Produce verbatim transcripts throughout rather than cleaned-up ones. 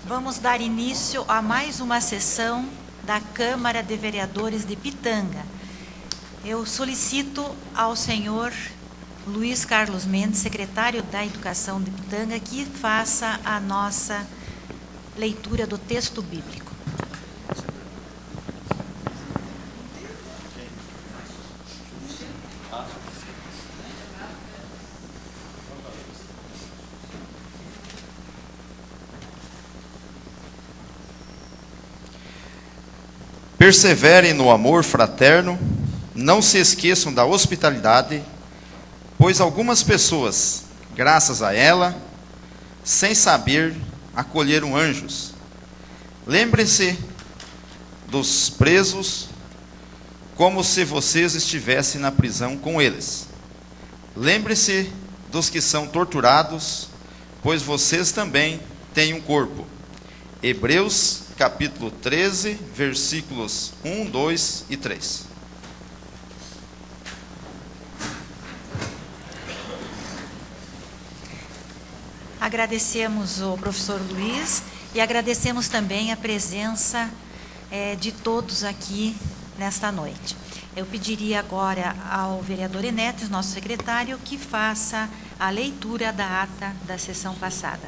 Vamos dar início a mais uma sessão da Câmara de Vereadores de Pitanga. Eu solicito ao senhor Luiz Carlos Mendes, secretário da Educação de Pitanga, que faça a nossa leitura do texto bíblico. Perseverem no amor fraterno, não se esqueçam da hospitalidade, pois algumas pessoas, graças a ela, sem saber, acolheram anjos. Lembrem-se dos presos, como se vocês estivessem na prisão com eles. Lembrem-se dos que são torturados, pois vocês também têm um corpo. Hebreus capítulo treze, versículos um, dois e três. Agradecemos o professor Luiz e agradecemos também a presença é, de todos aqui nesta noite. Eu pediria agora ao vereador Enéas, nosso secretário, que faça a leitura da ata da sessão passada.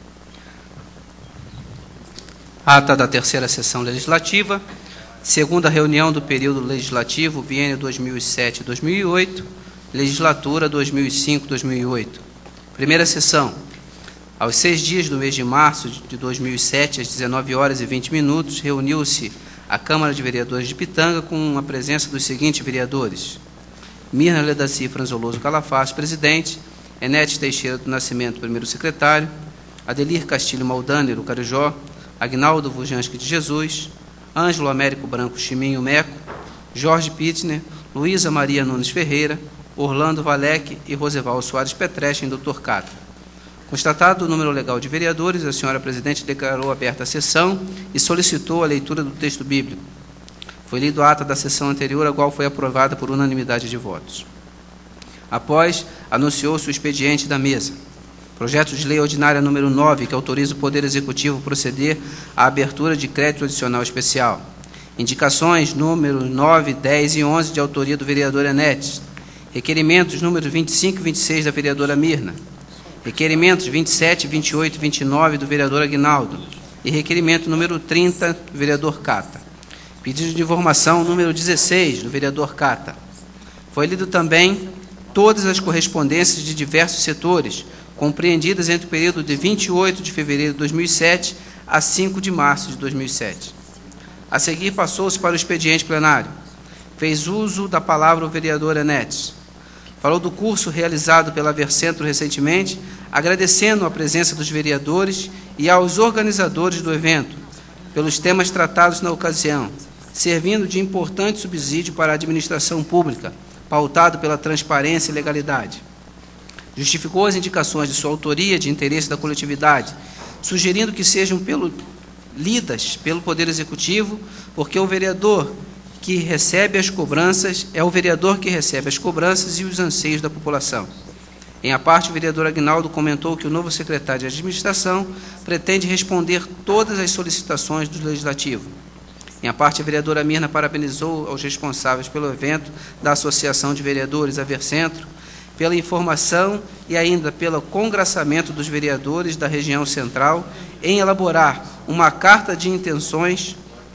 Ata da terceira sessão legislativa, segunda reunião do período legislativo, biênio dois mil e sete a dois mil e oito, legislatura dois mil e cinco a dois mil e oito. Primeira sessão. Aos seis dias do mês de março de dois mil e sete, às dezenove horas e vinte minutos, reuniu-se a Câmara de Vereadores de Pitanga com a presença dos seguintes vereadores: Mirna Ledaci Franzoloso Calafaz, presidente; Enete Teixeira do Nascimento, primeiro secretário; Adelir Castilho Maldaner, do Carijó; Agnaldo Vujansky de Jesus; Ângelo Américo Branco Chiminho Meco; Jorge Pittner; Luísa Maria Nunes Ferreira; Orlando Valec e Roseval Soares Petrechen, doutor Cata. Constatado o número legal de vereadores, a senhora presidente declarou aberta a sessão e solicitou a leitura do texto bíblico. Foi lido a ata da sessão anterior, a qual foi aprovada por unanimidade de votos. Após, anunciou-se o expediente da mesa. Projeto de lei ordinária número nove, que autoriza o Poder Executivo a proceder à abertura de crédito adicional especial. Indicações números nove, dez e onze, de autoria do vereador Enéas. Requerimentos números vinte e cinco e vinte e seis, da vereadora Mirna. Requerimentos vinte e sete, vinte e oito e vinte e nove, do vereador Aguinaldo. E requerimento número trinta, do vereador Cata. Pedido de informação número dezesseis, do vereador Cata. Foi lido também todas as correspondências de diversos setores, compreendidas entre o período de vinte e oito de fevereiro de dois mil e sete a cinco de março de dois mil e sete. A seguir, passou-se para o expediente plenário. Fez uso da palavra o vereador Enéas. Falou do curso realizado pela Vercentro recentemente, agradecendo a presença dos vereadores e aos organizadores do evento, pelos temas tratados na ocasião, servindo de importante subsídio para a administração pública, pautado pela transparência e legalidade. Justificou as indicações de sua autoria de interesse da coletividade, sugerindo que sejam pelo, lidas pelo Poder Executivo, porque o vereador que recebe as cobranças é o vereador que recebe as cobranças e os anseios da população. Em a parte, o vereador Aguinaldo comentou que o novo secretário de administração pretende responder todas as solicitações do Legislativo. Em a parte, a vereadora Mirna parabenizou aos responsáveis pelo evento da Associação de Vereadores, a Vercentro, pela informação e ainda pelo congraçamento dos vereadores da região central em elaborar uma carta de intenções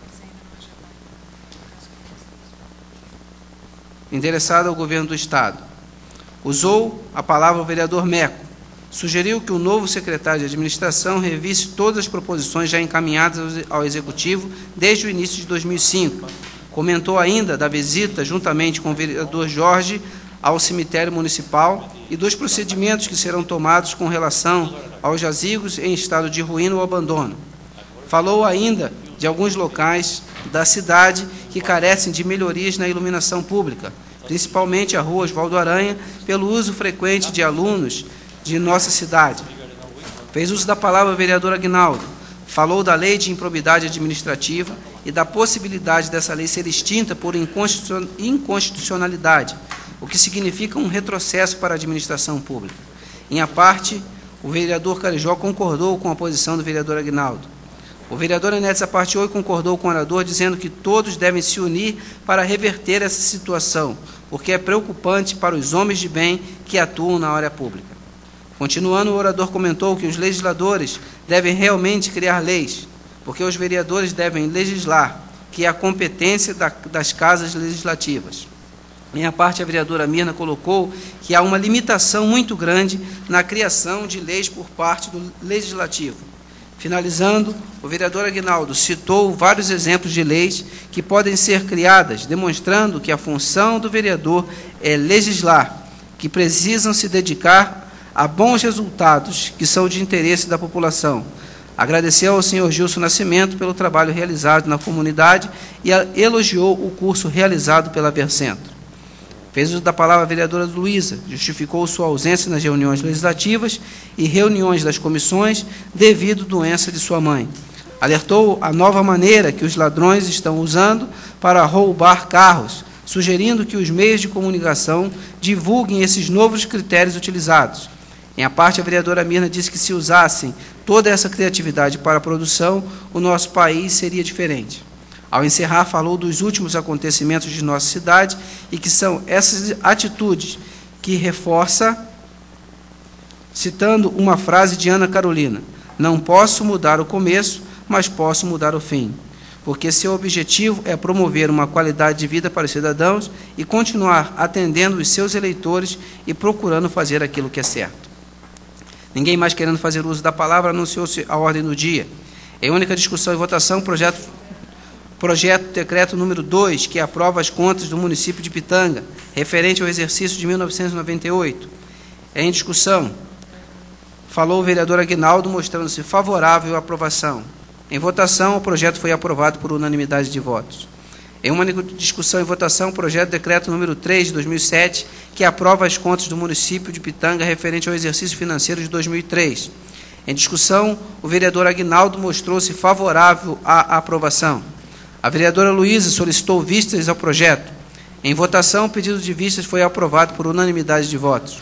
endereçada ao governo do Estado. Usou a palavra o vereador Meco. Sugeriu que o novo secretário de administração revise todas as proposições já encaminhadas ao Executivo desde o início de dois mil e cinco. Comentou ainda da visita, juntamente com o vereador Jorge, ao cemitério municipal e dos procedimentos que serão tomados com relação aos jazigos em estado de ruína ou abandono. Falou ainda de alguns locais da cidade que carecem de melhorias na iluminação pública, principalmente a rua Oswaldo Aranha, pelo uso frequente de alunos de nossa cidade. Fez uso da palavra o vereador Aguinaldo. Falou da lei de improbidade administrativa e da possibilidade dessa lei ser extinta por inconstitucionalidade, o que significa um retrocesso para a administração pública. Em a parte, o vereador Carijó concordou com a posição do vereador Aguinaldo. O vereador Enéas aparteou e concordou com o orador, dizendo que todos devem se unir para reverter essa situação, porque é preocupante para os homens de bem que atuam na área pública. Continuando, o orador comentou que os legisladores devem realmente criar leis, porque os vereadores devem legislar, que é a competência da, das casas legislativas. Em a parte, a vereadora Mirna colocou que há uma limitação muito grande na criação de leis por parte do Legislativo. Finalizando, o vereador Aguinaldo citou vários exemplos de leis que podem ser criadas, demonstrando que a função do vereador é legislar, que precisam se dedicar a bons resultados que são de interesse da população. Agradeceu ao senhor Gilson Nascimento pelo trabalho realizado na comunidade e elogiou o curso realizado pela Vercentro. Fez uso da palavra a vereadora Luísa, justificou sua ausência nas reuniões legislativas e reuniões das comissões devido à doença de sua mãe. Alertou a nova maneira que os ladrões estão usando para roubar carros, sugerindo que os meios de comunicação divulguem esses novos critérios utilizados. Em a parte, a vereadora Mirna disse que se usassem toda essa criatividade para a produção, o nosso país seria diferente. Ao encerrar, falou dos últimos acontecimentos de nossa cidade e que são essas atitudes que reforça, citando uma frase de Ana Carolina: não posso mudar o começo, mas posso mudar o fim, porque seu objetivo é promover uma qualidade de vida para os cidadãos e continuar atendendo os seus eleitores e procurando fazer aquilo que é certo. Ninguém mais querendo fazer uso da palavra, anunciou-se a ordem do dia. Em única discussão e votação, projeto Projeto decreto número dois, que aprova as contas do município de Pitanga, referente ao exercício de mil novecentos e noventa e oito. Em discussão, falou o vereador Aguinaldo, mostrando-se favorável à aprovação. Em votação, o projeto foi aprovado por unanimidade de votos. Em uma discussão e votação, o projeto decreto número três de dois mil e sete, que aprova as contas do município de Pitanga, referente ao exercício financeiro de dois mil e três. Em discussão, o vereador Aguinaldo mostrou-se favorável à aprovação. A vereadora Luísa solicitou vistas ao projeto. Em votação, o pedido de vistas foi aprovado por unanimidade de votos.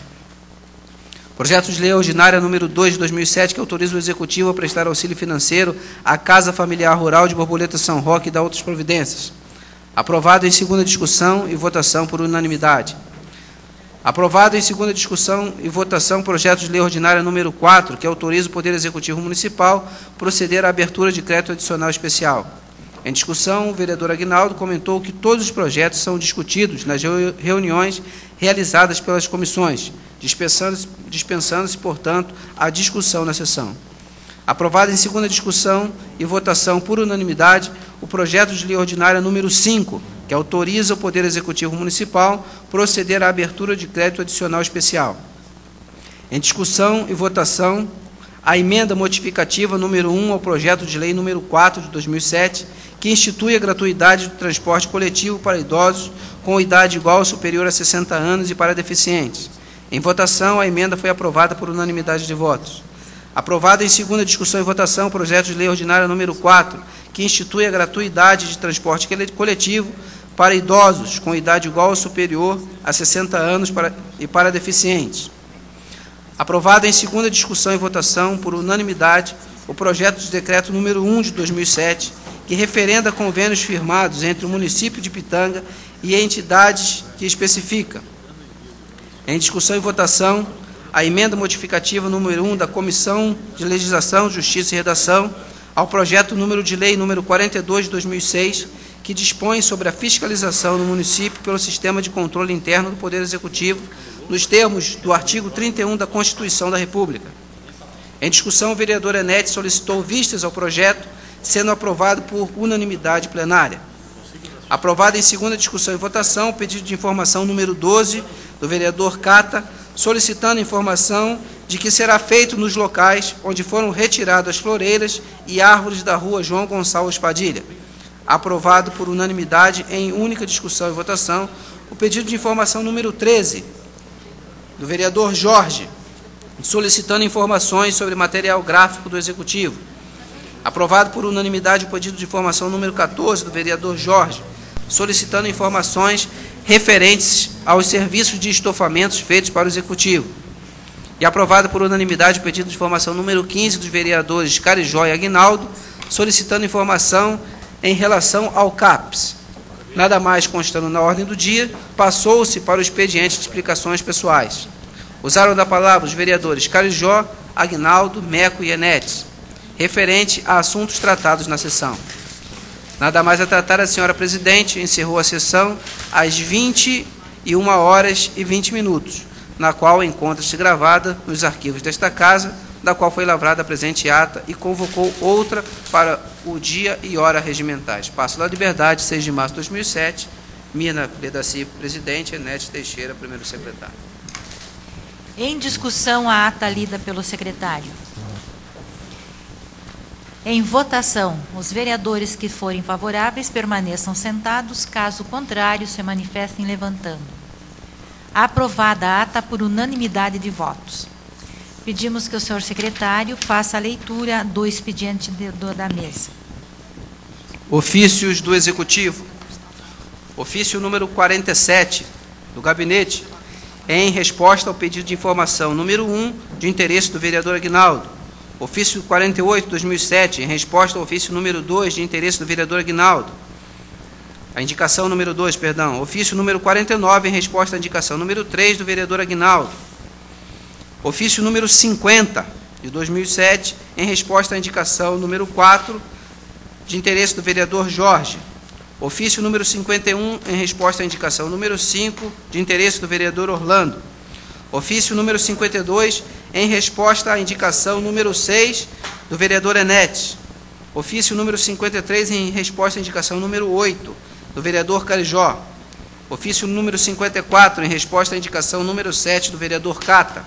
Projeto de lei ordinária número dois de dois mil e sete, que autoriza o Executivo a prestar auxílio financeiro à Casa Familiar Rural de Borboleta São Roque e dá outras providências. Aprovado em segunda discussão e votação por unanimidade. Aprovado em segunda discussão e votação projeto de lei ordinária número quatro, que autoriza o Poder Executivo Municipal proceder à abertura de crédito adicional especial. Em discussão, o vereador Aguinaldo comentou que todos os projetos são discutidos nas reuniões realizadas pelas comissões, dispensando-se, dispensando-se, portanto, a discussão na sessão. Aprovado em segunda discussão e votação por unanimidade, o projeto de lei ordinária número cinco, que autoriza o Poder Executivo Municipal proceder à abertura de crédito adicional especial. Em discussão e votação, a emenda modificativa número um ao projeto de lei número quatro de dois mil e sete, que institui a gratuidade do transporte coletivo para idosos com idade igual ou superior a sessenta anos e para deficientes. Em votação, a emenda foi aprovada por unanimidade de votos. Aprovado em segunda discussão e votação o projeto de lei ordinária número quatro, que institui a gratuidade de transporte coletivo para idosos com idade igual ou superior a sessenta anos para, e para deficientes. Aprovado em segunda discussão e votação por unanimidade o projeto de decreto número um de dois mil e sete, que referenda convênios firmados entre o município de Pitanga e entidades que especifica. Em discussão e votação, a emenda modificativa número um da Comissão de Legislação, Justiça e Redação ao projeto número de lei número quarenta e dois de dois mil e seis, que dispõe sobre a fiscalização no município pelo sistema de controle interno do Poder Executivo, nos termos do artigo trinta e um da Constituição da República. Em discussão, o vereador Enéas solicitou vistas ao projeto, sendo aprovado por unanimidade plenária. Aprovado em segunda discussão e votação o pedido de informação número doze do vereador Cata, solicitando informação de que será feito nos locais onde foram retiradas as floreiras e árvores da rua João Gonçalves Padilha. Aprovado por unanimidade em única discussão e votação o pedido de informação número treze do vereador Jorge, solicitando informações sobre material gráfico do Executivo. Aprovado por unanimidade o pedido de informação número quatorze do vereador Jorge, solicitando informações referentes aos serviços de estofamentos feitos para o Executivo. E aprovado por unanimidade o pedido de informação número quinze dos vereadores Carijó e Aguinaldo, solicitando informação em relação ao CAPES. Nada mais constando na ordem do dia, passou-se para o expediente de explicações pessoais. Usaram da palavra os vereadores Carijó, Aguinaldo, Meco e Enetes, referente a assuntos tratados na sessão. Nada mais a tratar, a senhora presidente encerrou a sessão às vinte e uma horas e vinte minutos, na qual encontra-se gravada nos arquivos desta casa, da qual foi lavrada a presente ata e convocou outra para o dia e hora regimentais. Passo da Liberdade, seis de março de dois mil e sete, Mirna Pedaci, presidente, Enetes Teixeira, primeiro secretário. Em discussão, a ata lida pelo secretário. Em votação, os vereadores que forem favoráveis permaneçam sentados, caso contrário, se manifestem levantando. Aprovada a ata por unanimidade de votos. Pedimos que o senhor secretário faça a leitura do expediente de, do, da mesa. Ofícios do Executivo. Ofício número quarenta e sete, do Gabinete, em resposta ao pedido de informação número um, de interesse do vereador Aguinaldo. Ofício quarenta e oito, dois mil e sete, em resposta ao ofício número dois, de interesse do vereador Aguinaldo. A indicação número dois, perdão. Ofício número quarenta e nove, em resposta à indicação número três, do vereador Aguinaldo. Ofício número cinquenta, de dois mil e sete, em resposta à indicação número quatro, de interesse do vereador Jorge. Ofício número cinquenta e um, em resposta à indicação número cinco, de interesse do vereador Orlando. Ofício número cinquenta e dois, em resposta à indicação número seis, do vereador Enetes. Ofício número cinquenta e três, em resposta à indicação número oito, do vereador Carijó. Ofício número cinquenta e quatro, em resposta à indicação número sete, do vereador Cata.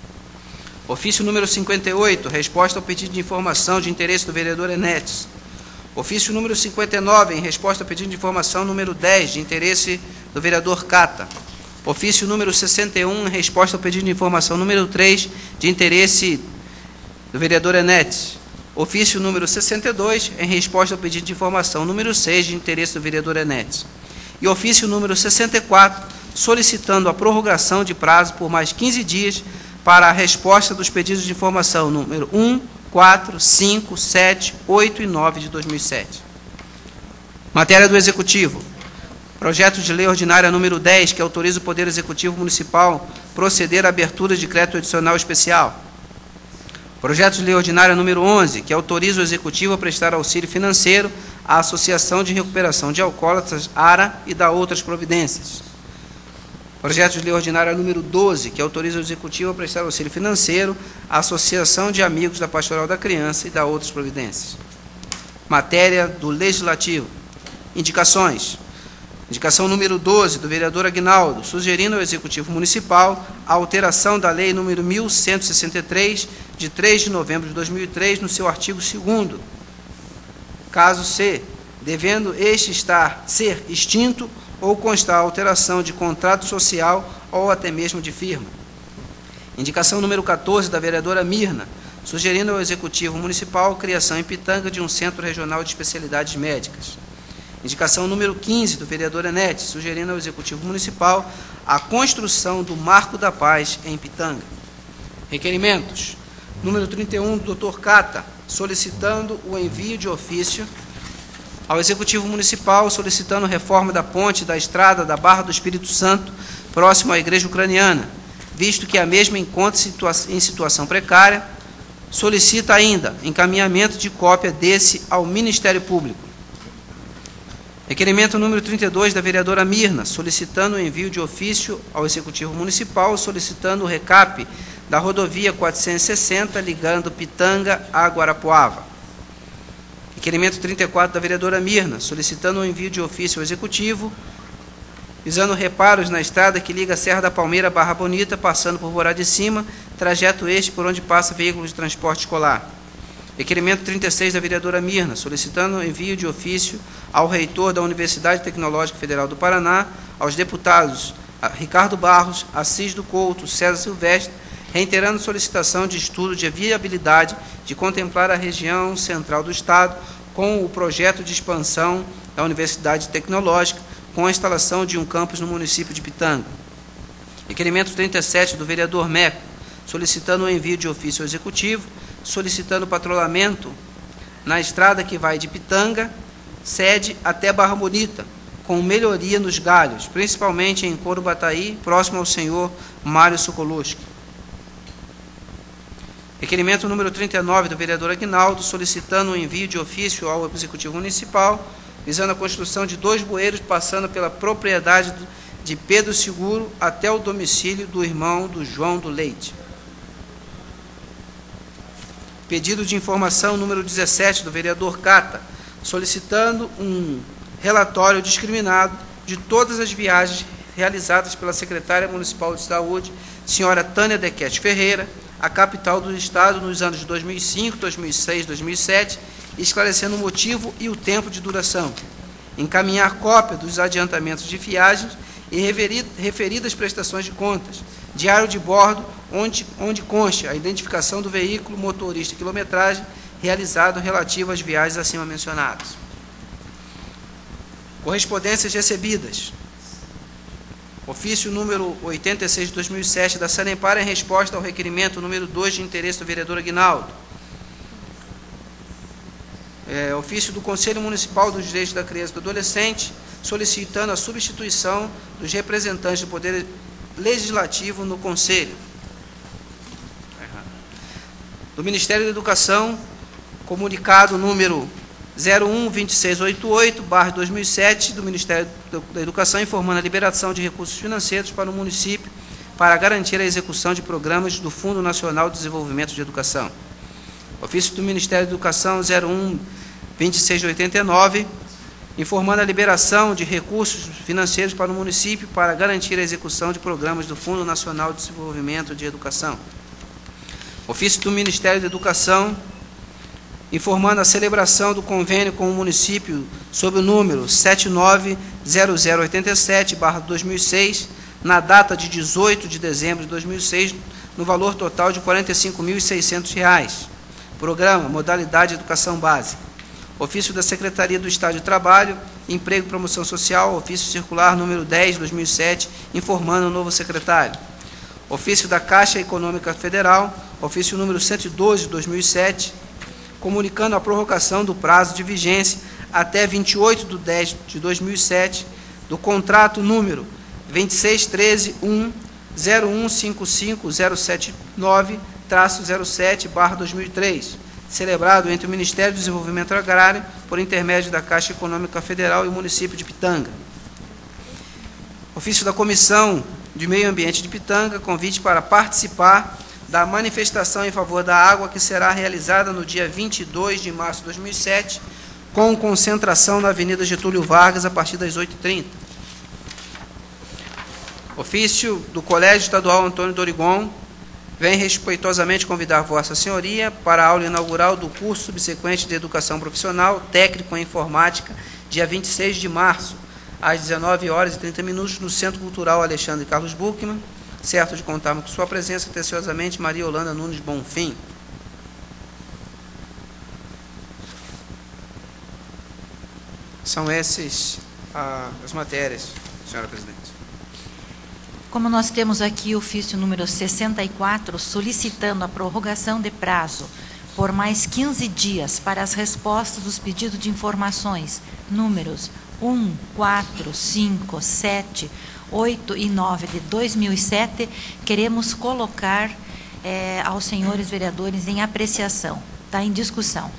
Ofício número cinquenta e oito, resposta ao pedido de informação de interesse do vereador Enetes. Ofício número cinquenta e nove, em resposta ao pedido de informação número dez, de interesse do vereador Cata. Ofício número sessenta e um, em resposta ao pedido de informação número três, de interesse do vereador Enetes. Ofício número sessenta e dois, em resposta ao pedido de informação número seis, de interesse do vereador Enetes. E ofício número sessenta e quatro, solicitando a prorrogação de prazo por mais quinze dias para a resposta dos pedidos de informação número um, quatro, cinco, sete, oito e nove de dois mil e sete. Matéria do Executivo. Projeto de Lei Ordinária número dez, que autoriza o Poder Executivo Municipal proceder à abertura de crédito adicional especial. Projeto de Lei Ordinária número onze, que autoriza o Executivo a prestar auxílio financeiro à Associação de Recuperação de Alcoólatras, ARA, e da outras providências. Projeto de Lei Ordinária número doze, que autoriza o Executivo a prestar auxílio financeiro à Associação de Amigos da Pastoral da Criança e da outras providências. Matéria do Legislativo. Indicações. Indicação número doze, do vereador Aguinaldo, sugerindo ao Executivo Municipal a alteração da Lei número mil cento e sessenta e três, de três de novembro de dois mil e três, no seu artigo segundo. Caso C, devendo este estar, ser extinto ou constar alteração de contrato social ou até mesmo de firma. Indicação número quatorze, da vereadora Mirna, sugerindo ao Executivo Municipal a criação em Pitanga de um Centro Regional de Especialidades Médicas. Indicação número quinze, do vereador Enetes, sugerindo ao Executivo Municipal a construção do Marco da Paz em Pitanga. Requerimentos. Número trinta e um, do doutor Cata, solicitando o envio de ofício ao Executivo Municipal, solicitando reforma da ponte da estrada da Barra do Espírito Santo, próximo à Igreja Ucraniana, visto que a mesma encontra-se em situação precária, solicita ainda encaminhamento de cópia desse ao Ministério Público. Requerimento número trinta e dois, da vereadora Mirna, solicitando o envio de ofício ao Executivo Municipal, solicitando o recap da rodovia quatrocentos e sessenta, ligando Pitanga a Guarapuava. Requerimento trinta e quatro, da vereadora Mirna, solicitando o envio de ofício ao Executivo, visando reparos na estrada que liga a Serra da Palmeira a Barra Bonita, passando por Borá de Cima, trajeto este por onde passa veículos de transporte escolar. Requerimento trinta e seis, da vereadora Mirna, solicitando o envio de ofício ao reitor da Universidade Tecnológica Federal do Paraná, aos deputados Ricardo Barros, Assis do Couto, César Silvestre, reiterando solicitação de estudo de viabilidade de contemplar a região central do Estado com o projeto de expansão da Universidade Tecnológica, com a instalação de um campus no município de Pitanga. Requerimento trinta e sete, do vereador Meco, solicitando o envio de ofício ao Executivo, solicitando o patrulhamento na estrada que vai de Pitanga, sede, até Barra Bonita, com melhoria nos galhos, principalmente em Corubataí, próximo ao senhor Mário Sokoloski. Requerimento número trinta e nove do vereador Aguinaldo, solicitando o envio de ofício ao Executivo Municipal, visando a construção de dois bueiros passando pela propriedade de Pedro Seguro até o domicílio do irmão do João do Leite. Pedido de informação número dezessete do vereador Cata, solicitando um relatório discriminado de todas as viagens realizadas pela secretária municipal de saúde, senhora Tânia Dequete Ferreira, à capital do estado nos anos de dois mil e cinco, dois mil e seis, dois mil e sete, esclarecendo o motivo e o tempo de duração. Encaminhar cópia dos adiantamentos de viagens e referidas prestações de contas. Diário de bordo, onde, onde conste a identificação do veículo, motorista e quilometragem realizado relativo às viagens acima mencionadas. Correspondências recebidas. Ofício número oitenta e seis de dois mil e sete da Sanepar em resposta ao requerimento número dois de interesse do vereador Aguinaldo. É, ofício do Conselho Municipal dos Direitos da Criança e do Adolescente, solicitando a substituição dos representantes do Poder Legislativo no Conselho. Do Ministério da Educação, comunicado número zero um dois seis oito oito barra dois mil e sete do Ministério da Educação, informando a liberação de recursos financeiros para o município para garantir a execução de programas do Fundo Nacional de Desenvolvimento de Educação. Ofício do Ministério da Educação zero um dois seis oito nove, informando a liberação de recursos financeiros para o município para garantir a execução de programas do Fundo Nacional de Desenvolvimento de Educação. Ofício do Ministério da Educação, informando a celebração do convênio com o município sob o número sete nove zero zero oito sete barra dois mil e seis, na data de dezoito de dezembro de dois mil e seis, no valor total de quarenta e cinco mil e seiscentos reais. Programa, modalidade Educação Básica. Ofício da Secretaria do Estado de Trabalho, Emprego e Promoção Social, ofício circular número dez de dois mil e sete, informando o novo secretário. Ofício da Caixa Econômica Federal, ofício número cento e doze de dois mil e sete, comunicando a prorrogação do prazo de vigência até vinte e oito de dez de dois mil e sete do contrato número vinte e seis treze um zero um cinco cinco zero sete nove traço zero sete barra dois mil e três, celebrado entre o Ministério do Desenvolvimento Agrário, por intermédio da Caixa Econômica Federal e o município de Pitanga. Ofício da Comissão de Meio Ambiente de Pitanga, convite para participar da manifestação em favor da água, que será realizada no dia vinte e dois de março de dois mil e sete, com concentração na Avenida Getúlio Vargas, a partir das oito e trinta. Ofício do Colégio Estadual Antônio Dorigon, vem respeitosamente convidar Vossa Senhoria para a aula inaugural do curso subsequente de Educação Profissional Técnico em Informática, dia vinte e seis de março, às dezenove horas e trinta minutos, no Centro Cultural Alexandre Carlos Buchmann, certo de contarmos com sua presença, atenciosamente, Maria Holanda Nunes Bonfim. São essas ah, as matérias, senhora presidente. Como nós temos aqui o ofício número sessenta e quatro, solicitando a prorrogação de prazo por mais quinze dias para as respostas dos pedidos de informações, números um, quatro, cinco, sete, oito e nove de dois mil e sete, queremos colocar é, aos senhores vereadores em apreciação. Está em discussão.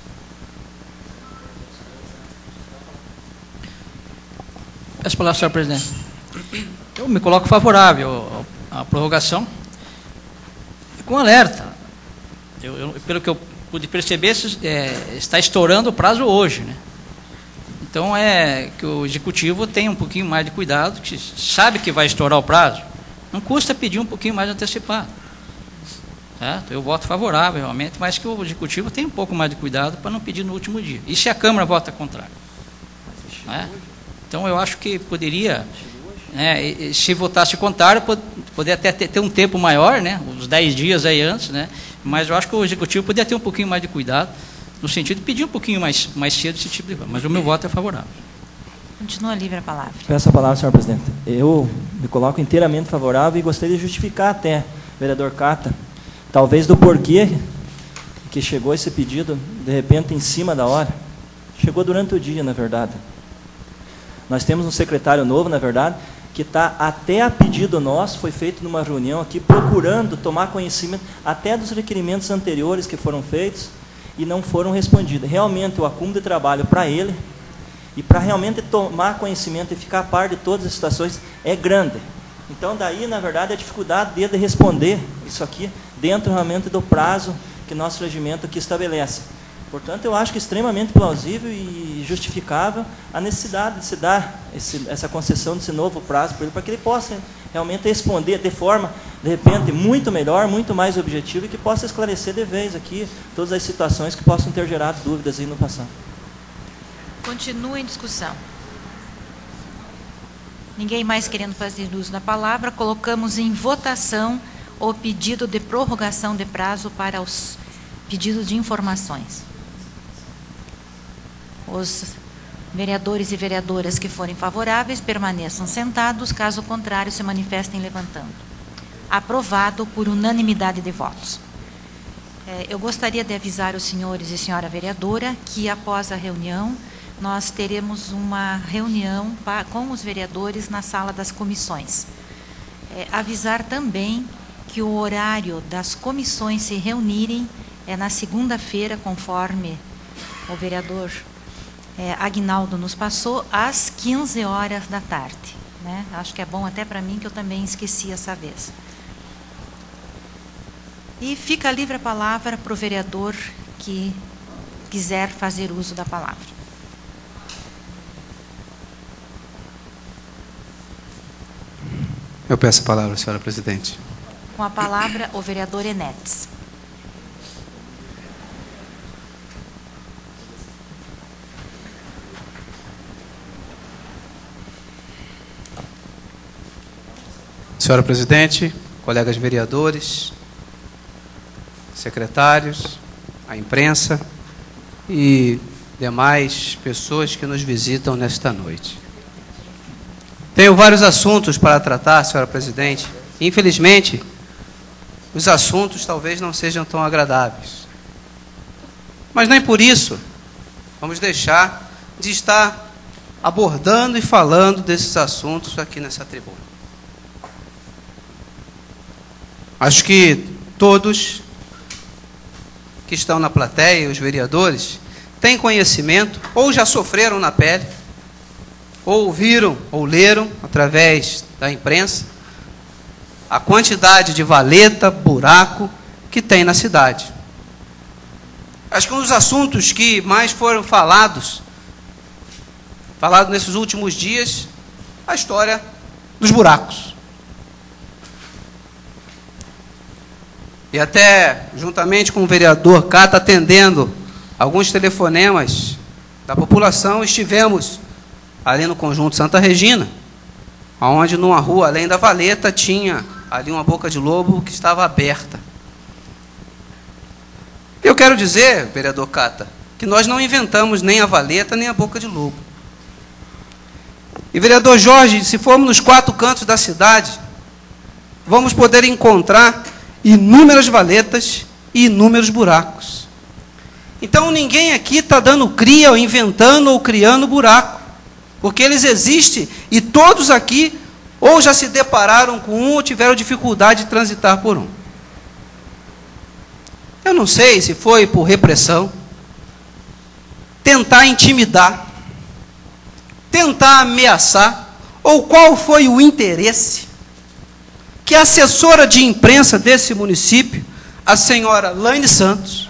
Peço a palavra, senhor presidente. Eu me coloco favorável à prorrogação, com alerta. Eu, eu, pelo que eu pude perceber, é, está estourando o prazo hoje, né? Então, é que o executivo tenha um pouquinho mais de cuidado, que sabe que vai estourar o prazo, não custa pedir um pouquinho mais antecipado. Certo? Eu voto favorável, realmente, mas que o executivo tenha um pouco mais de cuidado para não pedir no último dia. E se a Câmara vota contrário? É? Então, eu acho que poderia, né, se votasse contrário, poderia até ter, ter um tempo maior, né, uns dez dias aí antes, né, mas eu acho que o executivo poderia ter um pouquinho mais de cuidado, no sentido de pedir um pouquinho mais, mais cedo esse tipo de coisa. Mas o meu voto é favorável. Continua livre a palavra. Peço a palavra, senhor presidente. Eu me coloco inteiramente favorável e gostaria de justificar até, vereador Cata, talvez do porquê que chegou esse pedido, de repente, em cima da hora. Chegou durante o dia, na verdade. Nós temos um secretário novo, na verdade, que está, até a pedido nosso, foi feito numa reunião aqui, procurando tomar conhecimento até dos requerimentos anteriores que foram feitos e não foram respondidos. Realmente, o acúmulo de trabalho para ele, e para realmente tomar conhecimento e ficar a par de todas as situações, é grande. Então, daí, na verdade, a dificuldade dele de responder isso aqui, dentro realmente do prazo que nosso regimento aqui estabelece. Portanto, eu acho que é extremamente plausível e justificável a necessidade de se dar esse, essa concessão desse novo prazo para ele, para que ele possa realmente responder de forma, de repente, muito melhor, muito mais objetiva, e que possa esclarecer de vez aqui todas as situações que possam ter gerado dúvidas aí no passado. Continua em discussão. Ninguém mais querendo fazer uso da palavra, colocamos em votação o pedido de prorrogação de prazo para os pedidos de informações. Os vereadores e vereadoras que forem favoráveis permaneçam sentados, caso contrário, se manifestem levantando. Aprovado por unanimidade de votos. É, eu gostaria de avisar os senhores e senhora vereadora que, após a reunião, nós teremos uma reunião pa, com os vereadores na sala das comissões. É, avisar também que o horário das comissões se reunirem é na segunda-feira, conforme o vereador é, Aguinaldo nos passou, às quinze horas da tarde. Né? Acho que é bom até para mim, que eu também esqueci essa vez. E fica livre a palavra para o vereador que quiser fazer uso da palavra. Eu peço a palavra, senhora presidente. Com a palavra, o vereador Enetes. Senhora presidente, colegas vereadores, secretários, a imprensa e demais pessoas que nos visitam nesta noite. Tenho vários assuntos para tratar, senhora presidente. Infelizmente, os assuntos talvez não sejam tão agradáveis. Mas nem por isso vamos deixar de estar abordando e falando desses assuntos aqui nessa tribuna. Acho que todos que estão na plateia, os vereadores, têm conhecimento, ou já sofreram na pele, ou ouviram, ou leram, através da imprensa, a quantidade de valeta, buraco que tem na cidade. Acho que um dos assuntos que mais foram falados, falado nesses últimos dias, a história dos buracos. E até, juntamente com o vereador Cata, atendendo alguns telefonemas da população, estivemos ali no Conjunto Santa Regina, onde numa rua, além da valeta, tinha ali uma boca de lobo que estava aberta. Eu quero dizer, vereador Cata, que nós não inventamos nem a valeta, nem a boca de lobo. E, vereador Jorge, se formos nos quatro cantos da cidade, vamos poder encontrar inúmeras valetas e inúmeros buracos. Então, ninguém aqui está dando cria, ou inventando, ou criando buraco, porque eles existem e todos aqui ou já se depararam com um ou tiveram dificuldade de transitar por um. Eu não sei se foi por repressão, tentar intimidar, tentar ameaçar, ou qual foi o interesse que a assessora de imprensa desse município, a senhora Laine Santos,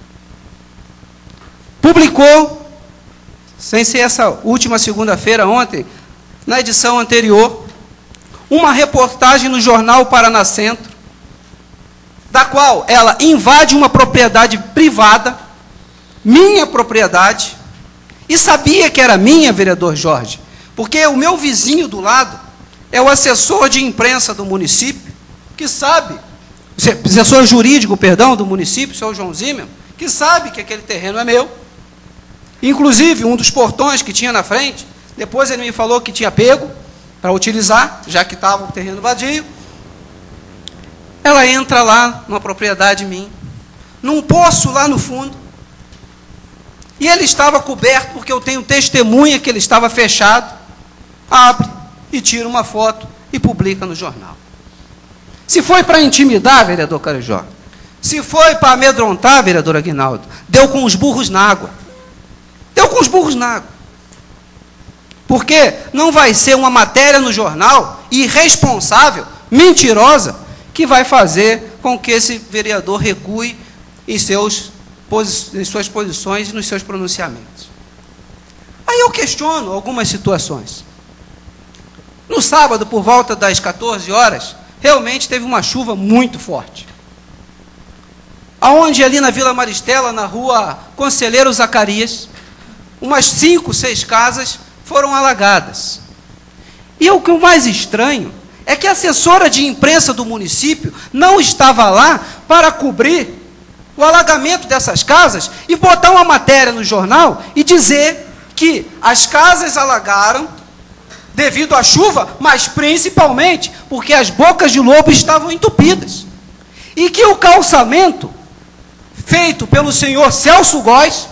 publicou, sem ser essa última segunda-feira, ontem, na edição anterior, uma reportagem no jornal Paraná Centro, da qual ela invade uma propriedade privada, minha propriedade, e sabia que era minha, vereador Jorge, porque o meu vizinho do lado é o assessor de imprensa do município, que sabe, assessor jurídico, perdão, do município, o senhor João Zimmer, que sabe que aquele terreno é meu. Inclusive, um dos portões que tinha na frente, depois ele me falou que tinha pego para utilizar, já que estava o terreno vadio. Ela entra lá numa propriedade minha, num poço lá no fundo, e ele estava coberto, porque eu tenho testemunha que ele estava fechado, abre e tira uma foto e publica no jornal. Se foi para intimidar, vereador Carijó, se foi para amedrontar, vereador Aguinaldo, deu com os burros na água. Deu com os burros na água. Porque não vai ser uma matéria no jornal irresponsável, mentirosa, que vai fazer com que esse vereador recue em, seus, em suas posições e nos seus pronunciamentos. Aí eu questiono algumas situações. No sábado, por volta das quatorze horas, realmente teve uma chuva muito forte. Aonde ali na Vila Maristela, na rua Conselheiro Zacarias, umas cinco, seis casas foram alagadas. E o que o mais estranho é que a assessora de imprensa do município não estava lá para cobrir o alagamento dessas casas e botar uma matéria no jornal e dizer que as casas alagaram devido à chuva, mas principalmente porque as bocas de lobo estavam entupidas. E que o calçamento feito pelo senhor Celso Góes,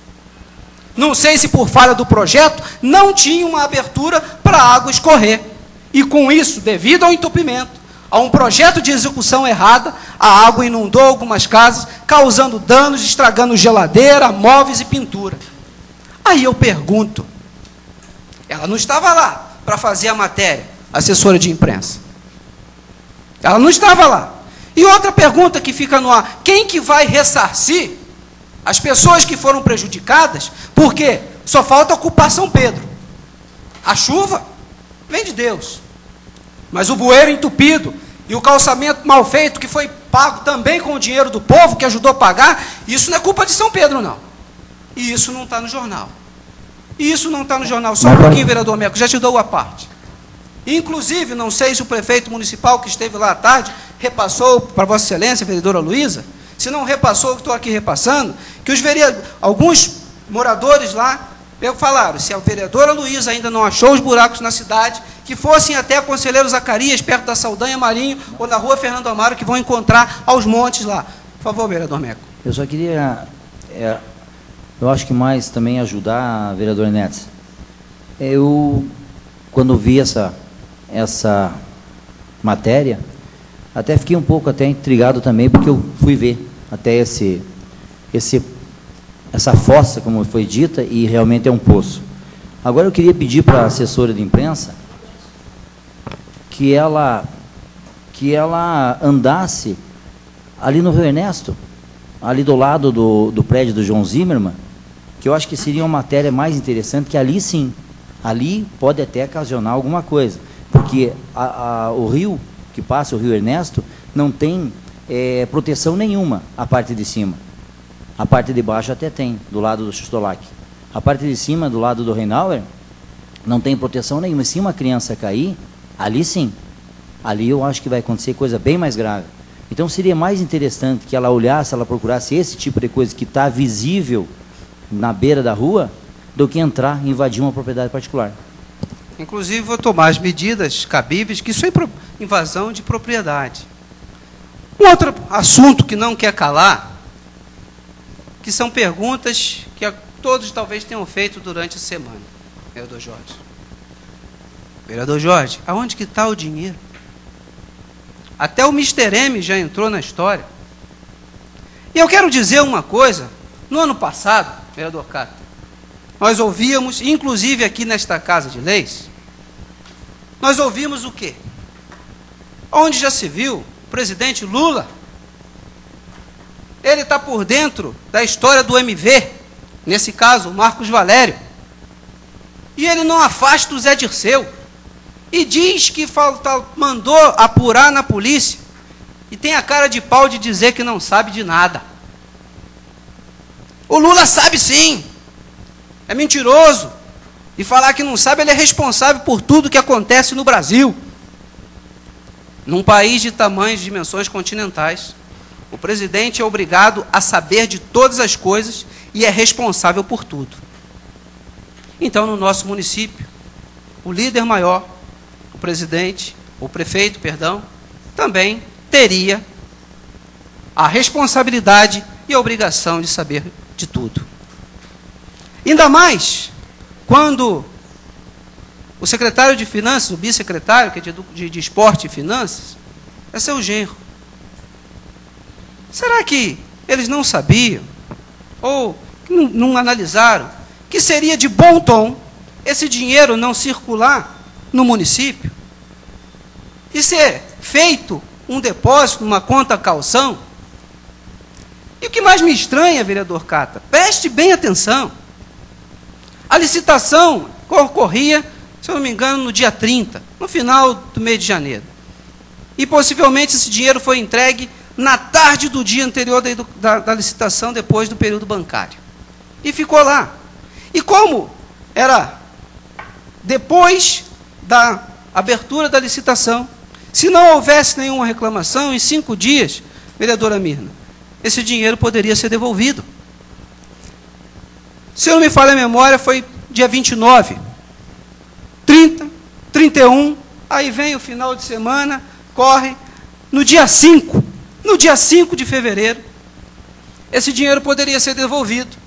não sei se por falha do projeto, não tinha uma abertura para a água escorrer. E com isso, devido ao entupimento, a um projeto de execução errada, a água inundou algumas casas, causando danos, estragando geladeira, móveis e pintura. Aí eu pergunto, ela não estava lá para fazer a matéria, assessora de imprensa. Ela não estava lá. E outra pergunta que fica no ar, quem que vai ressarcir as pessoas que foram prejudicadas? Porque só falta culpar São Pedro. A chuva vem de Deus. Mas o bueiro entupido e o calçamento mal feito, que foi pago também com o dinheiro do povo, que ajudou a pagar, isso não é culpa de São Pedro, não. E isso não está no jornal. E isso não está no jornal. Só um pouquinho, vereador Meco, já te dou a parte. Inclusive, não sei se o prefeito municipal que esteve lá à tarde repassou para Vossa Excelência, vereadora Luísa, se não repassou, estou aqui repassando, que os vereadores, alguns moradores lá falaram, se a vereadora Luísa ainda não achou os buracos na cidade, que fossem até a Conselheiro Zacarias, perto da Saldanha Marinho, ou na rua Fernando Amaro, que vão encontrar aos montes lá. Por favor, vereador Meco. Eu só queria, é, eu acho que mais também ajudar a vereadora Netes. Eu, quando vi essa, essa matéria, até fiquei um pouco até intrigado também, porque eu fui ver até esse, esse, essa fossa, como foi dita, e realmente é um poço. Agora eu queria pedir para a assessora de imprensa que ela, que ela andasse ali no Rio Ernesto, ali do lado do, do prédio do João Zimmermann, que eu acho que seria uma matéria mais interessante, que ali sim, ali pode até ocasionar alguma coisa, porque a, a, o rio que passa, o Rio Ernesto, não tem é, proteção nenhuma a parte de cima. A parte de baixo até tem, do lado do Xistolac. A parte de cima, do lado do Reinauer, não tem proteção nenhuma. Se uma criança cair, ali sim. Ali eu acho que vai acontecer coisa bem mais grave. Então seria mais interessante que ela olhasse, ela procurasse esse tipo de coisa que está visível na beira da rua, do que entrar e invadir uma propriedade particular. Inclusive, vou tomar as medidas cabíveis, que isso é invasão de propriedade. Um outro assunto que não quer calar, que são perguntas que todos talvez tenham feito durante a semana, vereador Jorge. Vereador Jorge, aonde que está o dinheiro? Até o mister M já entrou na história. E eu quero dizer uma coisa, no ano passado, vereador Cata, nós ouvíamos, inclusive aqui nesta Casa de Leis, nós ouvimos o quê? Onde já se viu, o presidente Lula, ele está por dentro da história do M V, nesse caso, o Marcos Valério, e ele não afasta o Zé Dirceu, e diz que falta, mandou apurar na polícia, e tem a cara de pau de dizer que não sabe de nada. O Lula sabe sim. É mentiroso. E falar que não sabe, ele é responsável por tudo que acontece no Brasil. Num país de tamanhos e dimensões continentais, o presidente é obrigado a saber de todas as coisas e é responsável por tudo. Então, no nosso município, o líder maior, o presidente, o prefeito, perdão, também teria a responsabilidade e a obrigação de saber de tudo. Ainda mais quando o secretário de Finanças, o bissecretário, que é de, de, de Esporte e Finanças, é seu genro. Será que eles não sabiam, ou não, não analisaram, que seria de bom tom esse dinheiro não circular no município e ser feito um depósito numa conta calção? E o que mais me estranha, vereador Cata, preste bem atenção, a licitação ocorria, se eu não me engano, no dia trinta, no final do mês de janeiro. E possivelmente esse dinheiro foi entregue na tarde do dia anterior da, da, da licitação, depois do período bancário. E ficou lá. E como era depois da abertura da licitação, se não houvesse nenhuma reclamação, em cinco dias, vereadora Mirna, esse dinheiro poderia ser devolvido. Se eu não me falha a memória, foi dia vinte e nove, trinta, trinta e um, aí vem o final de semana, corre, no dia cinco, no dia cinco de fevereiro, esse dinheiro poderia ser devolvido.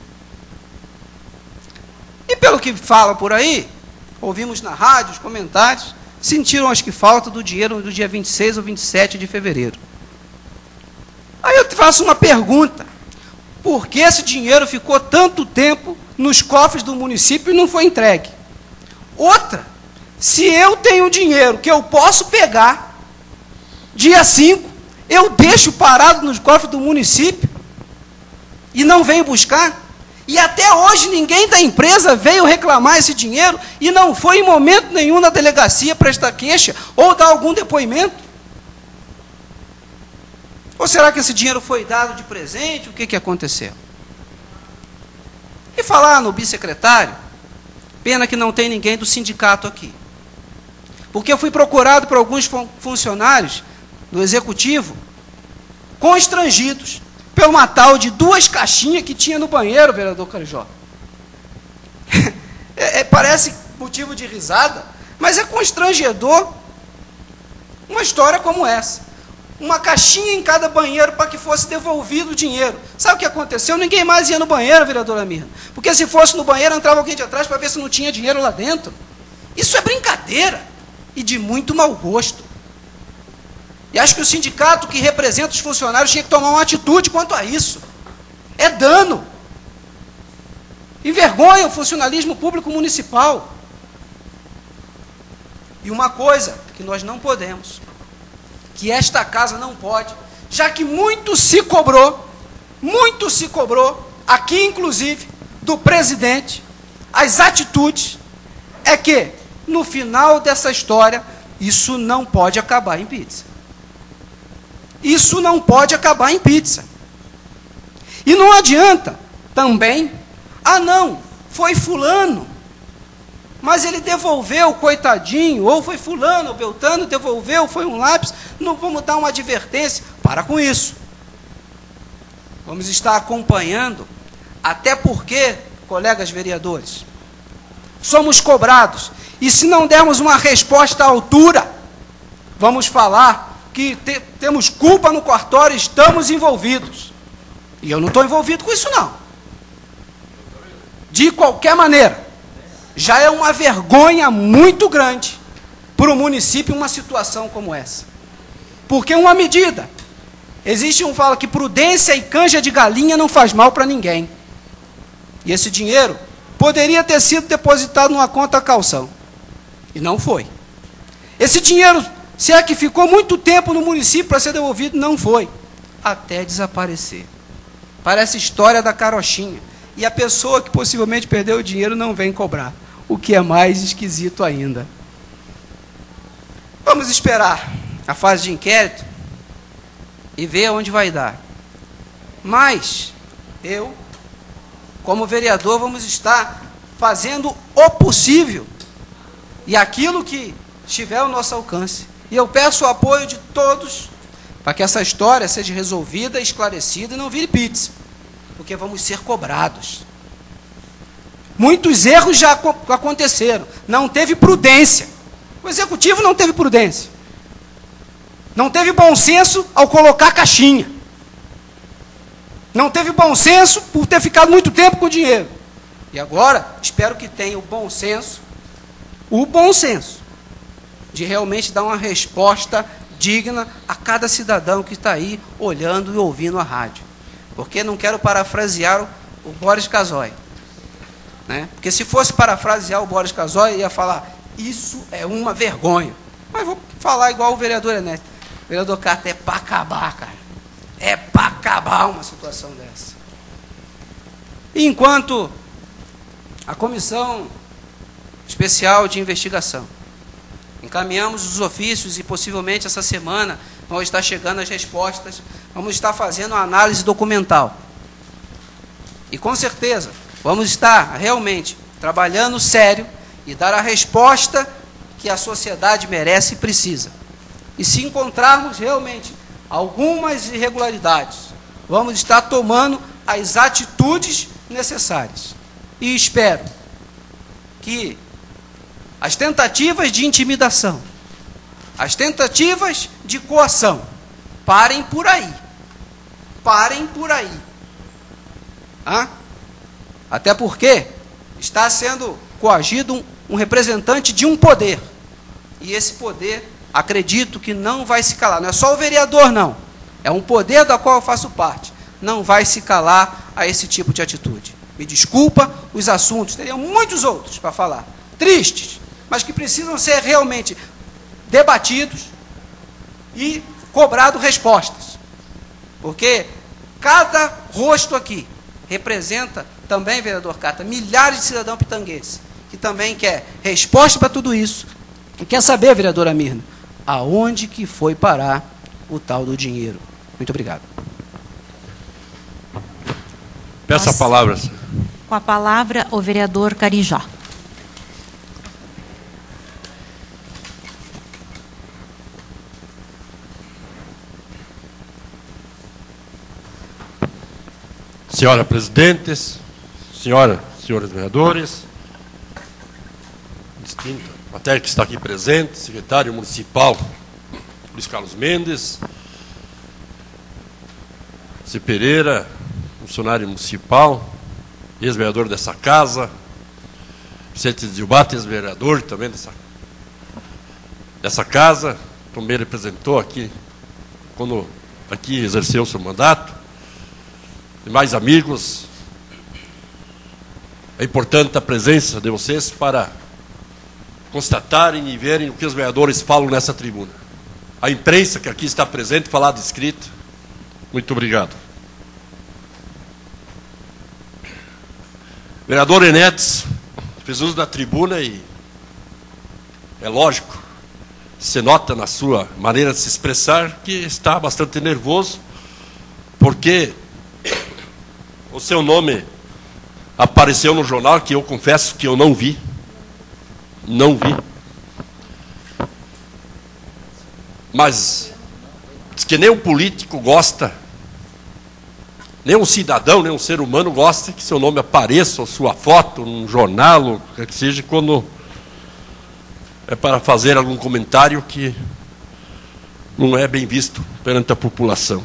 E pelo que fala por aí, ouvimos na rádio, os comentários, sentiram, acho que, falta do dinheiro do dia vinte e seis ou vinte e sete de fevereiro. Aí eu te faço uma pergunta: por que esse dinheiro ficou tanto tempo nos cofres do município e não foi entregue? Outra, se eu tenho dinheiro que eu posso pegar, dia cinco, eu deixo parado nos cofres do município e não venho buscar? E até hoje ninguém da empresa veio reclamar esse dinheiro e não foi em momento nenhum na delegacia prestar queixa ou dar algum depoimento? Ou será que esse dinheiro foi dado de presente? O que, que aconteceu? E falar no bissecretário, pena que não tem ninguém do sindicato aqui. Porque eu fui procurado por alguns fun- funcionários do executivo, constrangidos, por uma tal de duas caixinhas que tinha no banheiro, vereador Carijó. é, é, parece motivo de risada, mas é constrangedor uma história como essa. Uma caixinha em cada banheiro para que fosse devolvido o dinheiro. Sabe o que aconteceu? Ninguém mais ia no banheiro, vereadora Mirna. Porque se fosse no banheiro, entrava alguém de atrás para ver se não tinha dinheiro lá dentro. Isso é brincadeira e de muito mau gosto. E acho que o sindicato que representa os funcionários tinha que tomar uma atitude quanto a isso. É dano. Envergonha o funcionalismo público municipal. E uma coisa que nós não podemos, que esta casa não pode, já que muito se cobrou, muito se cobrou, aqui inclusive, do presidente, as atitudes, é que, no final dessa história, isso não pode acabar em pizza. Isso não pode acabar em pizza. E não adianta também, ah não, foi fulano, mas ele devolveu, coitadinho, ou foi fulano, ou Beltrano devolveu, foi um lápis, não vamos dar uma advertência. Para com isso. Vamos estar acompanhando, até porque, colegas vereadores, somos cobrados, e se não dermos uma resposta à altura, vamos falar que te, temos culpa no cartório, estamos envolvidos. E eu não estou envolvido com isso, não. De qualquer maneira, já é uma vergonha muito grande para o município uma situação como essa. Porque uma medida, existe um fala que prudência e canja de galinha não faz mal para ninguém. E esse dinheiro poderia ter sido depositado numa conta calção. E não foi. Esse dinheiro, se é que ficou muito tempo no município para ser devolvido, não foi. Até desaparecer. Parece a história da carochinha. E a pessoa que possivelmente perdeu o dinheiro não vem cobrar. O que é mais esquisito ainda. Vamos esperar a fase de inquérito e ver aonde vai dar. Mas, eu, como vereador, vamos estar fazendo o possível e aquilo que estiver ao nosso alcance. E eu peço o apoio de todos para que essa história seja resolvida, esclarecida e não vire pizza, porque vamos ser cobrados. Muitos erros já aconteceram, não teve prudência. O executivo não teve prudência. Não teve bom senso ao colocar caixinha. Não teve bom senso por ter ficado muito tempo com o dinheiro. E agora, espero que tenha o bom senso, o bom senso, de realmente dar uma resposta digna a cada cidadão que está aí olhando e ouvindo a rádio. Porque não quero parafrasear o, o Boris Casoy, né? Porque se fosse parafrasear o Boris Casoy, ia falar, isso é uma vergonha. Mas vou falar igual o vereador Enéas. O vereador Carta, é para acabar, cara. É para acabar uma situação dessa. E enquanto a Comissão Especial de Investigação encaminhamos os ofícios e possivelmente essa semana vão estar chegando as respostas, vamos estar fazendo uma análise documental. E com certeza vamos estar realmente trabalhando sério e dar a resposta que a sociedade merece e precisa. E se encontrarmos realmente algumas irregularidades, vamos estar tomando as atitudes necessárias. E espero que as tentativas de intimidação, as tentativas de coação, parem por aí. Parem por aí. Hã? Até porque está sendo coagido um, um representante de um poder. E esse poder, acredito que não vai se calar. Não é só o vereador, não. É um poder da qual eu faço parte. Não vai se calar a esse tipo de atitude. Me desculpa, os assuntos, teriam muitos outros para falar. Tristes, mas que precisam ser realmente debatidos e cobrado respostas. Porque cada rosto aqui representa também, vereador Cata, milhares de cidadãos pitanguenses, que também quer resposta para tudo isso. E quer saber, vereadora Mirna, aonde que foi parar o tal do dinheiro. Muito obrigado. Peço a palavra. Com a palavra, o vereador Carijó. Senhora presidente, senhora, senhores vereadores, distinta matéria que está aqui presente, secretário municipal Luiz Carlos Mendes, C. Pereira, funcionário municipal, ex-vereador dessa casa, Vicente Zilbate, ex-vereador também dessa, dessa casa, também representou aqui, quando aqui exerceu seu mandato, demais amigos. É importante a presença de vocês para constatarem e verem o que os vereadores falam nessa tribuna. A imprensa que aqui está presente, falado e escrito, muito obrigado. Vereador Enéas fez uso da tribuna e é lógico, se nota na sua maneira de se expressar que está bastante nervoso, porque o seu nome apareceu no jornal, que eu confesso que eu não vi. Não vi. Mas diz que nem um político gosta, nem um cidadão, nem um ser humano gosta que seu nome apareça, ou sua foto, num jornal, ou que seja, quando é para fazer algum comentário que não é bem visto perante a população.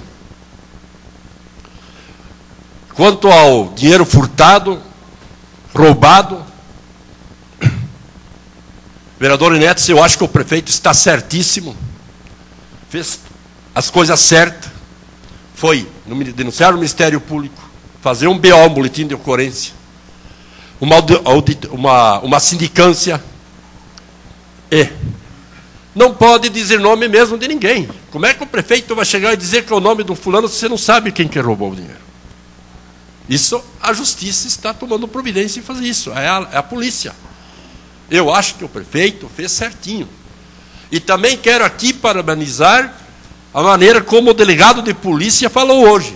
Quanto ao dinheiro furtado, roubado, vereador Enéas, eu acho que o prefeito está certíssimo, fez as coisas certas, foi denunciar o Ministério Público, fazer um B O, um boletim de ocorrência, uma, uma, uma sindicância, e não pode dizer nome mesmo de ninguém. Como é que o prefeito vai chegar e dizer que é o nome do fulano se você não sabe quem que roubou o dinheiro? Isso, a justiça está tomando providência em fazer isso, é a, é a polícia. Eu acho que o prefeito fez certinho. E também quero aqui parabenizar a maneira como o delegado de polícia falou hoje.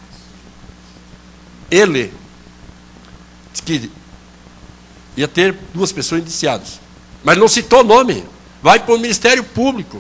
Ele disse que ia ter duas pessoas indiciadas, mas não citou nome, vai para o Ministério Público.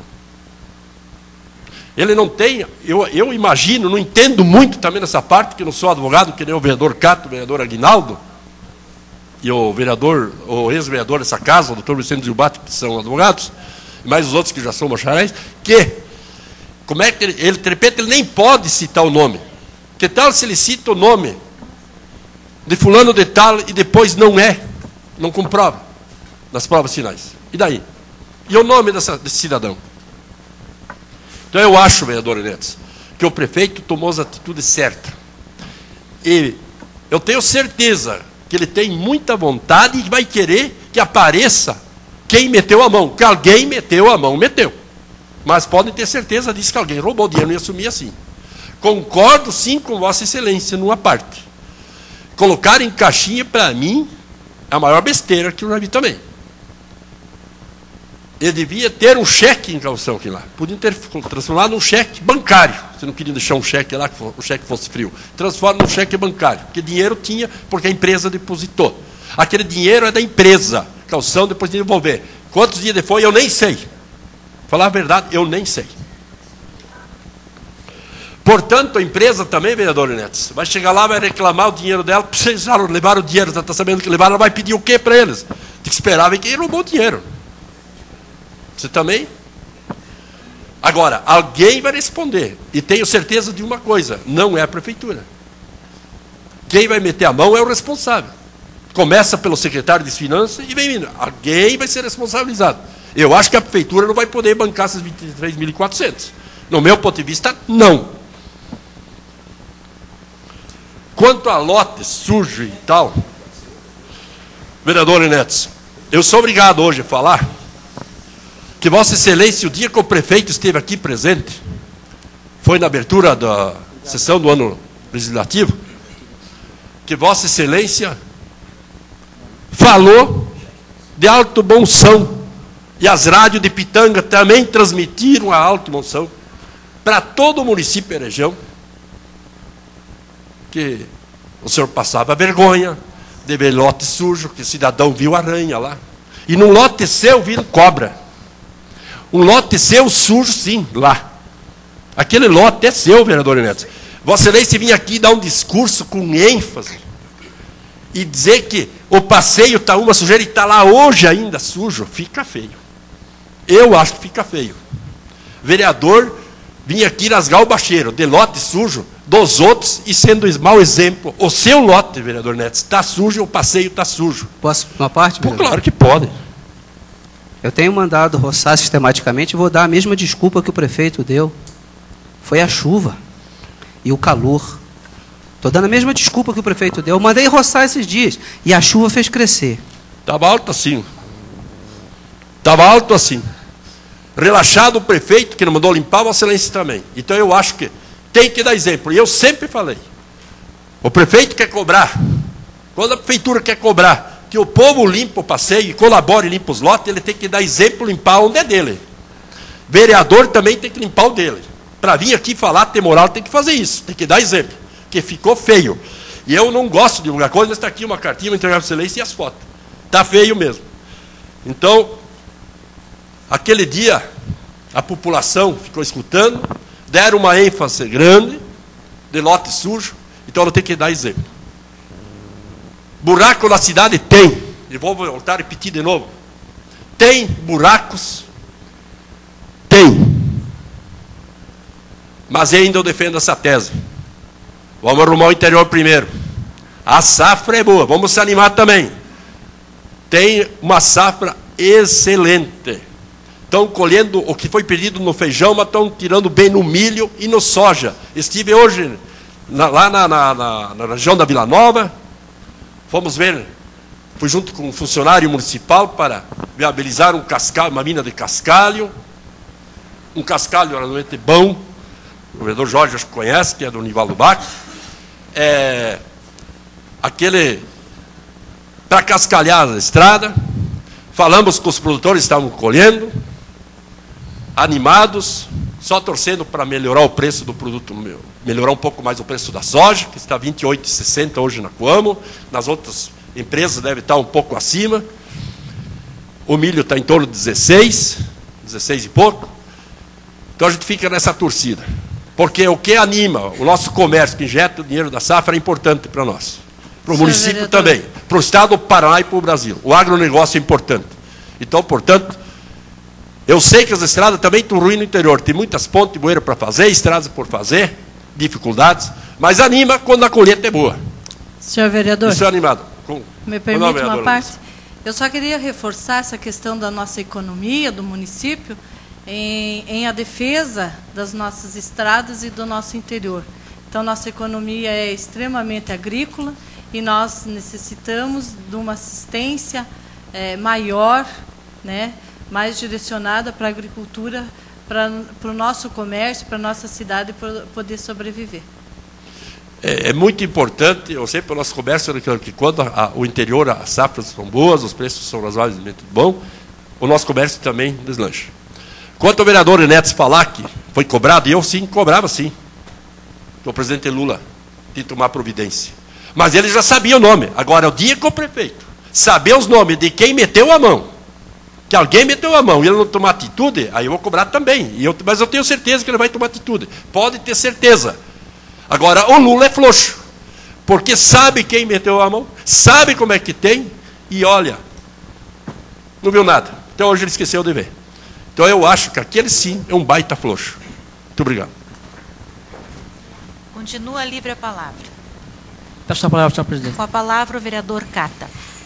Ele não tem, eu, eu imagino, não entendo muito também nessa parte, que não sou advogado, que nem o vereador Cato, o vereador Aguinaldo, e o vereador, o ex-vereador dessa casa, o doutor Vicente Zilbate, que são advogados, e mais os outros que já são bacharéis, que, como é que ele, ele, de repente, ele nem pode citar o nome, Que tal se ele cita o nome de fulano de tal e depois não é, não comprova nas provas finais? E daí? E o nome dessa, desse cidadão? Então eu acho, vereador Netes, que o prefeito tomou as atitudes certas. E eu tenho certeza que ele tem muita vontade e vai querer que apareça quem meteu a mão. Que alguém meteu a mão, meteu. Mas podem ter certeza disso, que alguém roubou dinheiro e assumir assim. Concordo sim com Vossa Excelência numa parte. Colocar em caixinha, para mim, é a maior besteira que eu já vi também. Ele devia ter um cheque em calção aqui lá. Podiam ter transformado num cheque bancário. Se não queriam deixar um cheque lá, que o cheque fosse frio. Transforma num cheque bancário. Porque dinheiro tinha, porque a empresa depositou. Aquele dinheiro é da empresa. Calção depois de devolver. Quantos dias depois, eu nem sei. Falar a verdade, eu nem sei. Portanto, a empresa também, vereador Netes, vai chegar lá, vai reclamar o dinheiro dela. Vocês já levaram o dinheiro, já está sabendo que levaram, ela vai pedir o quê para eles? Tem que esperar ver quem roubou o dinheiro. Você também? Agora, alguém vai responder. E tenho certeza de uma coisa, não é a prefeitura. Quem vai meter a mão é o responsável. Começa pelo secretário de Finanças e vem vindo. Alguém vai ser responsabilizado. Eu acho que a prefeitura não vai poder bancar esses vinte e três mil e quatrocentos. No meu ponto de vista, não. Quanto a lote sujo e tal, vereador Netes, eu sou obrigado hoje a falar que Vossa Excelência, o dia que o prefeito esteve aqui presente, foi na abertura da sessão do ano legislativo, que Vossa Excelência falou de alto bom som, e as rádios de Pitanga também transmitiram a alto bom som para todo o município e região, que o senhor passava vergonha de ver lote sujo, que o cidadão viu aranha lá, e num lote seu viram cobra. Um lote seu sujo, sim, lá. Aquele lote é seu, vereador Neto. Vossa Excelência vinha aqui dar um discurso com ênfase e dizer que o passeio está uma sujeira e está lá hoje ainda sujo, fica feio. Eu acho que fica feio. Vereador vinha aqui rasgar o bacheiro de lote sujo dos outros e sendo mau exemplo. O seu lote, vereador Neto, está sujo, o passeio está sujo. Posso uma parte, Pô, vereador? claro que pode. Eu tenho mandado roçar sistematicamente e vou dar a mesma desculpa que o prefeito deu. Foi a chuva e o calor. Estou dando a mesma desculpa que o prefeito deu. Eu mandei roçar esses dias e a chuva fez crescer. Estava alto assim. Estava alto assim. Relaxado o prefeito, que não mandou limpar, Vossa Excelência também. Então eu acho que tem que dar exemplo. E eu sempre falei. O prefeito quer cobrar. Quando a prefeitura quer cobrar que o povo limpa o passeio e colabore e limpa os lotes, ele tem que dar exemplo, limpar onde é dele. Vereador também tem que limpar o dele. Para vir aqui falar, ter moral, tem que fazer isso. Tem que dar exemplo. Porque ficou feio. E eu não gosto de divulgar coisa, mas está aqui uma cartinha, vou entregar para a Excelência e as fotos. Está feio mesmo. Então, aquele dia, a população ficou escutando, deram uma ênfase grande, de lote sujo, então ela tem que dar exemplo. Buraco na cidade tem, e vou voltar a repetir de novo, tem buracos, tem, mas ainda eu defendo essa tese. Vamos arrumar o interior primeiro. A safra é boa, vamos se animar também. Tem uma safra excelente. Estão colhendo o que foi perdido no feijão, mas estão tirando bem no milho e no soja. Estive hoje na, lá na, na, na, na região da Vila Nova. Fomos ver, fui junto com um funcionário municipal para viabilizar um cascalho, uma mina de cascalho. Um cascalho realmente bom. O vereador Jorge acho que conhece, que é do Nivaldo Bach. É, aquele, para cascalhar a estrada. Falamos com os produtores, estavam colhendo, animados, só torcendo para melhorar o preço do produto, melhorar um pouco mais o preço da soja, que está vinte e oito reais e sessenta centavos hoje na Coamo, nas outras empresas deve estar um pouco acima. O milho está em torno de dezesseis, dezesseis e pouco. Então a gente fica nessa torcida. Porque o que anima o nosso comércio, que injeta o dinheiro da safra, é importante para nós. Para o município também. Para o estado do Paraná e para o Brasil. O agronegócio é importante. Então, portanto, eu sei que as estradas também estão ruins no interior. Tem muitas pontes e bueiras para fazer, estradas por fazer, dificuldades. Mas anima quando a colheita é boa. Senhor vereador, Isso é animado. Com, me com permite a uma parte? Eu só queria reforçar essa questão da nossa economia, do município, em, em a defesa das nossas estradas e do nosso interior. Então, nossa economia é extremamente agrícola e nós necessitamos de uma assistência é, maior, né, mais direcionada para a agricultura, para, para o nosso comércio, para a nossa cidade poder sobreviver. É, é muito importante, eu sei para o nosso comércio, que quando a, a, o interior, as safras são boas, os preços são razoavelmente bons, o nosso comércio também deslancha. Quanto ao vereador Enéas falar que foi cobrado, e eu sim, cobrava sim, que o presidente Lula tinha que tomar providência. Mas ele já sabia o nome. Agora, o dia que o prefeito saber os nomes de quem meteu a mão, que alguém meteu a mão e ele não tomar atitude, aí eu vou cobrar também. E eu, mas eu tenho certeza que ele vai tomar atitude. Pode ter certeza. Agora, o Lula é floxo, porque sabe quem meteu a mão, sabe como é que tem, e olha, não viu nada. Então hoje ele esqueceu de ver. Então eu acho que aquele sim é um baita floxo. Muito obrigado. Continua livre a palavra. Peço a palavra, senhor presidente. Com a palavra o vereador Cata.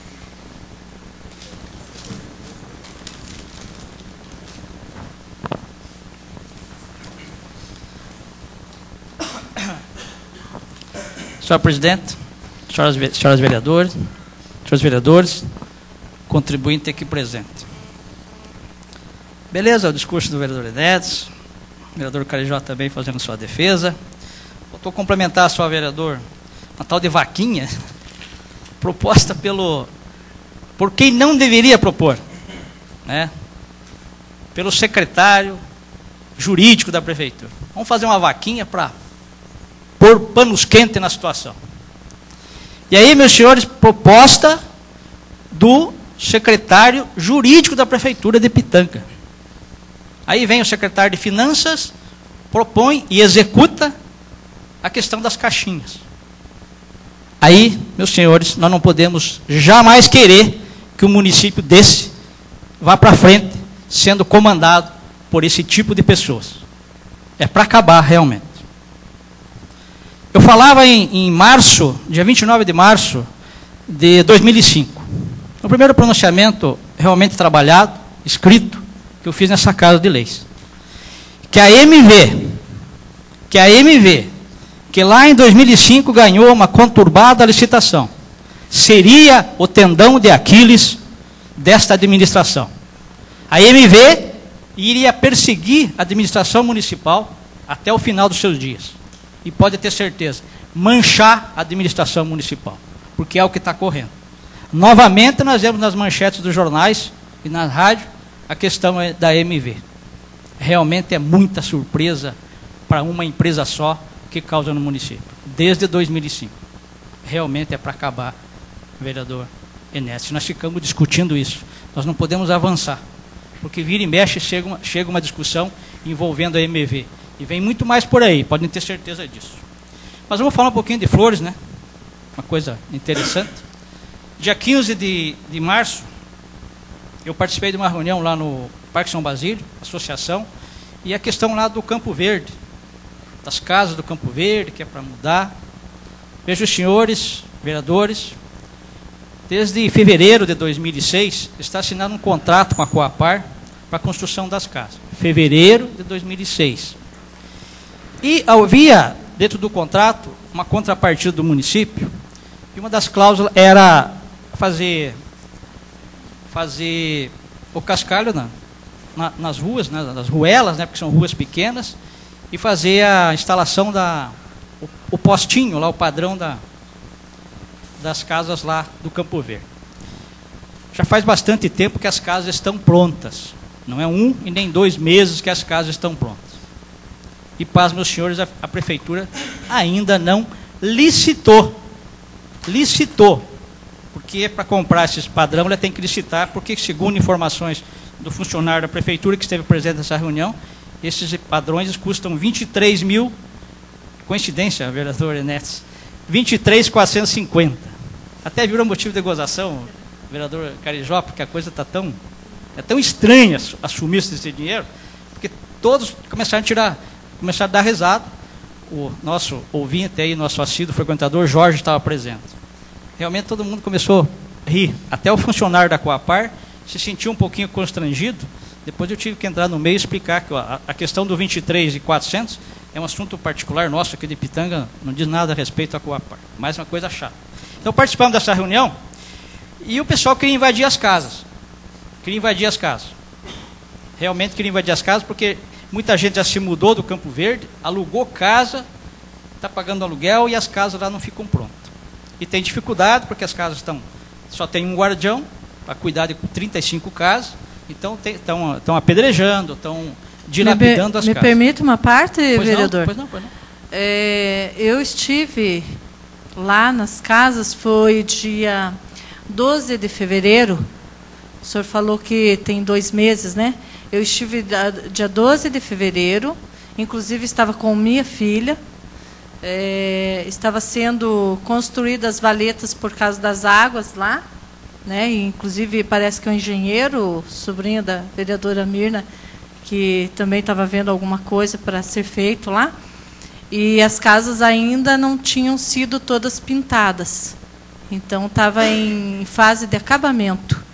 Senhor presidente, senhoras, senhoras vereadoras, senhores vereadores, contribuinte aqui presente. Beleza, o discurso do vereador Enéas, o vereador Carijó também fazendo sua defesa. Vou complementar só, vereador, uma tal de vaquinha, proposta pelo, por quem não deveria propor, né? Pelo secretário jurídico da prefeitura. Vamos fazer uma vaquinha para pôr panos quentes na situação. E aí, meus senhores, proposta do secretário jurídico da prefeitura de Pitanga. Aí vem o secretário de Finanças, propõe e executa a questão das caixinhas. Aí, meus senhores, nós não podemos jamais querer que um município desse vá para frente, sendo comandado por esse tipo de pessoas. É para acabar realmente. Eu falava em, em março, dia vinte e nove de março de dois mil e cinco. O primeiro pronunciamento realmente trabalhado, escrito, que eu fiz nessa Casa de Leis. Que a M V, que a M V, que lá em dois mil e cinco ganhou uma conturbada licitação, seria o tendão de Aquiles desta administração. A M V iria perseguir a administração municipal até o final dos seus dias. E pode ter certeza, manchar a administração municipal, porque é o que está correndo. Novamente nós vemos nas manchetes dos jornais e na rádio a questão da M V. Realmente é muita surpresa para uma empresa só que causa no município, desde dois mil e cinco. Realmente é para acabar, vereador Enéas. Nós ficamos discutindo isso, nós não podemos avançar, porque vira e mexe, chega uma, chega uma discussão envolvendo a M V. E vem muito mais por aí, podem ter certeza disso. Mas vamos falar um pouquinho de flores, né? Uma coisa interessante. Dia quinze de, de março, eu participei de uma reunião lá no Parque São Basílio, associação, e a questão lá do Campo Verde, das casas do Campo Verde, que é para mudar. Vejo os senhores, vereadores, desde fevereiro de dois mil e seis, está assinado um contrato com a Coapar para a construção das casas. Fevereiro de dois mil e seis. E havia, dentro do contrato, uma contrapartida do município, e uma das cláusulas era fazer, fazer o cascalho na, na, nas ruas, né, nas ruelas, né, porque são ruas pequenas, e fazer a instalação da o, o postinho, lá o padrão da, das casas lá do Campo Verde. Já faz bastante tempo que as casas estão prontas. Não é um e nem dois meses que as casas estão prontas. E, paz, meus senhores, a, a prefeitura ainda não licitou. Licitou. Porque para comprar esse padrão, ela tem que licitar, porque, segundo informações do funcionário da prefeitura que esteve presente nessa reunião, esses padrões custam vinte e três mil, coincidência, vereador Enéas, vinte e três mil quatrocentos e cinquenta. Até virou motivo de gozação, vereador Carijó, porque a coisa está tão, é tão estranha assumir esse dinheiro, porque todos começaram a tirar, começaram a dar risada, o nosso ouvinte aí, nosso assíduo frequentador, Jorge, estava presente. Realmente todo mundo começou a rir. Até o funcionário da Coapar se sentiu um pouquinho constrangido. Depois eu tive que entrar no meio e explicar que a, a questão do vinte e três e quatrocentos é um assunto particular nosso aqui de Pitanga, não diz nada a respeito à Coapar. Mais uma coisa chata. Então participamos dessa reunião e o pessoal queria invadir as casas. Queria invadir as casas. Realmente queria invadir as casas porque muita gente já se mudou do Campo Verde, alugou casa, está pagando aluguel e as casas lá não ficam prontas. E tem dificuldade porque as casas estão, só tem um guardião para cuidar de trinta e cinco casas, então estão apedrejando, estão dilapidando as me casas. Me permite uma parte, pois vereador? Não, pois não, pois não. É, eu estive lá nas casas, foi dia doze de fevereiro, o senhor falou que tem dois meses, né? Eu estive dia doze de fevereiro, inclusive estava com minha filha, é, estava sendo construídas valetas por causa das águas lá, né? E, inclusive parece que o engenheiro, sobrinho da vereadora Mirna, que também estava vendo alguma coisa para ser feito lá, e as casas ainda não tinham sido todas pintadas, então estava em fase de acabamento.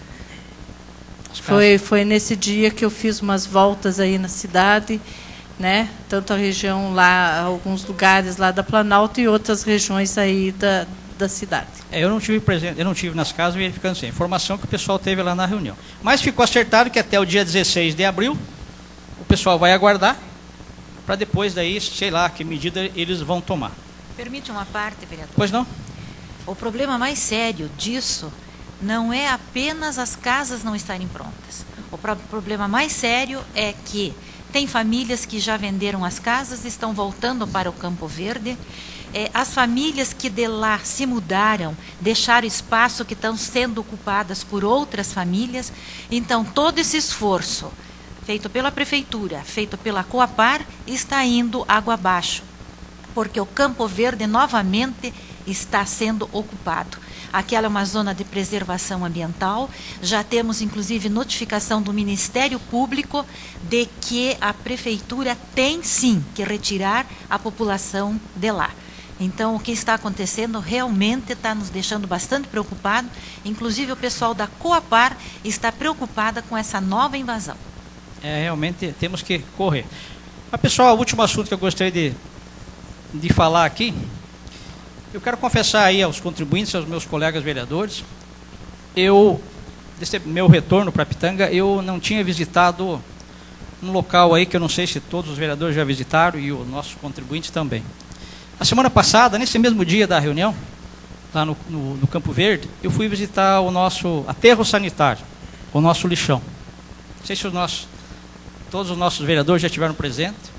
Foi, foi nesse dia que eu fiz umas voltas aí na cidade, né? Tanto a região lá, alguns lugares lá da Planalto e outras regiões aí da, da cidade. É, eu não tive presente, eu não tive nas casas verificando assim, a informação que o pessoal teve lá na reunião. Mas ficou acertado que até o dia dezesseis de abril o pessoal vai aguardar para depois daí, sei lá, que medida eles vão tomar. Permite uma parte, vereador? Pois não? O problema mais sério disso não é apenas as casas não estarem prontas. O pro problema mais sério é que tem famílias que já venderam as casas e estão voltando para o Campo Verde. É, as famílias que de lá se mudaram, deixaram espaço que estão sendo ocupadas por outras famílias. Então, todo esse esforço feito pela Prefeitura, feito pela Coapar, está indo água abaixo, porque o Campo Verde novamente está sendo ocupado. Aquela é uma zona de preservação ambiental, já temos inclusive notificação do Ministério Público de que a Prefeitura tem sim que retirar a população de lá. Então, o que está acontecendo realmente está nos deixando bastante preocupados, inclusive o pessoal da Coapar está preocupada com essa nova invasão. É, realmente temos que correr. Mas, pessoal, o último assunto que eu gostaria de, de falar aqui, eu quero confessar aí aos contribuintes, aos meus colegas vereadores, eu, desse meu retorno para Pitanga, eu não tinha visitado um local aí que eu não sei se todos os vereadores já visitaram e os nossos contribuintes também. A semana passada, nesse mesmo dia da reunião, lá no, no, no Campo Verde, eu fui visitar o nosso aterro sanitário, o nosso lixão. Não sei se os nossos, todos os nossos vereadores já estiveram presentes.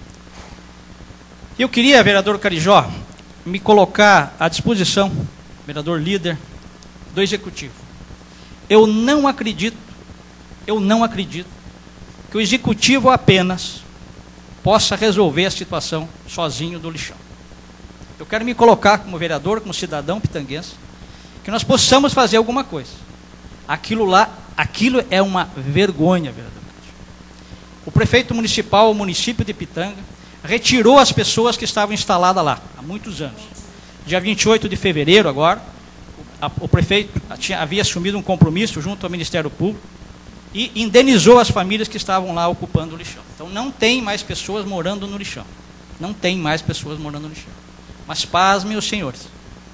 Eu queria, vereador Carijó, me colocar à disposição, vereador líder, do Executivo. Eu não acredito, eu não acredito que o Executivo apenas possa resolver a situação sozinho do lixão. Eu quero me colocar como vereador, como cidadão pitanguense, que nós possamos fazer alguma coisa. Aquilo lá, aquilo é uma vergonha, vereador. O prefeito municipal, o município de Pitanga, retirou as pessoas que estavam instaladas lá, há muitos anos. Dia vinte e oito de fevereiro, agora, a, o prefeito tinha, havia assumido um compromisso junto ao Ministério Público e indenizou as famílias que estavam lá ocupando o lixão. Então, não tem mais pessoas morando no lixão. Não tem mais pessoas morando no lixão. Mas pasmem os senhores,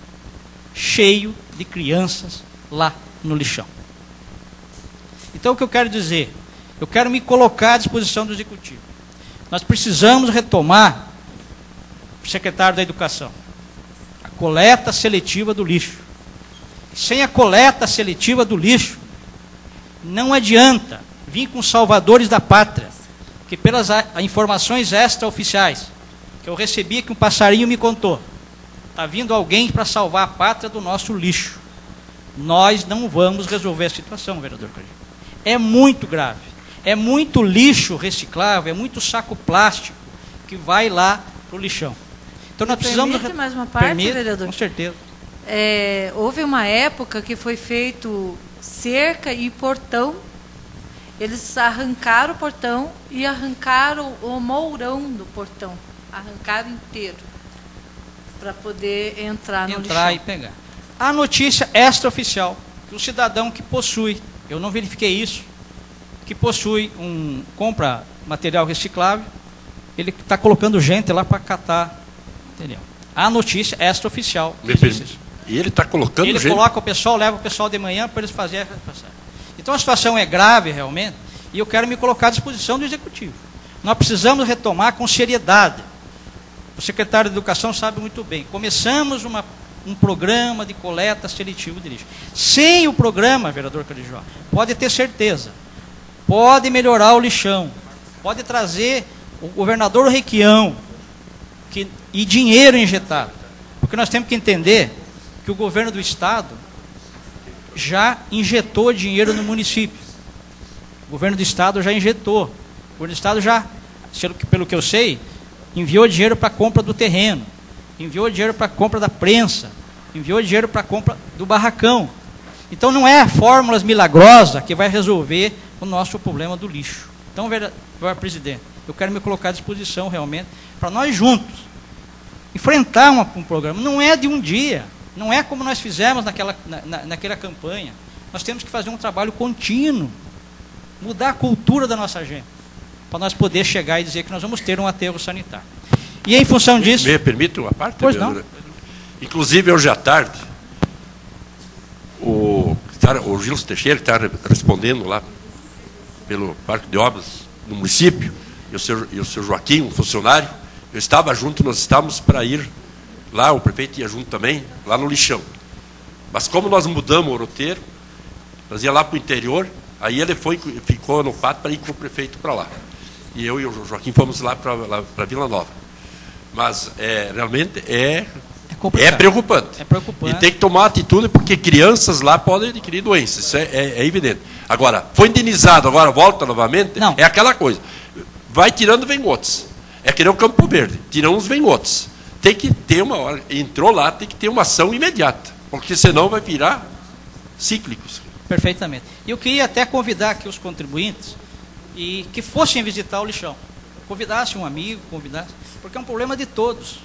cheio de crianças lá no lixão. Então, o que eu quero dizer? Eu quero me colocar à disposição do Executivo. Nós precisamos retomar, secretário da Educação, a coleta seletiva do lixo. Sem a coleta seletiva do lixo, não adianta vir com salvadores da pátria, que pelas informações extraoficiais que eu recebi, que um passarinho me contou, está vindo alguém para salvar a pátria do nosso lixo. Nós não vamos resolver a situação, vereador Carijó. É muito grave. É muito lixo reciclável, é muito saco plástico que vai lá para o lixão. Então nós precisamos... Permite mais uma parte, Permite, vereador? com certeza. É, houve uma época que foi feito cerca e portão. Eles arrancaram o portão e arrancaram o mourão do portão. Arrancaram inteiro. para poder entrar no entrar lixão. e pegar. A notícia extraoficial, que o cidadão que possui, eu não verifiquei isso, que possui um, compra material reciclável, ele está colocando gente lá para catar material. A notícia extraoficial. Me permite. E ele está colocando Ele gente. coloca o pessoal, leva o pessoal de manhã para eles fazerem a repassagem. Então a situação é grave realmente, e eu quero me colocar à disposição do Executivo. Nós precisamos retomar com seriedade. O secretário de Educação sabe muito bem. Começamos uma, um programa de coleta seletiva de lixo. Sem o programa, vereador Carijó, pode ter certeza, pode melhorar o lixão, pode trazer o governador Requião que, e dinheiro injetado. Porque nós temos que entender que o governo do Estado já injetou dinheiro no município. O governo do Estado já injetou. O governo do Estado já, pelo que eu sei, enviou dinheiro para a compra do terreno, enviou dinheiro para a compra da prensa, enviou dinheiro para a compra do barracão. Então não é fórmulas milagrosas que vai resolver o nosso problema do lixo. Então, vereador presidente, eu quero me colocar à disposição realmente para nós juntos enfrentar uma, um programa. Não é de um dia, não é como nós fizemos naquela, na, naquela campanha. Nós temos que fazer um trabalho contínuo, mudar a cultura da nossa gente, para nós poder chegar e dizer que nós vamos ter um aterro sanitário. E em função disso... Me permite uma parte? Pois não. Inclusive, hoje à tarde, o, o Gilson Teixeira, que está respondendo lá pelo Parque de Obras do município, e o seu, e o seu Joaquim, um funcionário, eu estava junto, nós estávamos para ir lá, o prefeito ia junto também, lá no lixão. Mas como nós mudamos o roteiro, nós ia lá para o interior, aí ele foi, ficou no pátio para ir com o prefeito para lá. E eu e o Joaquim fomos lá para para Vila Nova. Mas é, realmente é, é, é preocupante. É preocupante. E tem que tomar atitude, porque crianças lá podem adquirir doenças, isso é, é, é evidente. Agora, foi indenizado, agora volta novamente, não. É aquela coisa. Vai tirando, vem outros. É que nem o Campo Verde, tiram uns, vem outros. Tem que ter uma hora, entrou lá, tem que ter uma ação imediata, porque senão vai virar cíclicos. Perfeitamente. E eu queria até convidar aqui os contribuintes e que fossem visitar o lixão. Convidasse um amigo, convidasse, porque é um problema de todos.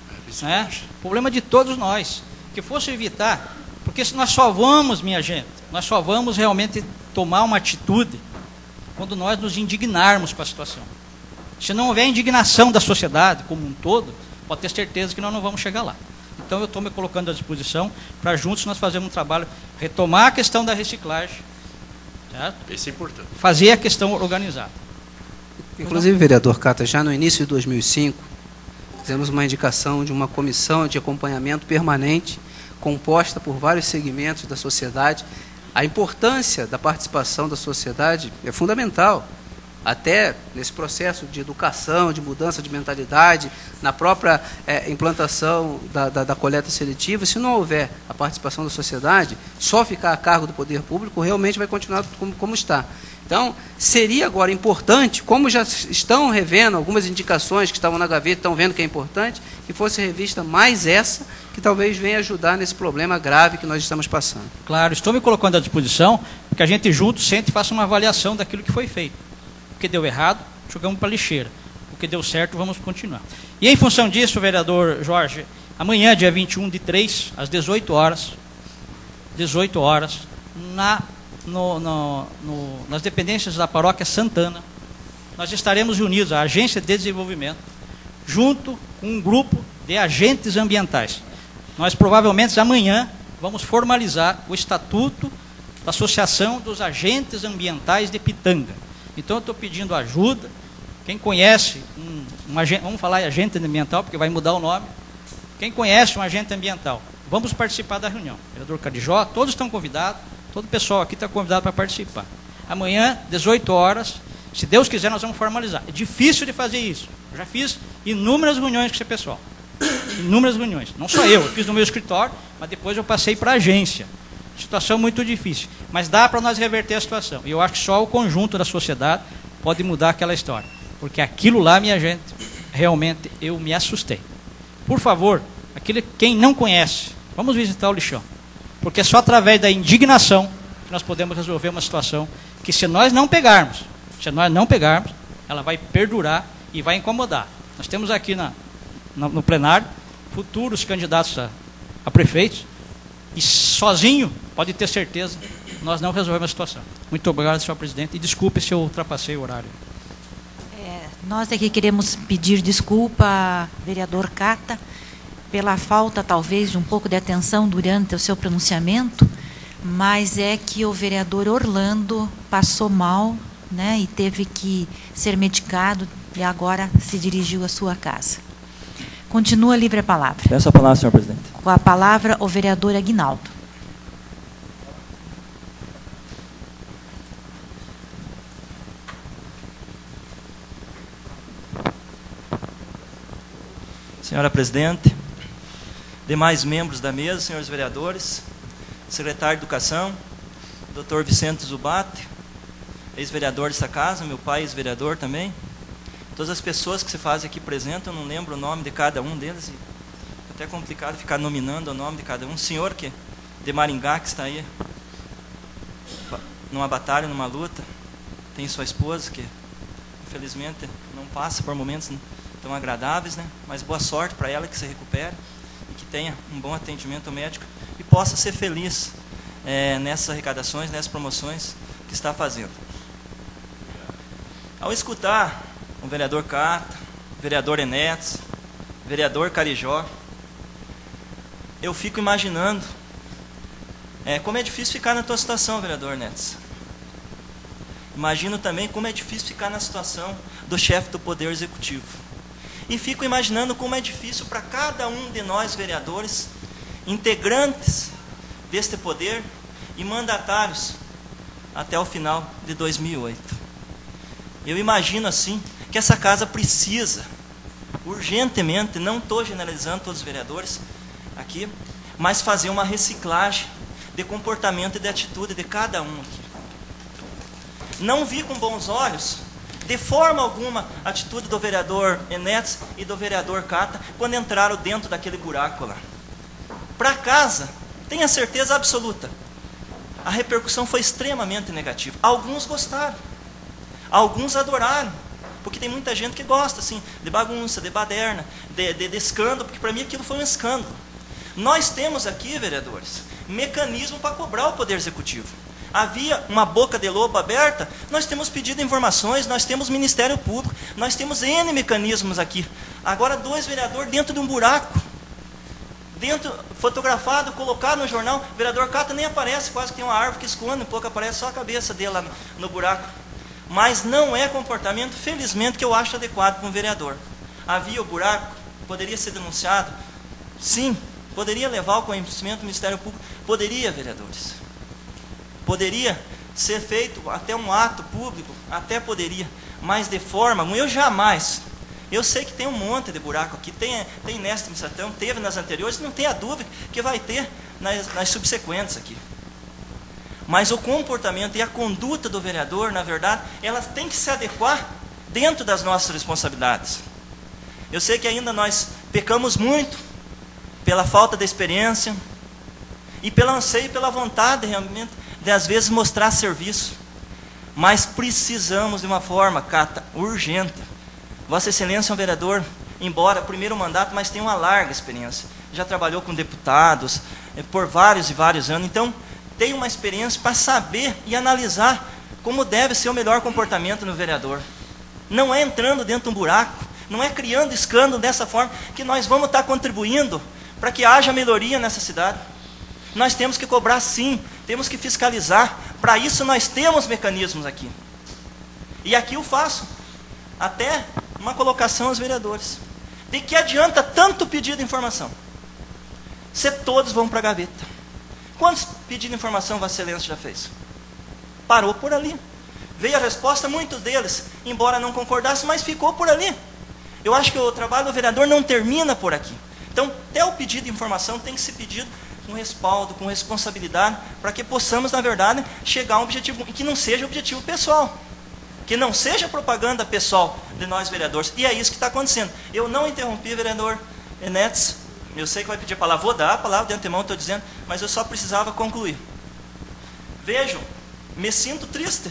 Né? Problema de todos nós. Que fossem evitar, porque se nós só vamos, minha gente, nós só vamos realmente tomar uma atitude quando nós nos indignarmos com a situação. Se não houver indignação da sociedade como um todo, pode ter certeza que nós não vamos chegar lá. Então eu estou me colocando à disposição para juntos nós fazermos um trabalho, retomar a questão da reciclagem, certo? Isso é importante. Fazer a questão organizada. Inclusive, vereador Cata, já no início de dois mil e cinco, fizemos uma indicação de uma comissão de acompanhamento permanente, composta por vários segmentos da sociedade. A importância da participação da sociedade é fundamental, até nesse processo de educação, de mudança de mentalidade, na própria é, implantação da, da, da coleta seletiva. Se não houver a participação da sociedade, só ficar a cargo do poder público, realmente vai continuar como, como está. Então, seria agora importante, como já estão revendo algumas indicações que estavam na gaveta, estão vendo que é importante, que fosse revista mais essa, que talvez venha ajudar nesse problema grave que nós estamos passando. Claro, estou me colocando à disposição, porque a gente junto sente e faça uma avaliação daquilo que foi feito. O que deu errado, jogamos para a lixeira. O que deu certo, vamos continuar. E em função disso, vereador Jorge, amanhã, dia vinte e um de três, às dezoito horas, dezoito horas, na, no, no, no, nas dependências da paróquia Santana, nós estaremos reunidos, a Agência de Desenvolvimento, junto com um grupo de agentes ambientais. Nós provavelmente amanhã vamos formalizar o estatuto da Associação dos Agentes Ambientais de Pitanga. Então eu estou pedindo ajuda, quem conhece, um, um agente, vamos falar em agente ambiental, porque vai mudar o nome, quem conhece um agente ambiental, vamos participar da reunião. Vereador Carijó, todos estão convidados, todo o pessoal aqui está convidado para participar. Amanhã, dezoito horas, se Deus quiser, nós vamos formalizar. É difícil de fazer isso, eu já fiz inúmeras reuniões com esse pessoal, inúmeras reuniões, não só eu, eu fiz no meu escritório, mas depois eu passei para a agência. Situação muito difícil, mas dá para nós reverter a situação. E eu acho que só o conjunto da sociedade pode mudar aquela história. Porque aquilo lá, minha gente, realmente eu me assustei. Por favor, aquele, quem não conhece, vamos visitar o lixão. Porque é só através da indignação que nós podemos resolver uma situação que, se nós não pegarmos, se nós não pegarmos, ela vai perdurar e vai incomodar. Nós temos aqui na, no, no plenário futuros candidatos a, a prefeitos, e sozinho, pode ter certeza, nós não resolvemos a situação. Muito obrigado, senhor presidente, e desculpe se eu ultrapassei o horário. É, nós aqui queremos pedir desculpa, vereador Cata, pela falta, talvez, de um pouco de atenção durante o seu pronunciamento, mas é que o vereador Orlando passou mal, né, e teve que ser medicado e agora se dirigiu à sua casa. Continua livre a palavra. Peço a palavra, senhor presidente. Com a palavra, o vereador Aguinaldo. Senhora presidente, demais membros da mesa, senhores vereadores, secretário de Educação, doutor Vicente Zubate, ex-vereador dessa casa, meu pai ex-vereador também, todas as pessoas que se fazem aqui presentes, eu não lembro o nome de cada um deles, e é até complicado ficar nominando o nome de cada um. O senhor que, de Maringá, que está aí numa batalha, numa luta, tem sua esposa que infelizmente não passa por momentos tão agradáveis, né? Mas boa sorte para ela, que se recupere e que tenha um bom atendimento médico e possa ser feliz é, nessas arrecadações, nessas promoções que está fazendo. Ao escutar o vereador Cata, o vereador Enetes, o vereador Carijó, eu fico imaginando é, como é difícil ficar na tua situação, vereador Enetes. Imagino também como é difícil ficar na situação do chefe do Poder Executivo. E fico imaginando como é difícil para cada um de nós, vereadores, integrantes deste poder e mandatários até o final de dois mil e oito. Eu imagino assim que essa casa precisa, urgentemente, não estou generalizando todos os vereadores aqui, mas fazer uma reciclagem de comportamento e de atitude de cada um aqui. Não vi com bons olhos, de forma alguma, a atitude do vereador Enetes e do vereador Cata quando entraram dentro daquele buraco lá. Para casa, tenha certeza absoluta, a repercussão foi extremamente negativa. Alguns gostaram, alguns adoraram, porque tem muita gente que gosta assim, de bagunça, de baderna, de, de, de escândalo, porque para mim aquilo foi um escândalo. Nós temos aqui, vereadores, mecanismo para cobrar o Poder Executivo. Havia uma boca de lobo aberta, nós temos pedido informações, nós temos Ministério Público, nós temos N mecanismos aqui. Agora dois vereadores dentro de um buraco, dentro, fotografado, colocado no jornal, o vereador Cata nem aparece, quase que tem uma árvore que esconde, um pouco aparece só a cabeça dele lá no, no buraco. Mas não é comportamento, felizmente, que eu acho adequado para um vereador. Havia o buraco, poderia ser denunciado, sim, poderia levar ao conhecimento do Ministério Público, poderia, vereadores. Poderia ser feito até um ato público, até poderia, mas de forma, eu jamais, eu sei que tem um monte de buraco aqui, tem, tem nesta administração, teve nas anteriores, não tenha dúvida que vai ter nas, nas subsequentes aqui. Mas o comportamento e a conduta do vereador, na verdade, elas têm que se adequar dentro das nossas responsabilidades. Eu sei que ainda nós pecamos muito pela falta de experiência e pelo anseio e pela vontade realmente de às vezes mostrar serviço, mas precisamos de uma forma, Cata, urgente. Vossa Excelência é um vereador, embora primeiro mandato, mas tem uma larga experiência, já trabalhou com deputados por vários e vários anos, então tem uma experiência para saber e analisar como deve ser o melhor comportamento no vereador. Não é entrando dentro de um buraco, não é criando escândalo dessa forma que nós vamos estar contribuindo para que haja melhoria nessa cidade. Nós temos que cobrar sim, temos que fiscalizar, para isso nós temos mecanismos aqui. E aqui eu faço até uma colocação aos vereadores. De que adianta tanto pedido de informação? Se todos vão para a gaveta. Quantos pedidos de informação Vossa Excelência já fez? Parou por ali. Veio a resposta, muitos deles, embora não concordassem, mas ficou por ali. Eu acho que o trabalho do vereador não termina por aqui. Então, até o pedido de informação tem que ser pedido com respaldo, com responsabilidade, para que possamos, na verdade, chegar a um objetivo, e que não seja objetivo pessoal, que não seja propaganda pessoal de nós vereadores, e é isso que está acontecendo. Eu não interrompi, vereador Enetes, eu sei que vai pedir a palavra, vou dar a palavra de antemão, estou dizendo, mas eu só precisava concluir. Vejam, me sinto triste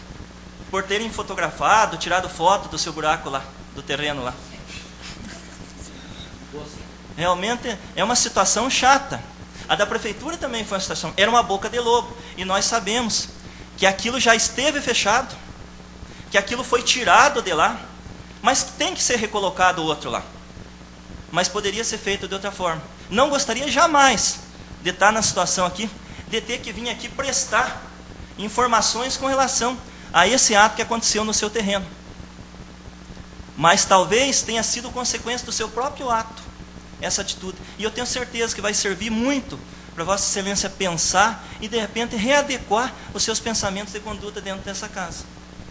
por terem fotografado, tirado foto do seu buraco lá, do terreno lá. Realmente é uma situação chata. A da prefeitura também foi uma situação, era uma boca de lobo. E nós sabemos que aquilo já esteve fechado, que aquilo foi tirado de lá, mas tem que ser recolocado o outro lá. Mas poderia ser feito de outra forma. Não gostaria jamais de estar na situação aqui, de ter que vir aqui prestar informações com relação a esse ato que aconteceu no seu terreno. Mas talvez tenha sido consequência do seu próprio ato, essa atitude. E eu tenho certeza que vai servir muito para Vossa Excelência pensar e, de repente, readequar os seus pensamentos de conduta dentro dessa casa.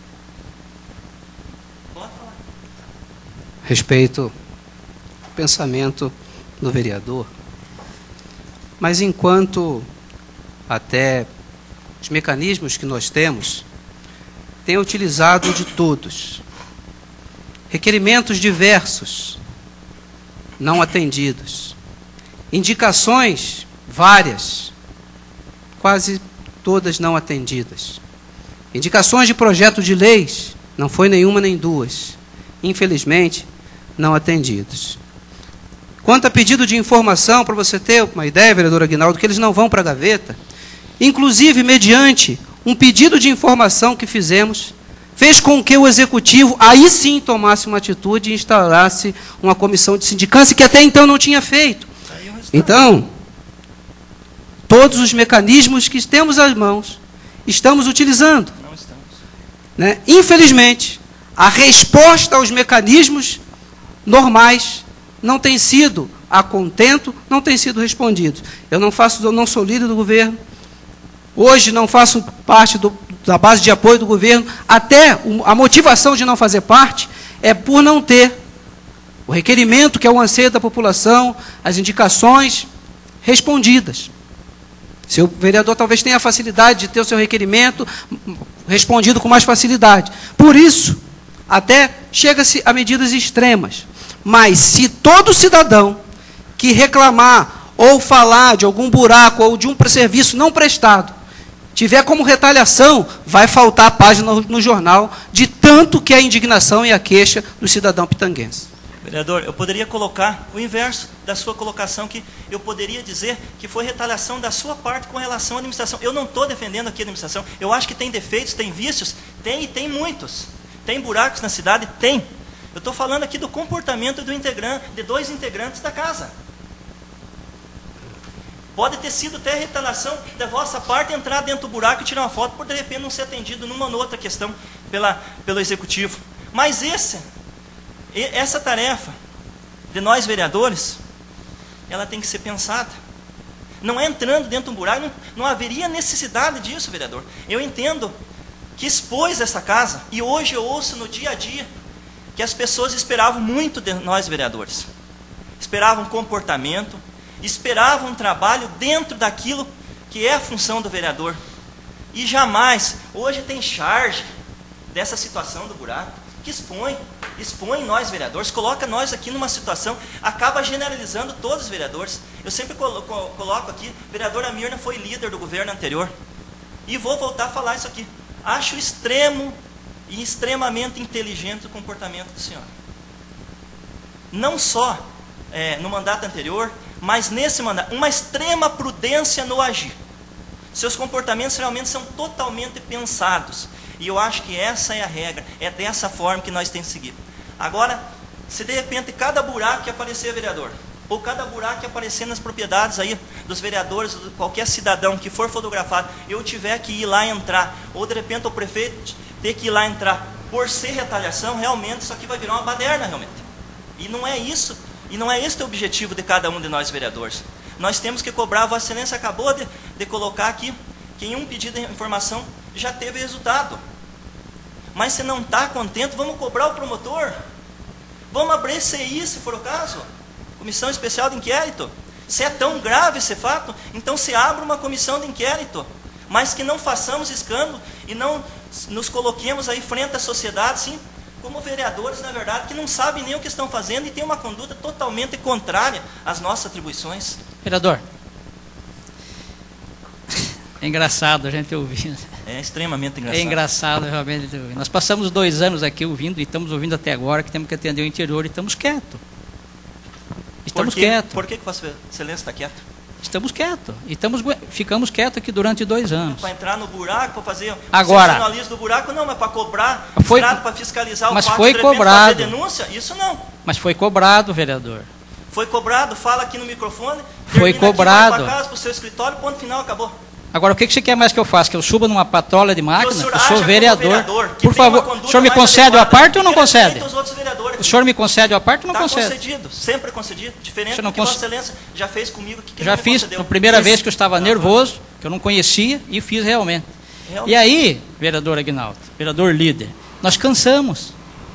Pode falar. Respeito o pensamento do vereador, mas enquanto até os mecanismos que nós temos têm utilizado de todos, requerimentos diversos não atendidos, indicações várias, quase todas não atendidas, indicações de projeto de leis, não foi nenhuma nem duas, infelizmente não atendidos. Quanto a pedido de informação, para você ter uma ideia, vereador Aguinaldo, que eles não vão para a gaveta, inclusive mediante um pedido de informação que fizemos, fez com que o executivo aí sim tomasse uma atitude e instalasse uma comissão de sindicância que até então não tinha feito. Então, todos os mecanismos que temos às mãos, estamos utilizando. Não estamos. Né? Infelizmente, a resposta aos mecanismos normais não tem sido a contento, não tem sido respondido. Eu não faço, eu não sou líder do governo, hoje não faço parte do, da base de apoio do governo, até a motivação de não fazer parte é por não ter o requerimento, que é o anseio da população, as indicações respondidas. Seu vereador talvez tenha a facilidade de ter o seu requerimento respondido com mais facilidade. Por isso, até chega-se a medidas extremas. Mas se todo cidadão que reclamar ou falar de algum buraco ou de um serviço não prestado tiver como retaliação, vai faltar a página no, no jornal de tanto que é a indignação e a queixa do cidadão pitanguense. Vereador, eu poderia colocar o inverso da sua colocação, que eu poderia dizer que foi retaliação da sua parte com relação à administração. Eu não estou defendendo aqui a administração, eu acho que tem defeitos, tem vícios, tem e tem muitos. Tem buracos na cidade? Tem. Eu estou falando aqui do comportamento do integrante, de dois integrantes da casa. Pode ter sido até retaliação da vossa parte entrar dentro do buraco e tirar uma foto por de repente não ser atendido numa ou outra questão pela, pelo executivo. Mas esse, essa tarefa de nós vereadores, ela tem que ser pensada. Não é entrando dentro de um buraco, não, não haveria necessidade disso, vereador. Eu entendo que expôs essa casa, e hoje eu ouço no dia a dia que as pessoas esperavam muito de nós vereadores. Esperavam comportamento, esperavam um trabalho dentro daquilo que é a função do vereador. E jamais, hoje tem charge dessa situação do buraco, que expõe, expõe nós vereadores, coloca nós aqui numa situação, acaba generalizando todos os vereadores. Eu sempre colo coloco aqui, vereadora Mirna foi líder do governo anterior, e vou voltar a falar isso aqui. Acho extremo e extremamente inteligente o comportamento do senhor. Não só é, no mandato anterior, mas nesse mandato, uma extrema prudência no agir. Seus comportamentos realmente são totalmente pensados. E eu acho que essa é a regra, é dessa forma que nós temos que seguir. Agora, se de repente cada buraco que aparecer, vereador, ou cada buraco que aparecer nas propriedades aí dos vereadores, de qualquer cidadão que for fotografado, eu tiver que ir lá entrar, ou de repente o prefeito ter que ir lá entrar, por ser retaliação, realmente isso aqui vai virar uma baderna, realmente. E não é isso, e não é esse o objetivo de cada um de nós vereadores. Nós temos que cobrar, a Vossa Excelência acabou de, de colocar aqui, que em um pedido de informação já teve resultado. Mas se não está contente, vamos cobrar o promotor. Vamos abrir C I, se for o caso. Comissão Especial de Inquérito. Se é tão grave esse fato, então se abre uma comissão de inquérito. Mas que não façamos escândalo e não nos coloquemos aí frente à sociedade, sim, como vereadores, na verdade, que não sabem nem o que estão fazendo e têm uma conduta totalmente contrária às nossas atribuições. Vereador, é engraçado a gente ouvir. É extremamente engraçado. É engraçado realmente ouvir. Nós passamos dois anos aqui ouvindo e estamos ouvindo até agora que temos que atender o interior e estamos quietos. Estamos por que, quietos. Por que, que Vossa Excelência está quieto? Estamos quietos. E estamos, ficamos quietos aqui durante dois anos. Para entrar no buraco, para fazer Agora, o análise do buraco, não, mas para cobrar, foi, para fiscalizar o mas pátio, foi de repente, cobrado. fazer denúncia, isso não. Mas foi cobrado, vereador. Foi cobrado, fala aqui no microfone, foi cobrado. Aqui, vai para casa, para o seu escritório, ponto final, acabou. Agora, o que você quer mais que eu faça? Que eu suba numa patrola de máquina? O eu sou vereador. vereador Por favor, o senhor me concede a parte ou não concede? O senhor me concede a parte ou não tá concede? concedido, sempre concedido. Diferente do que cons... Vossa Excelência já fez comigo. Que que já fiz, a primeira Isso. vez que eu estava não, nervoso, que eu não conhecia, e fiz realmente. realmente. E aí, vereador Aguinaldo, vereador líder, nós cansamos.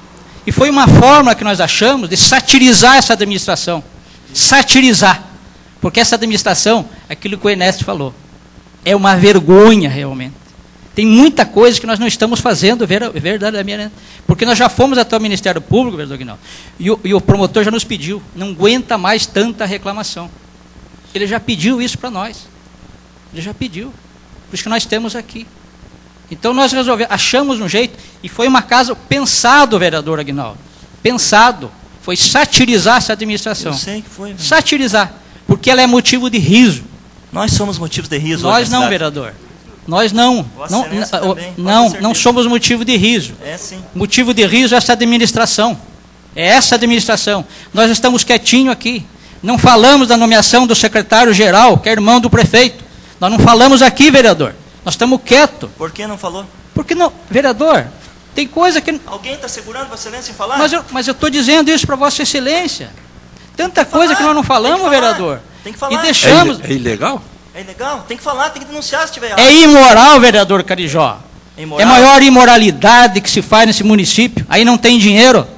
E foi uma forma que nós achamos de satirizar essa administração. Satirizar. Porque essa administração, aquilo que o Ernesto falou, é uma vergonha realmente. Tem muita coisa que nós não estamos fazendo verdadeiramente. Porque nós já fomos até o Ministério Público, vereador Aguinaldo, e o, e o promotor já nos pediu, não aguenta mais tanta reclamação. Ele já pediu isso para nós. Ele já pediu. Por isso que nós temos aqui. Então nós resolvemos, achamos um jeito, e foi uma casa pensado, vereador Aguinaldo. Pensado. Foi satirizar essa administração. Eu sei que foi. Velho. Satirizar. Porque ela é motivo de riso. Nós somos motivos de riso. Nós não, vereador. Nós não. Não, também, não, não somos motivo de riso. É sim. Motivo de riso é essa administração. É essa administração. Nós estamos quietinhos aqui. Não falamos da nomeação do secretário-geral, que é irmão do prefeito. Nós não falamos aqui, vereador. Nós estamos quietos. Por que não falou? Porque não, vereador, tem coisa que... Alguém está segurando Vossa Excelência em falar? Mas eu mas estou dizendo isso para Vossa Excelência. Tanta que coisa falar, que nós não falamos, tem vereador. Tem que falar. E deixamos... É, é ilegal? É ilegal? Tem que falar, tem que denunciar se tiver errado. É imoral, vereador Carijó. É, imoral. É a maior imoralidade que se faz nesse município. Aí não tem dinheiro.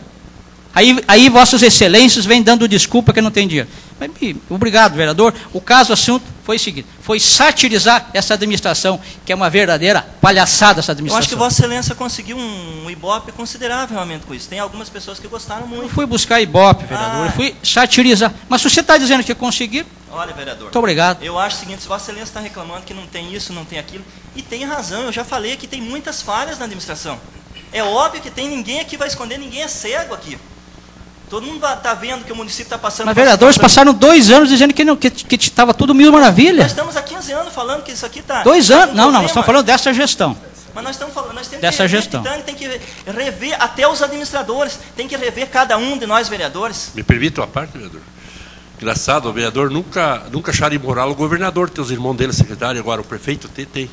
Aí, aí Vossas Excelências vêm dando desculpa que não tem dinheiro. Mas, obrigado, vereador. O caso, o assunto foi o seguinte, foi satirizar essa administração, que é uma verdadeira palhaçada essa administração. Eu acho que Vossa Excelência conseguiu um ibope considerável realmente com isso. Tem algumas pessoas que gostaram muito. Eu fui buscar ibope, vereador. Ah. Eu fui satirizar. Mas se você está dizendo que conseguiu... Olha, vereador. Muito obrigado. Eu acho o seguinte, se Vossa Excelência está reclamando que não tem isso, não tem aquilo, e tem razão, eu já falei que tem muitas falhas na administração. É óbvio que tem, ninguém aqui vai esconder, ninguém é cego aqui. Todo mundo está vendo que o município está passando... Mas, vereadores, passaram dois anos dizendo que estava que, que tudo mil maravilha. Nós estamos há quinze anos falando que isso aqui está... Dois anos? Não, não, nós estamos falando dessa gestão. Mas nós estamos falando, nós temos dessa que gestão. Tem que rever até os administradores, tem que rever cada um de nós vereadores. Me permite uma parte, vereador? Engraçado, o vereador nunca, nunca acharam imoral o governador, tem os irmãos dele, secretário, agora o prefeito tem, tem.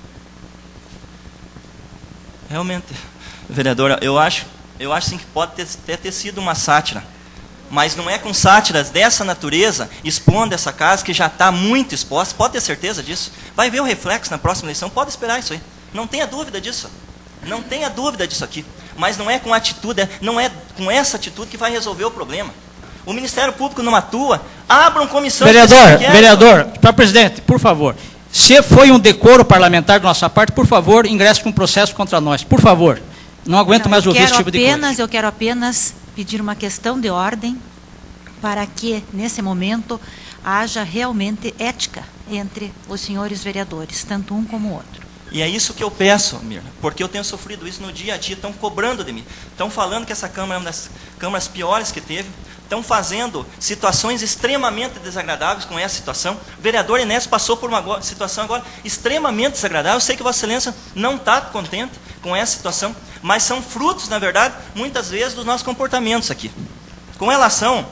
Realmente, vereadora, eu acho... Eu acho sim que pode ter, ter, ter sido uma sátira, mas não é com sátiras dessa natureza, expondo essa casa que já está muito exposta, pode ter certeza disso. Vai ver o reflexo na próxima eleição, pode esperar isso aí. Não tenha dúvida disso. Não tenha dúvida disso aqui. Mas não é com atitude, não é com essa atitude que vai resolver o problema. O Ministério Público não atua, abram comissão... Vereador, vereador, para presidente, por favor, se foi um decoro parlamentar da nossa parte, por favor, ingresse com um processo contra nós, por favor. Não aguento não, mais ouvir esse tipo apenas, de coisa. Eu quero apenas pedir uma questão de ordem para que, nesse momento, haja realmente ética entre os senhores vereadores, tanto um como o outro. E é isso que eu peço, Mirna, porque eu tenho sofrido isso no dia a dia, estão cobrando de mim. Estão falando que essa Câmara é uma das câmaras piores que teve, estão fazendo situações extremamente desagradáveis com essa situação. O vereador Inés passou por uma situação agora extremamente desagradável. Eu sei que Vossa Excelência não está contente com essa situação, mas são frutos, na verdade, muitas vezes, dos nossos comportamentos aqui. Com relação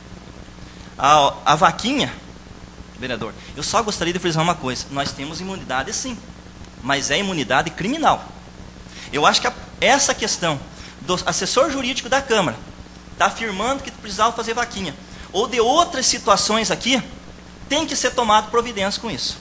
à, à vaquinha, vereador, eu só gostaria de frisar uma coisa. Nós temos imunidade sim, mas é imunidade criminal. Eu acho que a, essa questão do assessor jurídico da Câmara está afirmando que precisava fazer vaquinha, ou de outras situações aqui, tem que ser tomado providência com isso.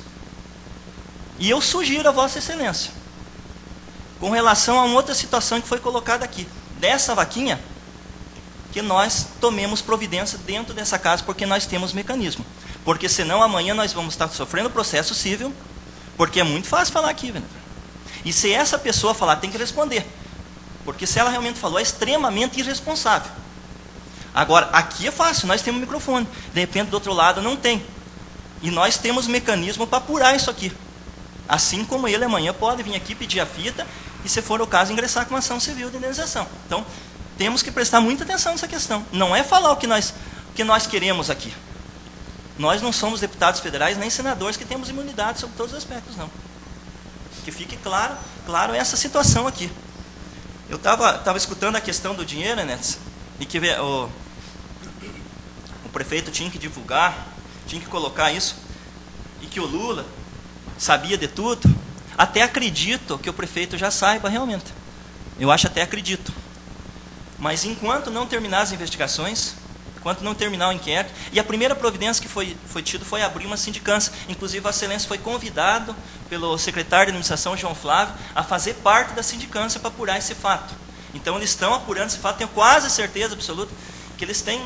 E eu sugiro a Vossa Excelência, com relação a uma outra situação que foi colocada aqui, dessa vaquinha, que nós tomemos providência dentro dessa casa, porque nós temos mecanismo. Porque senão amanhã nós vamos estar sofrendo processo civil, porque é muito fácil falar aqui, vereador. E se essa pessoa falar, tem que responder. Porque se ela realmente falou, é extremamente irresponsável. Agora, aqui é fácil, nós temos um microfone. De repente, do outro lado, não tem. E nós temos mecanismo para apurar isso aqui. Assim como ele amanhã pode vir aqui pedir a fita e, se for o caso, ingressar com uma ação civil de indenização. Então, temos que prestar muita atenção nessa questão. Não é falar o que nós que nós queremos aqui. Nós não somos deputados federais nem senadores que temos imunidade sobre todos os aspectos, não. Que fique claro, claro essa situação aqui. Eu estava tava escutando a questão do dinheiro, né, e que o, o prefeito tinha que divulgar, tinha que colocar isso, e que o Lula sabia de tudo. Até acredito que o prefeito já saiba realmente. Eu acho até acredito. Mas enquanto não terminar as investigações, enquanto não terminar o inquérito, e a primeira providência que foi, foi tida foi abrir uma sindicância. Inclusive, Vossa Excelência foi convidado pelo secretário de administração, João Flávio, a fazer parte da sindicância para apurar esse fato. Então, eles estão apurando esse fato, tenho quase certeza absoluta que eles têm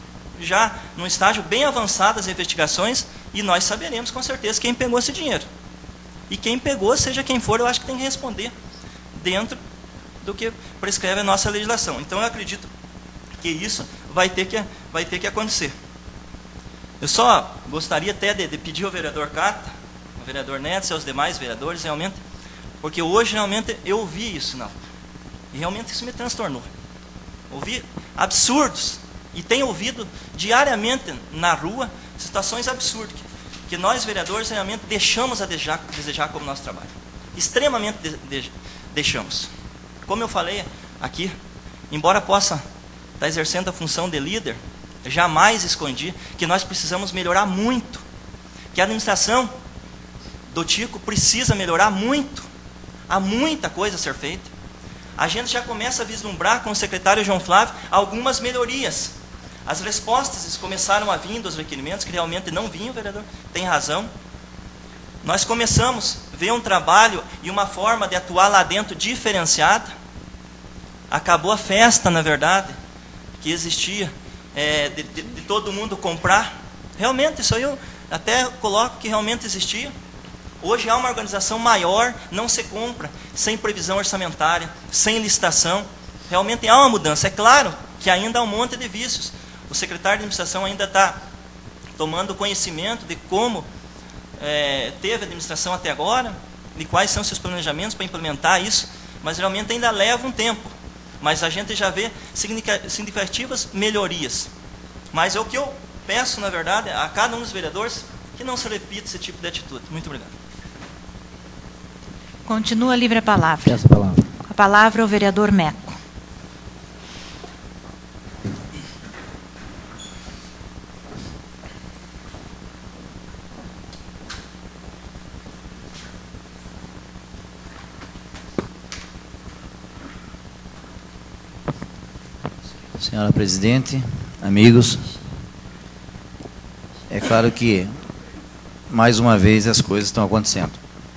já num estágio bem avançado as investigações, e nós saberemos com certeza quem pegou esse dinheiro. E quem pegou, seja quem for, eu acho que tem que responder dentro do que prescreve a nossa legislação. Então, eu acredito que isso vai ter que, vai ter que acontecer. Eu só gostaria até de, de pedir ao vereador Cata, ao vereador Neto e aos demais vereadores, realmente, porque hoje, realmente, eu ouvi isso, não. E realmente isso me transtornou. Ouvi absurdos, e tenho ouvido diariamente na rua situações absurdas, que, que nós, vereadores, realmente deixamos a desejar, desejar como nosso trabalho. Extremamente de, de, deixamos. Como eu falei aqui, embora possa estar exercendo a função de líder, jamais escondi que nós precisamos melhorar muito, que a administração do Tico precisa melhorar muito, há muita coisa a ser feita. A gente já começa a vislumbrar com o secretário João Flávio algumas melhorias. As respostas começaram a vir dos requerimentos, que realmente não vinham, vereador, tem razão. Nós começamos a ver um trabalho e uma forma de atuar lá dentro diferenciada. Acabou a festa, na verdade, que existia, é, de, de, de todo mundo comprar. Realmente, isso aí eu até coloco que realmente existia. Hoje há uma organização maior, não se compra sem previsão orçamentária, sem licitação. Realmente há uma mudança. É claro que ainda há um monte de vícios. O secretário de administração ainda está tomando conhecimento de como é, teve a administração até agora, de quais são seus planejamentos para implementar isso, mas realmente ainda leva um tempo. Mas a gente já vê significativas melhorias. Mas é o que eu peço, na verdade, a cada um dos vereadores, que não se repita esse tipo de atitude. Muito obrigado. Continua livre a palavra. Peço a palavra. A palavra é o vereador Meco. Senhora presidente, amigos, é claro que, mais uma vez, as coisas estão acontecendo.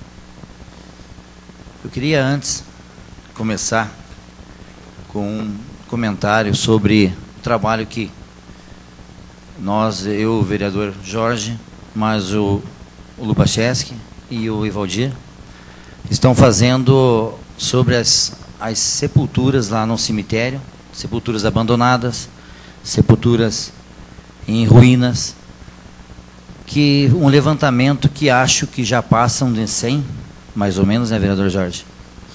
Eu queria, antes, começar com um comentário sobre o trabalho que nós, eu, o vereador Jorge, mais o, o Lubacheski e o Ivaldir, estão fazendo sobre as, as sepulturas lá no cemitério, sepulturas abandonadas, sepulturas em ruínas, que um levantamento que acho que já passam de cem, mais ou menos, né, vereador Jorge?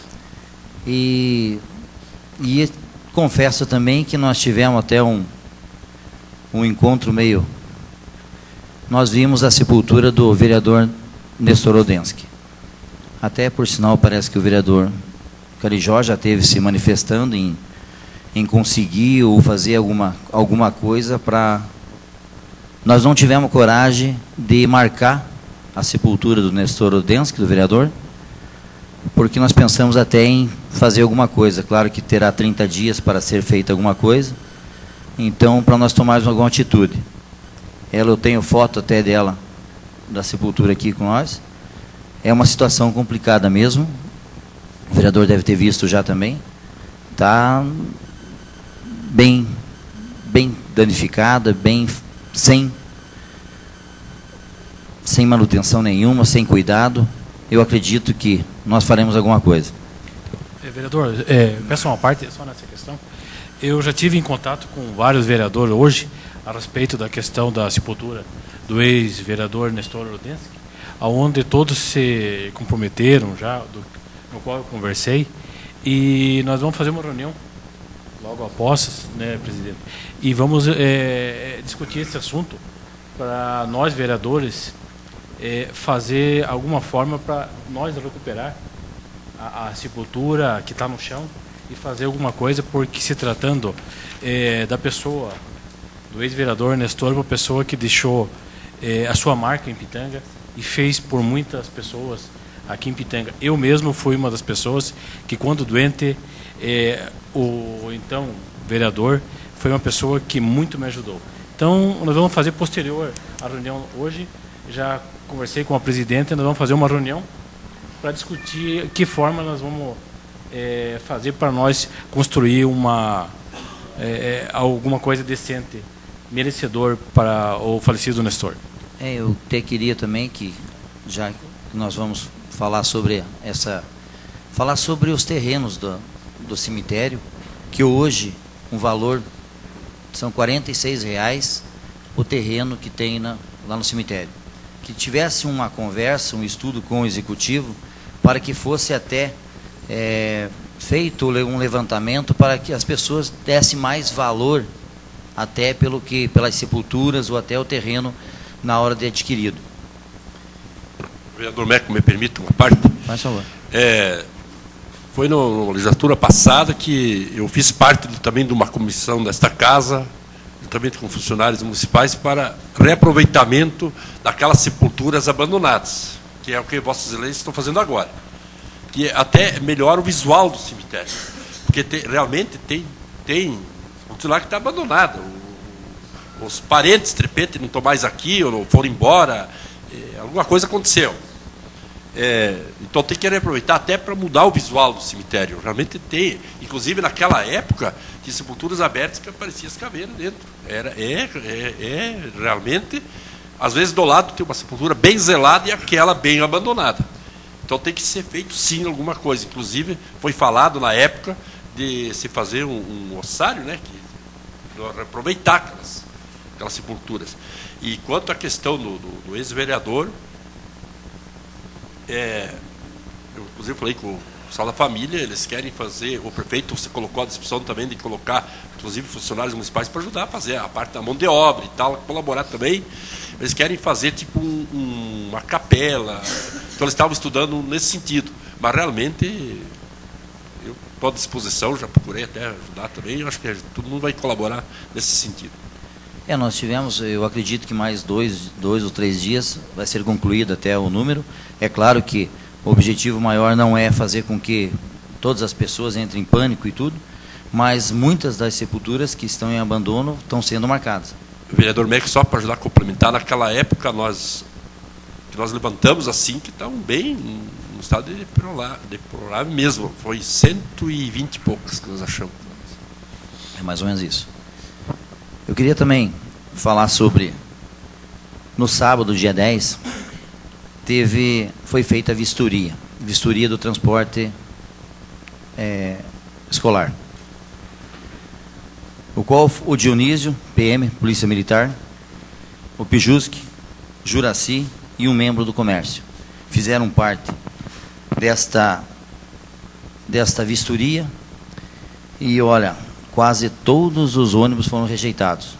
E, e confesso também que nós tivemos até um, um encontro meio... Nós vimos a sepultura do vereador Nestor Odensky. Até, por sinal, parece que o vereador Carijó já esteve se manifestando em em conseguir ou fazer alguma, alguma coisa para... Nós não tivemos coragem de marcar a sepultura do Nestor Odensky, do vereador, porque nós pensamos até em fazer alguma coisa. Claro que terá trinta dias para ser feita alguma coisa, então, para nós tomarmos alguma atitude. Ela, eu tenho foto até dela, da sepultura aqui com nós. É uma situação complicada mesmo, o vereador deve ter visto já também. Está... bem, bem danificada, bem sem, sem manutenção nenhuma, sem cuidado. Eu acredito que nós faremos alguma coisa. É, vereador, é, peço uma parte só nessa questão. Eu já tive em contato com vários vereadores hoje a respeito da questão da sepultura do ex-vereador Nestor Odensky, aonde todos se comprometeram já, do, no qual eu conversei, e nós vamos fazer uma reunião logo após, né, presidente? E vamos é, discutir esse assunto para nós, vereadores, é, fazer alguma forma para nós recuperar a, a sepultura que está no chão e fazer alguma coisa, porque se tratando é, da pessoa, do ex-vereador Nestor, uma pessoa que deixou é, a sua marca em Pitanga e fez por muitas pessoas aqui em Pitanga. Eu mesmo fui uma das pessoas que, quando doente, é, o então vereador foi uma pessoa que muito me ajudou. Então, nós vamos fazer posterior à reunião hoje. Já conversei com a presidenta, nós vamos fazer uma reunião para discutir que forma nós vamos é, fazer para nós construir uma é, alguma coisa decente, merecedor para o falecido Nestor. É, eu até queria também que, já que nós vamos falar sobre essa, falar sobre os terrenos do, do cemitério, que hoje um valor são quarenta e seis reais o terreno que tem na, lá no cemitério. Que tivesse uma conversa, um estudo com o executivo, para que fosse até é, feito um levantamento para que as pessoas dessem mais valor até pelo que, pelas sepulturas ou até o terreno na hora de adquirido. Vereador Meco, me permita uma parte? Faz favor. É, foi no, na legislatura passada que eu fiz parte também de uma comissão desta casa, juntamente com funcionários municipais, para reaproveitamento daquelas sepulturas abandonadas, que é o que vossas excelências estão fazendo agora. Que até melhora o visual do cemitério. Porque tem, realmente tem, tem um lá que está abandonado. O, os parentes, de repente, não estão mais aqui, ou foram embora, é, alguma coisa aconteceu. É, então tem que reaproveitar até para mudar o visual do cemitério. Realmente tem, inclusive naquela época, de sepulturas abertas que aparecia as caveiras dentro. Era, é, é, é realmente, às vezes do lado tem uma sepultura bem zelada e aquela bem abandonada. Então tem que ser feito sim alguma coisa. Inclusive foi falado na época de se fazer um, um ossário, né, que reaproveitar aquelas, aquelas sepulturas. E quanto à questão do, do, do ex-vereador, É, eu, inclusive, falei com o pessoal da família, eles querem fazer, o prefeito se colocou à disposição também de colocar, inclusive, funcionários municipais para ajudar a fazer a parte da mão de obra e tal, colaborar também. Eles querem fazer, tipo, um, um, uma capela. Então, eles estavam estudando nesse sentido. Mas, realmente, eu estou à disposição, já procurei até ajudar também, eu acho que todo mundo vai colaborar nesse sentido. É, nós tivemos, eu acredito que mais dois, dois ou três dias vai ser concluído até o número. É claro que o objetivo maior não é fazer com que todas as pessoas entrem em pânico e tudo, mas muitas das sepulturas que estão em abandono estão sendo marcadas. Vereador Meck, só para ajudar a complementar, naquela época nós, que nós levantamos assim, que estavam bem no estado de deplorável mesmo, foi cento e vinte e poucas que nós achamos. É mais ou menos isso. Eu queria também falar sobre, no sábado, dia dez, teve, foi feita a vistoria, vistoria do transporte é, escolar. O qual o Dionísio, P M, Polícia Militar, o Pijuski, Juraci e um membro do comércio fizeram parte desta, desta vistoria e, olha, quase todos os ônibus foram rejeitados.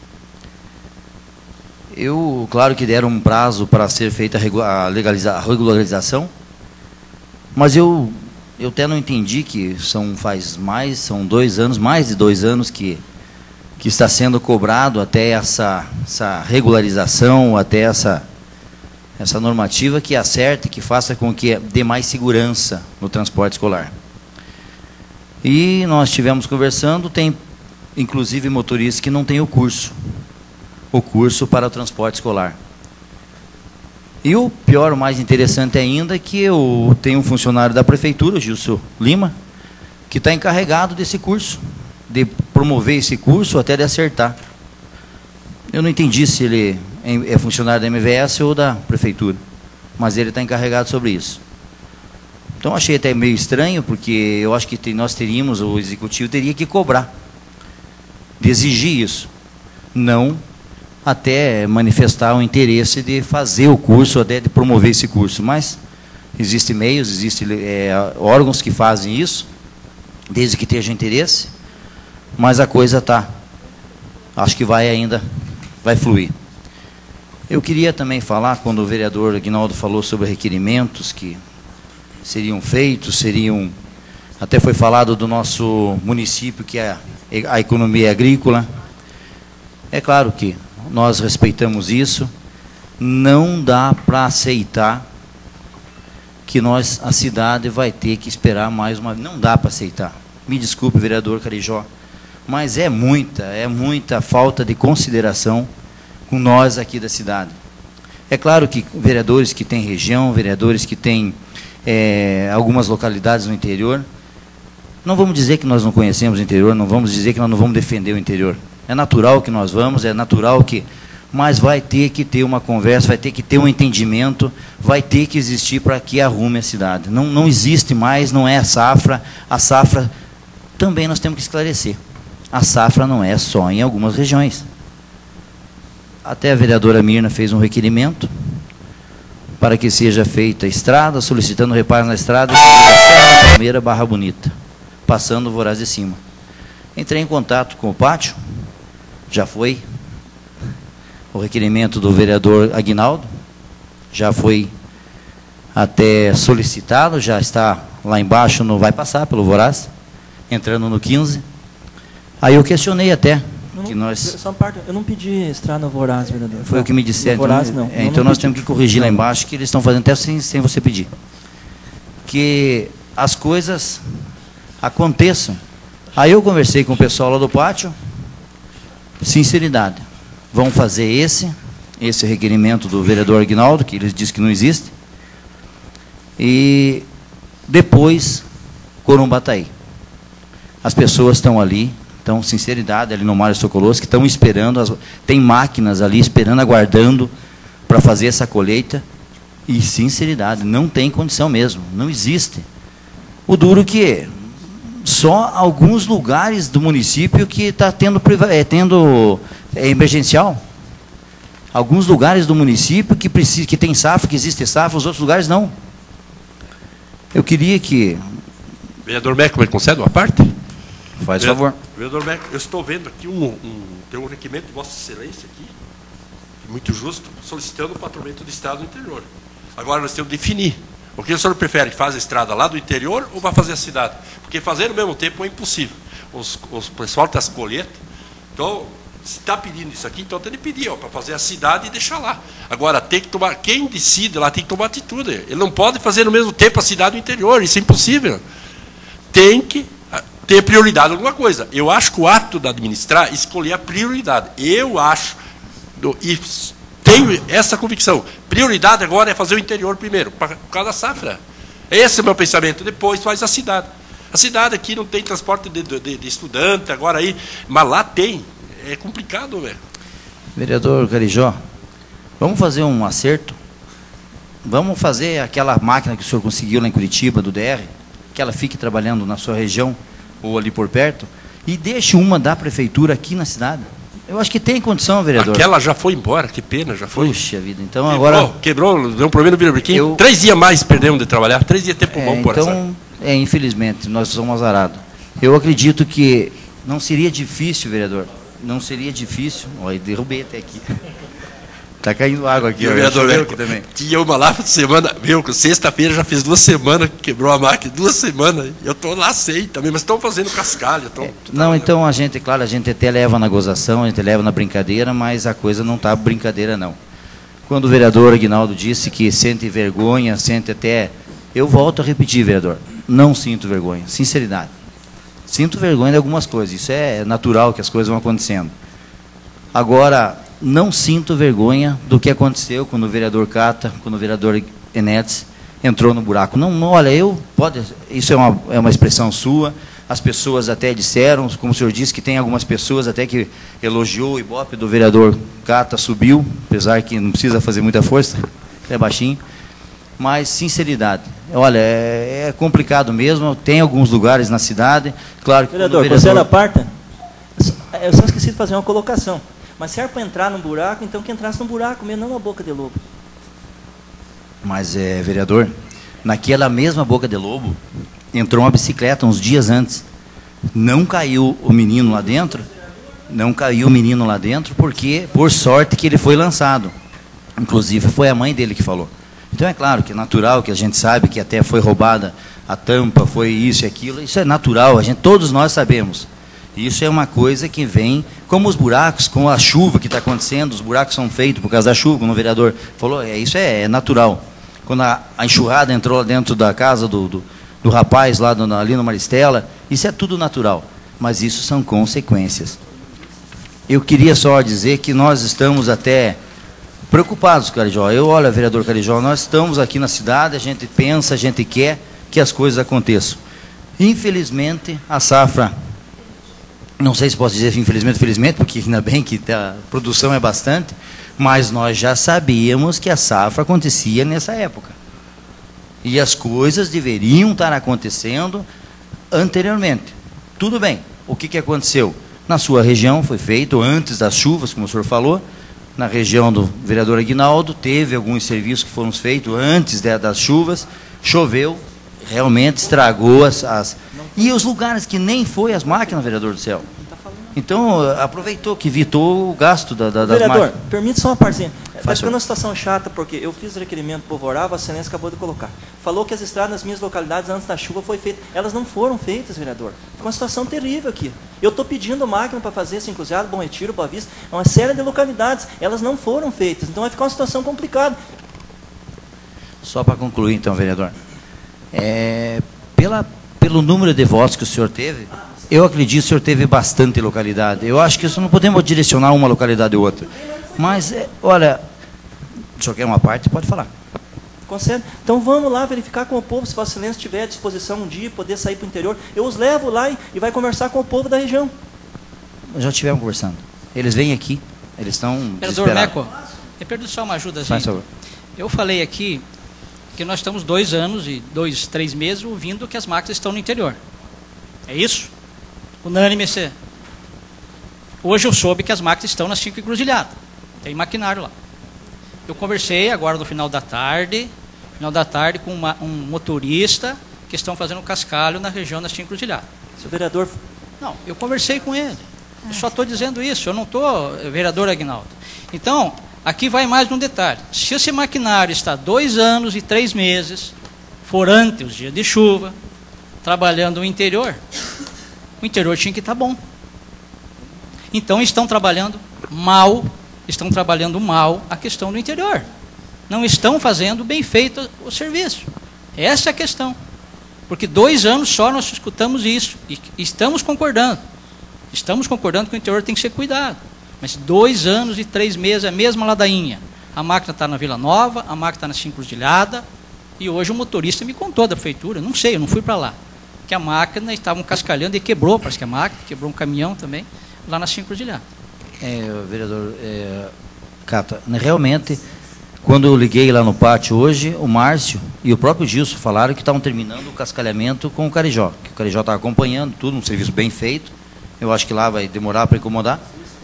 Eu, claro que deram um prazo para ser feita a, legaliza, a regularização, mas eu, eu até não entendi que são, faz mais, são dois anos, mais de dois anos que, que está sendo cobrado até essa, essa regularização, até essa, essa normativa que acerte, que faça com que dê mais segurança no transporte escolar. E nós estivemos conversando, tem inclusive motoristas que não têm o curso, o curso para o transporte escolar. E o pior, o mais interessante ainda, é que eu tenho um funcionário da prefeitura, o Gilson Lima, que está encarregado desse curso, de promover esse curso até de acertar. Eu não entendi se ele é funcionário da M V S ou da prefeitura, mas ele está encarregado sobre isso. Então, achei até meio estranho, porque eu acho que nós teríamos, o executivo teria que cobrar, de exigir isso, não até manifestar o interesse de fazer o curso, até de promover esse curso. Mas existem meios, existem é, órgãos que fazem isso, desde que tenha interesse. mas a coisa está, acho que vai ainda, vai fluir. Eu queria também falar, quando o vereador Aguinaldo falou sobre requerimentos que seriam feitos, seriam, até foi falado do nosso município, que é a economia agrícola. É claro que nós respeitamos isso, não dá para aceitar que nós, a cidade vai ter que esperar mais uma... Não dá para aceitar. Me desculpe, vereador Carijó, mas é muita, é muita falta de consideração com nós aqui da cidade. É claro que vereadores que têm região, vereadores que têm é, algumas localidades no interior, não vamos dizer que nós não conhecemos o interior, não vamos dizer que nós não vamos defender o interior. É natural que nós vamos, é natural que... Mas vai ter que ter uma conversa, vai ter que ter um entendimento, vai ter que existir para que arrume a cidade. Não, não existe mais, não é a safra. A safra, também nós temos que esclarecer. A safra não é só em algumas regiões. Até a vereadora Mirna fez um requerimento para que seja feita a estrada, solicitando reparo na estrada, Serra Palmeira, Barra Bonita, passando o Voraz de Cima. Entrei em contato com o pátio, já foi o requerimento do vereador Aguinaldo, já foi até solicitado, já está lá embaixo, não vai passar pelo Voraz, entrando no quinze. Aí eu questionei até, não, que nós... Só parte, eu não pedi estrada no Voraz, vereador. Foi não, o que me disseram. Voraz, então não. É, não então não nós pedi. temos que corrigir lá embaixo, que eles estão fazendo até sem, sem você pedir. Que as coisas aconteçam. Aí eu conversei com o pessoal lá do pátio, sinceridade. Vão fazer esse, esse requerimento do vereador Aguinaldo, que eles dizem que não existe, e depois Corumbataí. As pessoas estão ali, estão, sinceridade, ali no Mário Sokolowski, estão esperando, as, tem máquinas ali esperando, aguardando para fazer essa colheita, e sinceridade, não tem condição mesmo, não existe. O duro que só alguns lugares do município que está tendo, é, tendo é, emergencial. Alguns lugares do município que, precisa, que tem safra, que existe safra, os outros lugares não. Eu queria que... Vereador Meco, me concede uma parte? Faz Vereador, favor. Vereador Meco, eu estou vendo aqui um, um, tem um requerimento de Vossa Excelência aqui, muito justo, solicitando o patrulhamento do Estado do interior. Agora nós temos que definir. O que o senhor prefere, que faz a estrada lá do interior ou vai fazer a cidade? Porque fazer no mesmo tempo é impossível. Os, os pessoal tem as colheitas. Então, se está pedindo isso aqui, então tem que pedir para fazer a cidade e deixar lá. Agora, tem que tomar, quem decide lá tem que tomar atitude. Ele não pode fazer no mesmo tempo a cidade do interior, isso é impossível. Tem que ter prioridade em alguma coisa. Eu acho que o ato de administrar, escolher a prioridade. Eu acho, do, e tenho essa convicção, prioridade agora é fazer o interior primeiro, por causa da safra. Esse é o meu pensamento. Depois faz a cidade. A cidade aqui não tem transporte de, de, de estudante, agora aí, mas lá tem. É complicado, velho. Vereador Carijó, vamos fazer um acerto? Vamos fazer aquela máquina que o senhor conseguiu lá em Curitiba, do D R, que ela fique trabalhando na sua região, ou ali por perto, e deixe uma da prefeitura aqui na cidade. Eu acho que tem condição, vereador. Aquela já foi embora, que pena, já foi. Puxa vida, então quebrou, agora... Quebrou, deu um problema no Virabriquim. Eu... Três dias mais perdemos de trabalhar, três dias tempo é, bom por essa. Então, é, infelizmente, nós somos azarados. Eu acredito que não seria difícil, vereador, não seria difícil... Olha, derrubei até aqui. Está caindo água aqui. E ó, o vereador aqui também. Tinha uma lá semana, viu, sexta-feira já fez duas semanas que quebrou a máquina, duas semanas. Eu estou lá sei também, mas estão fazendo cascalho. Tão, é, não, então a gente, claro, a gente até leva na gozação, a gente leva na brincadeira, mas a coisa não está brincadeira, não. Quando o vereador Aguinaldo disse que sente vergonha, sente até... Eu volto a repetir, vereador, não sinto vergonha, sinceridade. Sinto vergonha de algumas coisas, isso é natural que as coisas vão acontecendo. Agora... não sinto vergonha do que aconteceu quando o vereador Cata, quando o vereador Enetes entrou no buraco. Não, não, olha, eu pode, isso é uma, é uma expressão sua, as pessoas até disseram, como o senhor disse, que tem algumas pessoas até que elogiou o ibope do vereador Cata, subiu, apesar que não precisa fazer muita força, é baixinho, mas sinceridade. Olha, é, é complicado mesmo, tem alguns lugares na cidade, claro que... Vereador, vereador... você era parte? Eu só esqueci de fazer uma colocação. Mas serve para entrar num buraco, então que entrasse num buraco mesmo, não na boca de lobo. Mas, é, vereador, naquela mesma boca de lobo, entrou uma bicicleta uns dias antes. Não caiu o menino lá dentro, não caiu o menino lá dentro, porque, por sorte, que ele foi lançado. Inclusive, foi a mãe dele que falou. Então, é claro que é natural, que a gente sabe que até foi roubada a tampa, foi isso e aquilo. Isso é natural, a gente, todos nós sabemos. Isso é uma coisa que vem, como os buracos, com a chuva que está acontecendo, os buracos são feitos por causa da chuva, como o vereador falou, é, isso é, é natural. Quando a, a enxurrada entrou lá dentro da casa do, do, do rapaz, lá do, ali no Maristela, isso é tudo natural, mas isso são consequências. Eu queria só dizer que nós estamos até preocupados, Carijó. Eu, olha, vereador Carijó, nós estamos aqui na cidade, a gente pensa, a gente quer que as coisas aconteçam. Infelizmente, a safra, não sei se posso dizer infelizmente, felizmente, porque ainda bem que a produção é bastante, mas nós já sabíamos que a safra acontecia nessa época. E as coisas deveriam estar acontecendo anteriormente. Tudo bem, o que, que aconteceu? Na sua região foi feito, antes das chuvas, como o senhor falou, na região do vereador Aguinaldo, teve alguns serviços que foram feitos antes de, das chuvas, choveu, realmente estragou as, as... E os lugares que nem foi as máquinas, vereador do céu. Então, aproveitou que evitou o gasto da, da, das vereador, máquinas. Vereador, permite só uma parzinha. Está Faz ficando uma situação chata, porque eu fiz o requerimento para o Vorava, a Excelência acabou de colocar. Falou que as estradas nas minhas localidades, antes da chuva, foi feita. Elas não foram feitas, vereador. Ficou uma situação terrível aqui. Eu estou pedindo máquina para fazer esse encruzilhado, Bom Retiro, Boa Vista, uma série de localidades. Elas não foram feitas. Então, vai ficar uma situação complicada. Só para concluir, então, vereador. É, pela, pelo número de votos que o senhor teve, eu acredito que o senhor teve bastante localidade. Eu acho que isso não podemos direcionar uma localidade ou outra. Mas, é, olha, o senhor quer uma parte? Pode falar. Concede? Então vamos lá verificar com o povo, se Vossa Excelência tiver à disposição um dia, poder sair para o interior. Eu os levo lá e, e vai conversar com o povo da região. Já estivemos conversando. Eles vêm aqui, eles estão Vereador desesperados. Meco, eu perdi só uma ajuda. Faz favor. Eu falei aqui que nós estamos dois anos e dois, três meses ouvindo que as máquinas estão no interior. É isso? Unânime esse. Hoje eu soube que as máquinas estão nas cinco encruzilhadas. Tem maquinário lá. Eu conversei agora no final da tarde, final da tarde com uma, um motorista que estão fazendo cascalho na região das cinco encruzilhadas. Seu vereador... Não, eu conversei com ele. Eu só estou dizendo isso, eu não estou, vereador Aguinaldo. Então, aqui vai mais um detalhe. Se esse maquinário está dois anos e três meses, for ante os dias de chuva, trabalhando no interior, o interior tinha que estar bom. Então, estão trabalhando mal, estão trabalhando mal a questão do interior. Não estão fazendo bem feito o serviço. Essa é a questão. Porque dois anos só nós escutamos isso, e estamos concordando. Estamos concordando que o interior tem que ser cuidado. Mas dois anos e três meses, é a mesma ladainha. A máquina está na Vila Nova, a máquina está na Cinco Encruzilhada, e hoje o motorista me contou da prefeitura, não sei, eu não fui para lá, que a máquina estavam cascalhando e quebrou, parece que a máquina, quebrou um caminhão também, lá na Cinco Encruzilhada. É, vereador é, Cata, realmente, quando eu liguei lá no pátio hoje, o Márcio e o próprio Gilson falaram que estavam terminando o cascalhamento com o Carijó, que o Carijó estava acompanhando tudo, um serviço bem feito. Eu acho que lá vai demorar para incomodar.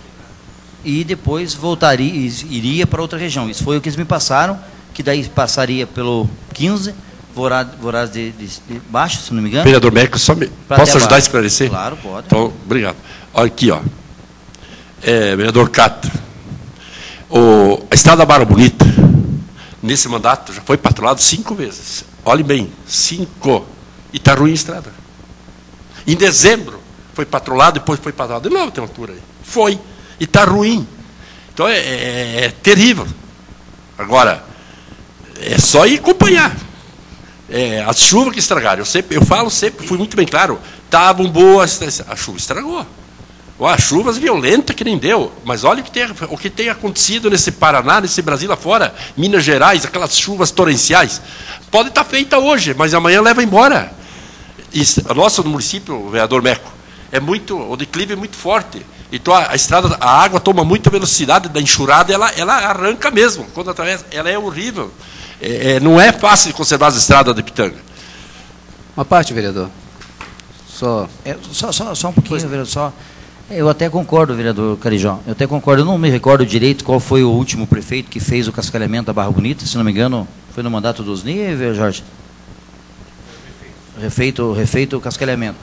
E depois voltaria, iria para outra região. Isso foi o que eles me passaram, que daí passaria pelo quinze, Voraz, Voraz de, de, de Baixo, se não me engano. Vereador Meco, só me... posso ajudar a esclarecer? Claro, pode. Então, obrigado. Olha aqui, ó. É, vereador Cata, o, a estrada da Barra Bonita, nesse mandato, já foi patrulhado cinco vezes. Olhe bem, cinco. E está ruim a estrada. Em dezembro, foi patrulhado, depois foi patrulhado de novo, tem uma altura aí. Foi. E está ruim. Então é, é, é terrível. Agora, é só ir acompanhar. É, as chuvas que estragaram. Eu, sempre, eu falo sempre, fui muito bem claro, estavam boas, a chuva estragou. As chuvas violentas que nem deu. Mas olha o que, tem, o que tem acontecido nesse Paraná, nesse Brasil lá fora, Minas Gerais, aquelas chuvas torrenciais. Pode estar feita hoje, mas amanhã leva embora. Isso, o nosso município, o vereador Meco, é muito, o declive é muito forte. Então a, a estrada, a água toma muita velocidade da enxurrada, ela, ela arranca mesmo. Quando atravessa, ela é horrível. É, é, não é fácil de conservar as estradas de Pitanga. Uma parte, vereador. Só, é, só, só, só um pouquinho, vereador. Só, eu até concordo, vereador Carijó. Eu até concordo. Eu não me recordo direito qual foi o último prefeito que fez o cascalhamento da Barra Bonita. Se não me engano, foi no mandato dos níveis, Jorge? Refeito, refeito o cascalhamento.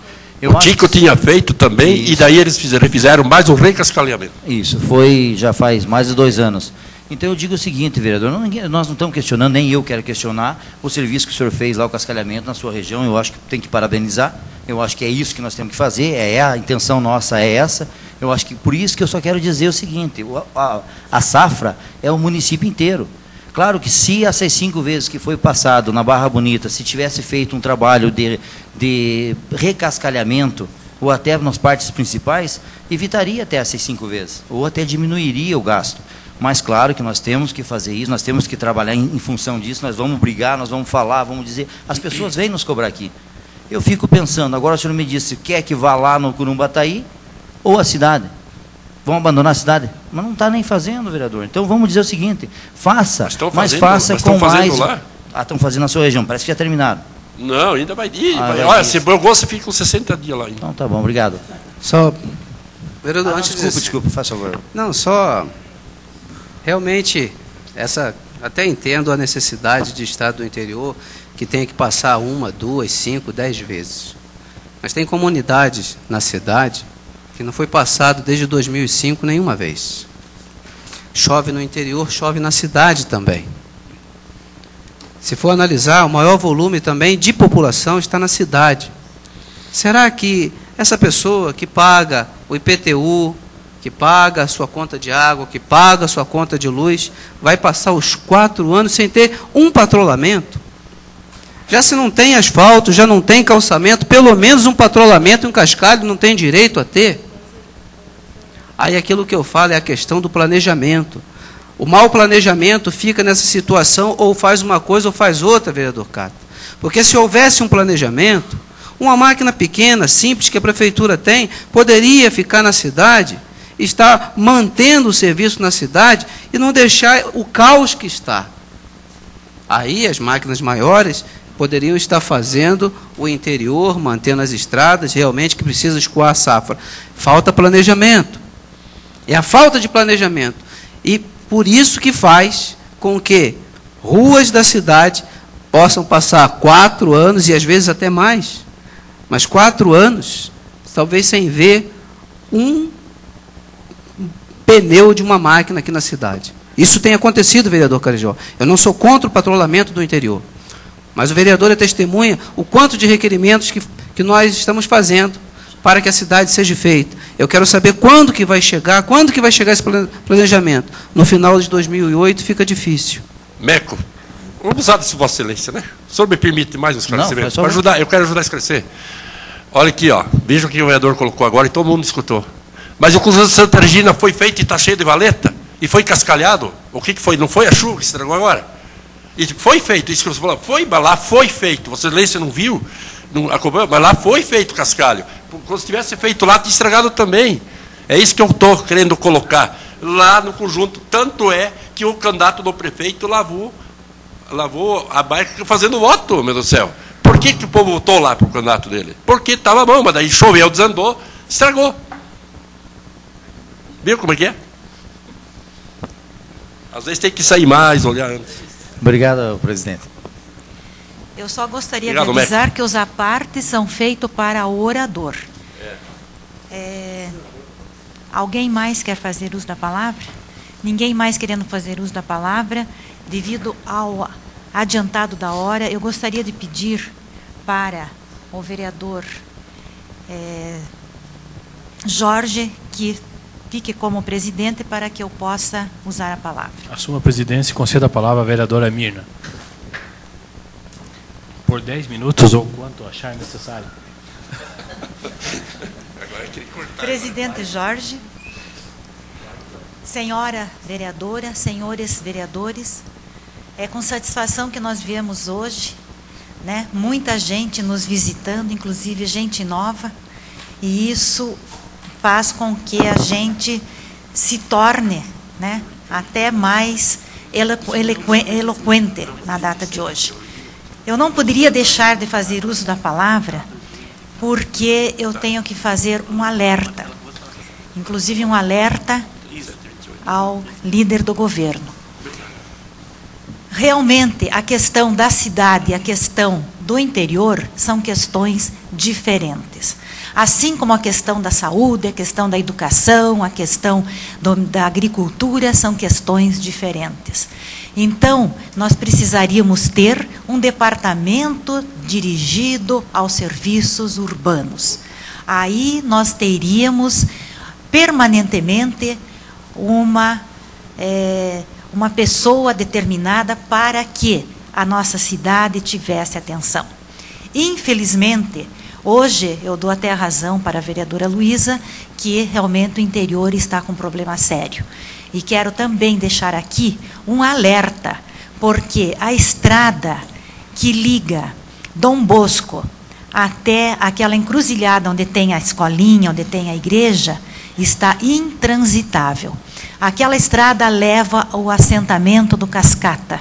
Eu o acho Tico que- tinha feito também, Isso. e daí eles fizeram, fizeram mais um recascalhamento. Isso, foi já faz mais de dois anos. Então eu digo o seguinte, vereador, não, ninguém- nós não estamos questionando, nem eu quero questionar o serviço que o senhor fez lá, o cascalhamento na sua região, eu acho que tem que parabenizar, eu acho que é isso que nós temos que fazer, é a intenção nossa é essa, eu acho que por isso que eu só quero dizer o seguinte, o- a, a safra é o município inteiro. Claro que se essas cinco vezes que foi passado na Barra Bonita, se tivesse feito um trabalho de, de recascalhamento, ou até nas partes principais, evitaria até essas cinco vezes, ou até diminuiria o gasto. Mas claro que nós temos que fazer isso, nós temos que trabalhar em, em função disso, nós vamos brigar, nós vamos falar, vamos dizer, as pessoas vêm nos cobrar aqui. Eu fico pensando, agora o senhor me disse, quer que vá lá no Curumbataí ou a cidade? Vão abandonar a cidade? Mas não está nem fazendo, vereador. Então vamos dizer o seguinte, faça, Mas estão mas fazendo- faça mas com estão fazendo mais... lá? Ah, estão fazendo na sua região, parece que já terminaram. Não, ainda vai ir. Ah, vai- vai olha, ir. se eu gosto, fica com sessenta dias lá ainda. Então tá bom, obrigado. Só, vereador, Ah, não, antes desculpa, disso- desculpa, faz favor. Não, só realmente essa até entendo a necessidade de estado do interior que tenha que passar uma, duas, cinco, dez vezes. Mas tem comunidades na cidade que não foi passado desde dois mil e cinco nenhuma vez. Chove no interior, chove na cidade também. Se for analisar, o maior volume também de população está na cidade. Será que essa pessoa que paga o I P T U, que paga a sua conta de água, que paga a sua conta de luz, vai passar os quatro anos sem ter um patrulhamento? Já se não tem asfalto, já não tem calçamento, pelo menos um patrulhamento e um cascalho não tem direito a ter? Aí aquilo que eu falo é a questão do planejamento. O mau planejamento fica nessa situação, ou faz uma coisa ou faz outra, vereador Cato. Porque se houvesse um planejamento, uma máquina pequena, simples, que a prefeitura tem, poderia ficar na cidade, estar mantendo o serviço na cidade e não deixar o caos que está. Aí as máquinas maiores poderiam estar fazendo o interior, mantendo as estradas, realmente que precisa escoar a safra. Falta planejamento. É a falta de planejamento. E por isso que faz com que ruas da cidade possam passar quatro anos, e às vezes até mais, mas quatro anos, talvez sem ver um pneu de uma máquina aqui na cidade. Isso tem acontecido, vereador Carijó. Eu não sou contra o patrulhamento do interior, mas o vereador é testemunha o quanto de requerimentos que, que nós estamos fazendo para que a cidade seja feita. Eu quero saber quando que vai chegar, quando que vai chegar esse planejamento. No final de dois mil e oito fica difícil. Meco, vamos usar disso, Vossa Excelência, né? O senhor me permite mais um esclarecimento? faz favor. Para ajudar, eu quero ajudar a esclarecer. Olha aqui, ó, veja o que o vereador colocou agora e todo mundo escutou. Mas o Cruzado de Santa Regina foi feito e está cheio de valeta? E foi cascalhado? O que, que foi? Não foi a chuva que estragou agora? E foi feito, isso que você falou, foi, mas lá foi feito. Vossa Excelência não viu, não acompanhou, mas lá foi feito cascalho. Quando se tivesse feito lá, tinha estragado também. É isso que eu estou querendo colocar. Lá no conjunto, tanto é que o candidato do prefeito lavou, lavou a barca fazendo voto, meu Deus do céu. Por que, que o povo votou lá para o candidato dele? Porque estava bom, mas daí choveu, desandou, estragou. Viu como é que é? Às vezes tem que sair mais, olhar antes. Obrigado, presidente. Eu só gostaria Obrigado, de avisar que os apartes são feitos para o orador. É, alguém mais quer fazer uso da palavra? Ninguém mais querendo fazer uso da palavra, devido ao adiantado da hora, eu gostaria de pedir para o vereador é, Jorge que fique como presidente para que eu possa usar a palavra. Assuma a presidência e conceda a palavra à vereadora Mirna. Por dez minutos ou quanto achar necessário. Presidente Jorge, senhora vereadora, senhores vereadores, é com satisfação que nós viemos hoje, né? Muita gente nos visitando, inclusive gente nova, e isso faz com que a gente se torne, né, até mais eloqu eloqu eloquente na data de hoje. Eu não poderia deixar de fazer uso da palavra, porque eu tenho que fazer um alerta, inclusive um alerta ao líder do governo. Realmente, a questão da cidade, a questão do interior são questões diferentes. Assim como a questão da saúde, a questão da educação, a questão do, da agricultura, são questões diferentes. Então, nós precisaríamos ter um departamento dirigido aos serviços urbanos. Aí nós teríamos permanentemente uma, é, uma pessoa determinada para que a nossa cidade tivesse atenção. Infelizmente, hoje eu dou até a razão para a vereadora Luísa, que realmente o interior está com um problema sério. E quero também deixar aqui um alerta, porque a estrada que liga Dom Bosco até aquela encruzilhada onde tem a escolinha, onde tem a igreja, está intransitável. Aquela estrada leva ao assentamento do Cascata.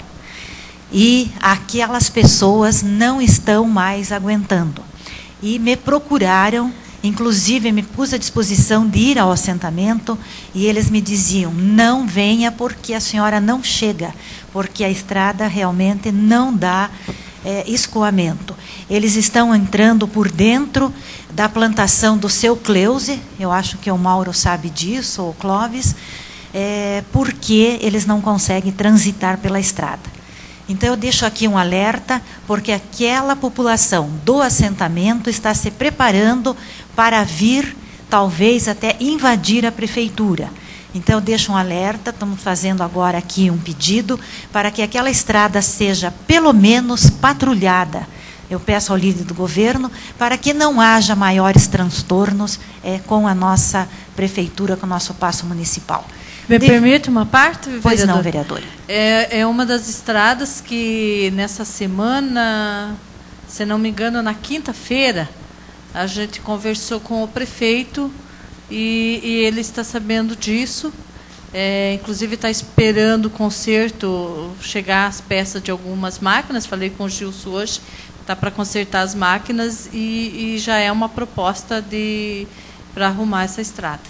E aquelas pessoas não estão mais aguentando. E me procuraram, inclusive me pus à disposição de ir ao assentamento, e eles me diziam, não venha porque a senhora não chega, porque a estrada realmente não dá é, escoamento. Eles estão entrando por dentro da plantação do seu Cleuze, eu acho que o Mauro sabe disso, ou o Clóvis, é, porque eles não conseguem transitar pela estrada. Então, eu deixo aqui um alerta, porque aquela população do assentamento está se preparando para vir, talvez até invadir a prefeitura. Então, eu deixo um alerta, estamos fazendo agora aqui um pedido, para que aquela estrada seja, pelo menos, patrulhada. Eu peço ao líder do governo, para que não haja maiores transtornos é, com a nossa prefeitura, com o nosso paço municipal. Me de... permite uma parte, vereadora? Pois não, vereadora. É, é uma das estradas que, nessa semana, se não me engano, na quinta-feira, a gente conversou com o prefeito e, e ele está sabendo disso. É, inclusive, está esperando o conserto, chegar as peças de algumas máquinas. Falei com o Gilson hoje, está para consertar as máquinas e, e já é uma proposta de para arrumar essa estrada.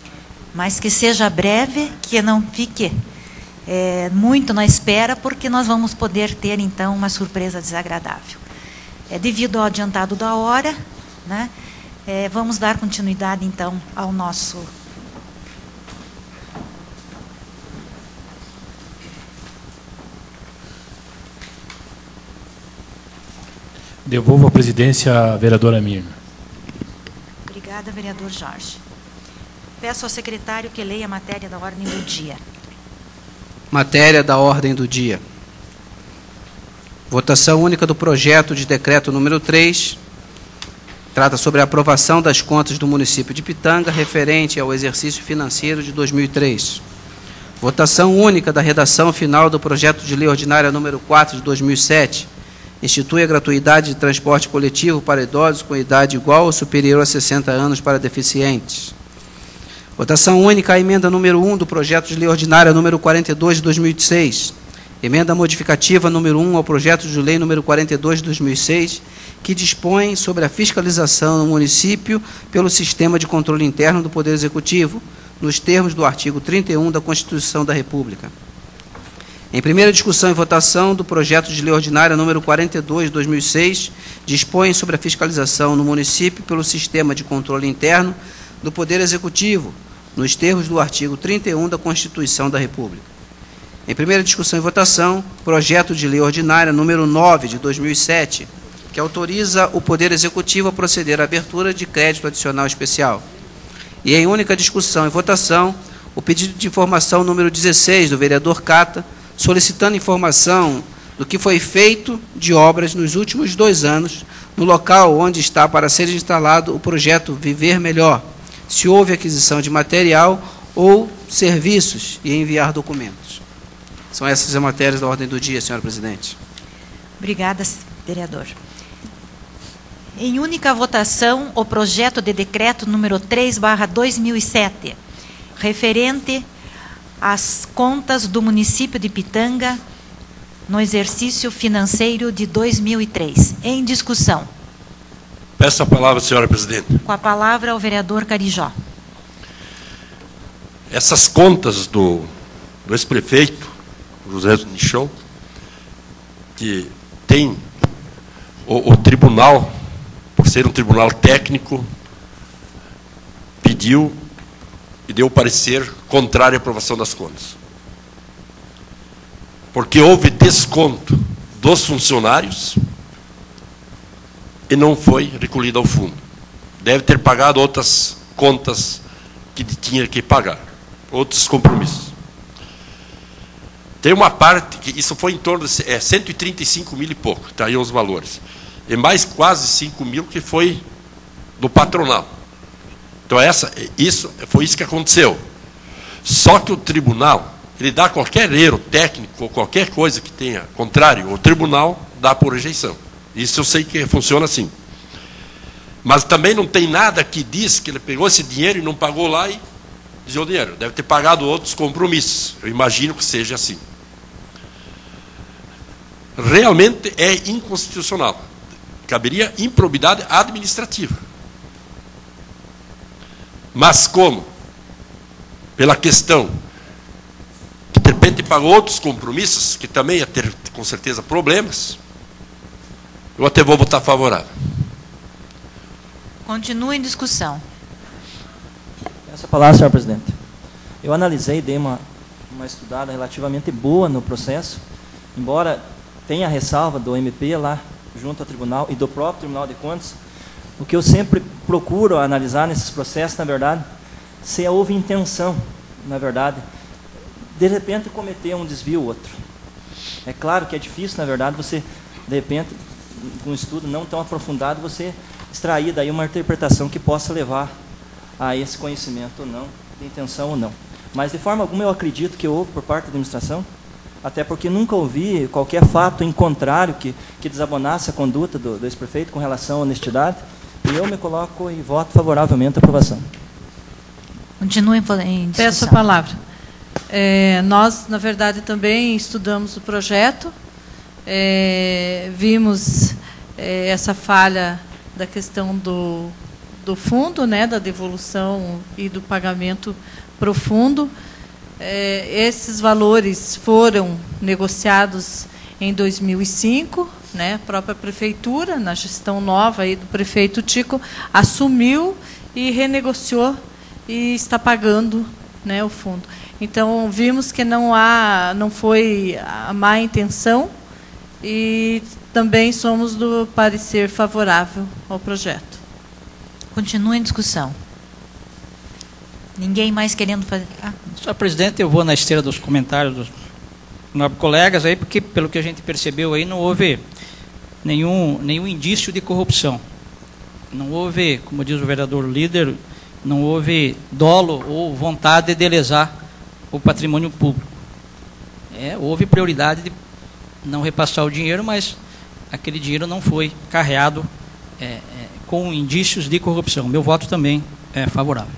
Mas que seja breve, que não fique é, muito na espera, porque nós vamos poder ter, então, uma surpresa desagradável. É, devido ao adiantado da hora, né, é, vamos dar continuidade, então, ao nosso... Devolvo a presidência à vereadora Mirna. Obrigada, vereador Jorge. Peço ao secretário que leia a matéria da ordem do dia. Matéria da ordem do dia. Votação única do projeto de decreto número três. Trata sobre a aprovação das contas do município de Pitanga referente ao exercício financeiro de dois mil e três. Votação única da redação final do projeto de lei ordinária número quatro de dois mil e sete. Institui a gratuidade de transporte coletivo para idosos com idade igual ou superior a sessenta anos para deficientes. Votação única à emenda número um do projeto de lei ordinária número quarenta e dois de dois mil e seis. Emenda modificativa número um ao projeto de lei número quarenta e dois de dois mil e seis, que dispõe sobre a fiscalização no município pelo sistema de controle interno do Poder Executivo, nos termos do artigo trinta e um da Constituição da República. Em primeira discussão e votação do projeto de lei ordinária número quarenta e dois de dois mil e seis, dispõe sobre a fiscalização no município pelo sistema de controle interno do Poder Executivo, nos termos do artigo trinta e um da Constituição da República. Em primeira discussão e votação, projeto de lei ordinária número nove de dois mil e sete, que autoriza o Poder Executivo a proceder à abertura de crédito adicional especial. E em única discussão e votação, o pedido de informação número dezesseis do vereador Cata, solicitando informação do que foi feito de obras nos últimos dois anos no local onde está para ser instalado o projeto Viver Melhor, se houve aquisição de material ou serviços e enviar documentos. São essas as matérias da ordem do dia, senhora presidente. Obrigada, vereador. Em única votação, o projeto de decreto número três barra dois mil e sete, referente às contas do município de Pitanga no exercício financeiro de dois mil e três. Em discussão. Peço a palavra, senhora presidente. Com a palavra, o vereador Carijó. Essas contas do, do ex-prefeito, José Nichon, que tem o, o tribunal, por ser um tribunal técnico, pediu e deu parecer contrário à aprovação das contas. Porque houve desconto dos funcionários e não foi recolhido ao fundo. Deve ter pagado outras contas que tinha que pagar, outros compromissos. Tem uma parte, que isso foi em torno de é, cento e trinta e cinco mil e pouco, está aí os valores. E mais quase cinco mil que foi do patronal. Então, essa, isso, foi isso que aconteceu. Só que o tribunal, ele dá qualquer erro técnico, ou qualquer coisa que tenha contrário, o tribunal dá por rejeição. Isso eu sei que funciona assim. Mas também não tem nada que diz que ele pegou esse dinheiro e não pagou lá e desviou o dinheiro. Deve ter pagado outros compromissos. Eu imagino que seja assim. Realmente é inconstitucional. Caberia improbidade administrativa. Mas como? Pela questão que de repente pagou outros compromissos, que também ia ter com certeza problemas, eu até vou votar favorável. Continua em discussão. Essa palavra, senhor presidente. Eu analisei, dei uma, uma estudada relativamente boa no processo, embora tenha a ressalva do M P lá, junto ao tribunal, e do próprio Tribunal de Contas. O que eu sempre procuro analisar nesses processos, na verdade, se houve intenção, na verdade, de repente cometer um desvio ou outro. É claro que é difícil, na verdade, você, de repente, com um estudo não tão aprofundado, você extrair daí uma interpretação que possa levar a esse conhecimento ou não, de intenção ou não. Mas, de forma alguma, eu acredito que houve por parte da administração, até porque nunca ouvi qualquer fato em contrário que, que desabonasse a conduta do, do ex-prefeito com relação à honestidade, e eu me coloco e voto favoravelmente à aprovação. Continue em discussão. Peço a palavra. É, nós, na verdade, também estudamos o projeto, é, vimos é, essa falha da questão do, do fundo, né, da devolução e do pagamento para o fundo. É, esses valores foram negociados em dois mil e cinco, né, a própria prefeitura, na gestão nova aí do prefeito Tico, assumiu e renegociou e está pagando, né, o fundo. Então, vimos que não há, não foi a má intenção e também somos do parecer favorável ao projeto. Continua em discussão. Ninguém mais querendo fazer... Ah. Senhor presidente, eu vou na esteira dos comentários dos nobres colegas aí, porque, pelo que a gente percebeu aí, não houve nenhum, nenhum indício de corrupção. Não houve, como diz o vereador líder, não houve dolo ou vontade de lesar o patrimônio público. É, houve prioridade de não repassar o dinheiro, mas aquele dinheiro não foi carreado é, é, com indícios de corrupção. Meu voto também é favorável.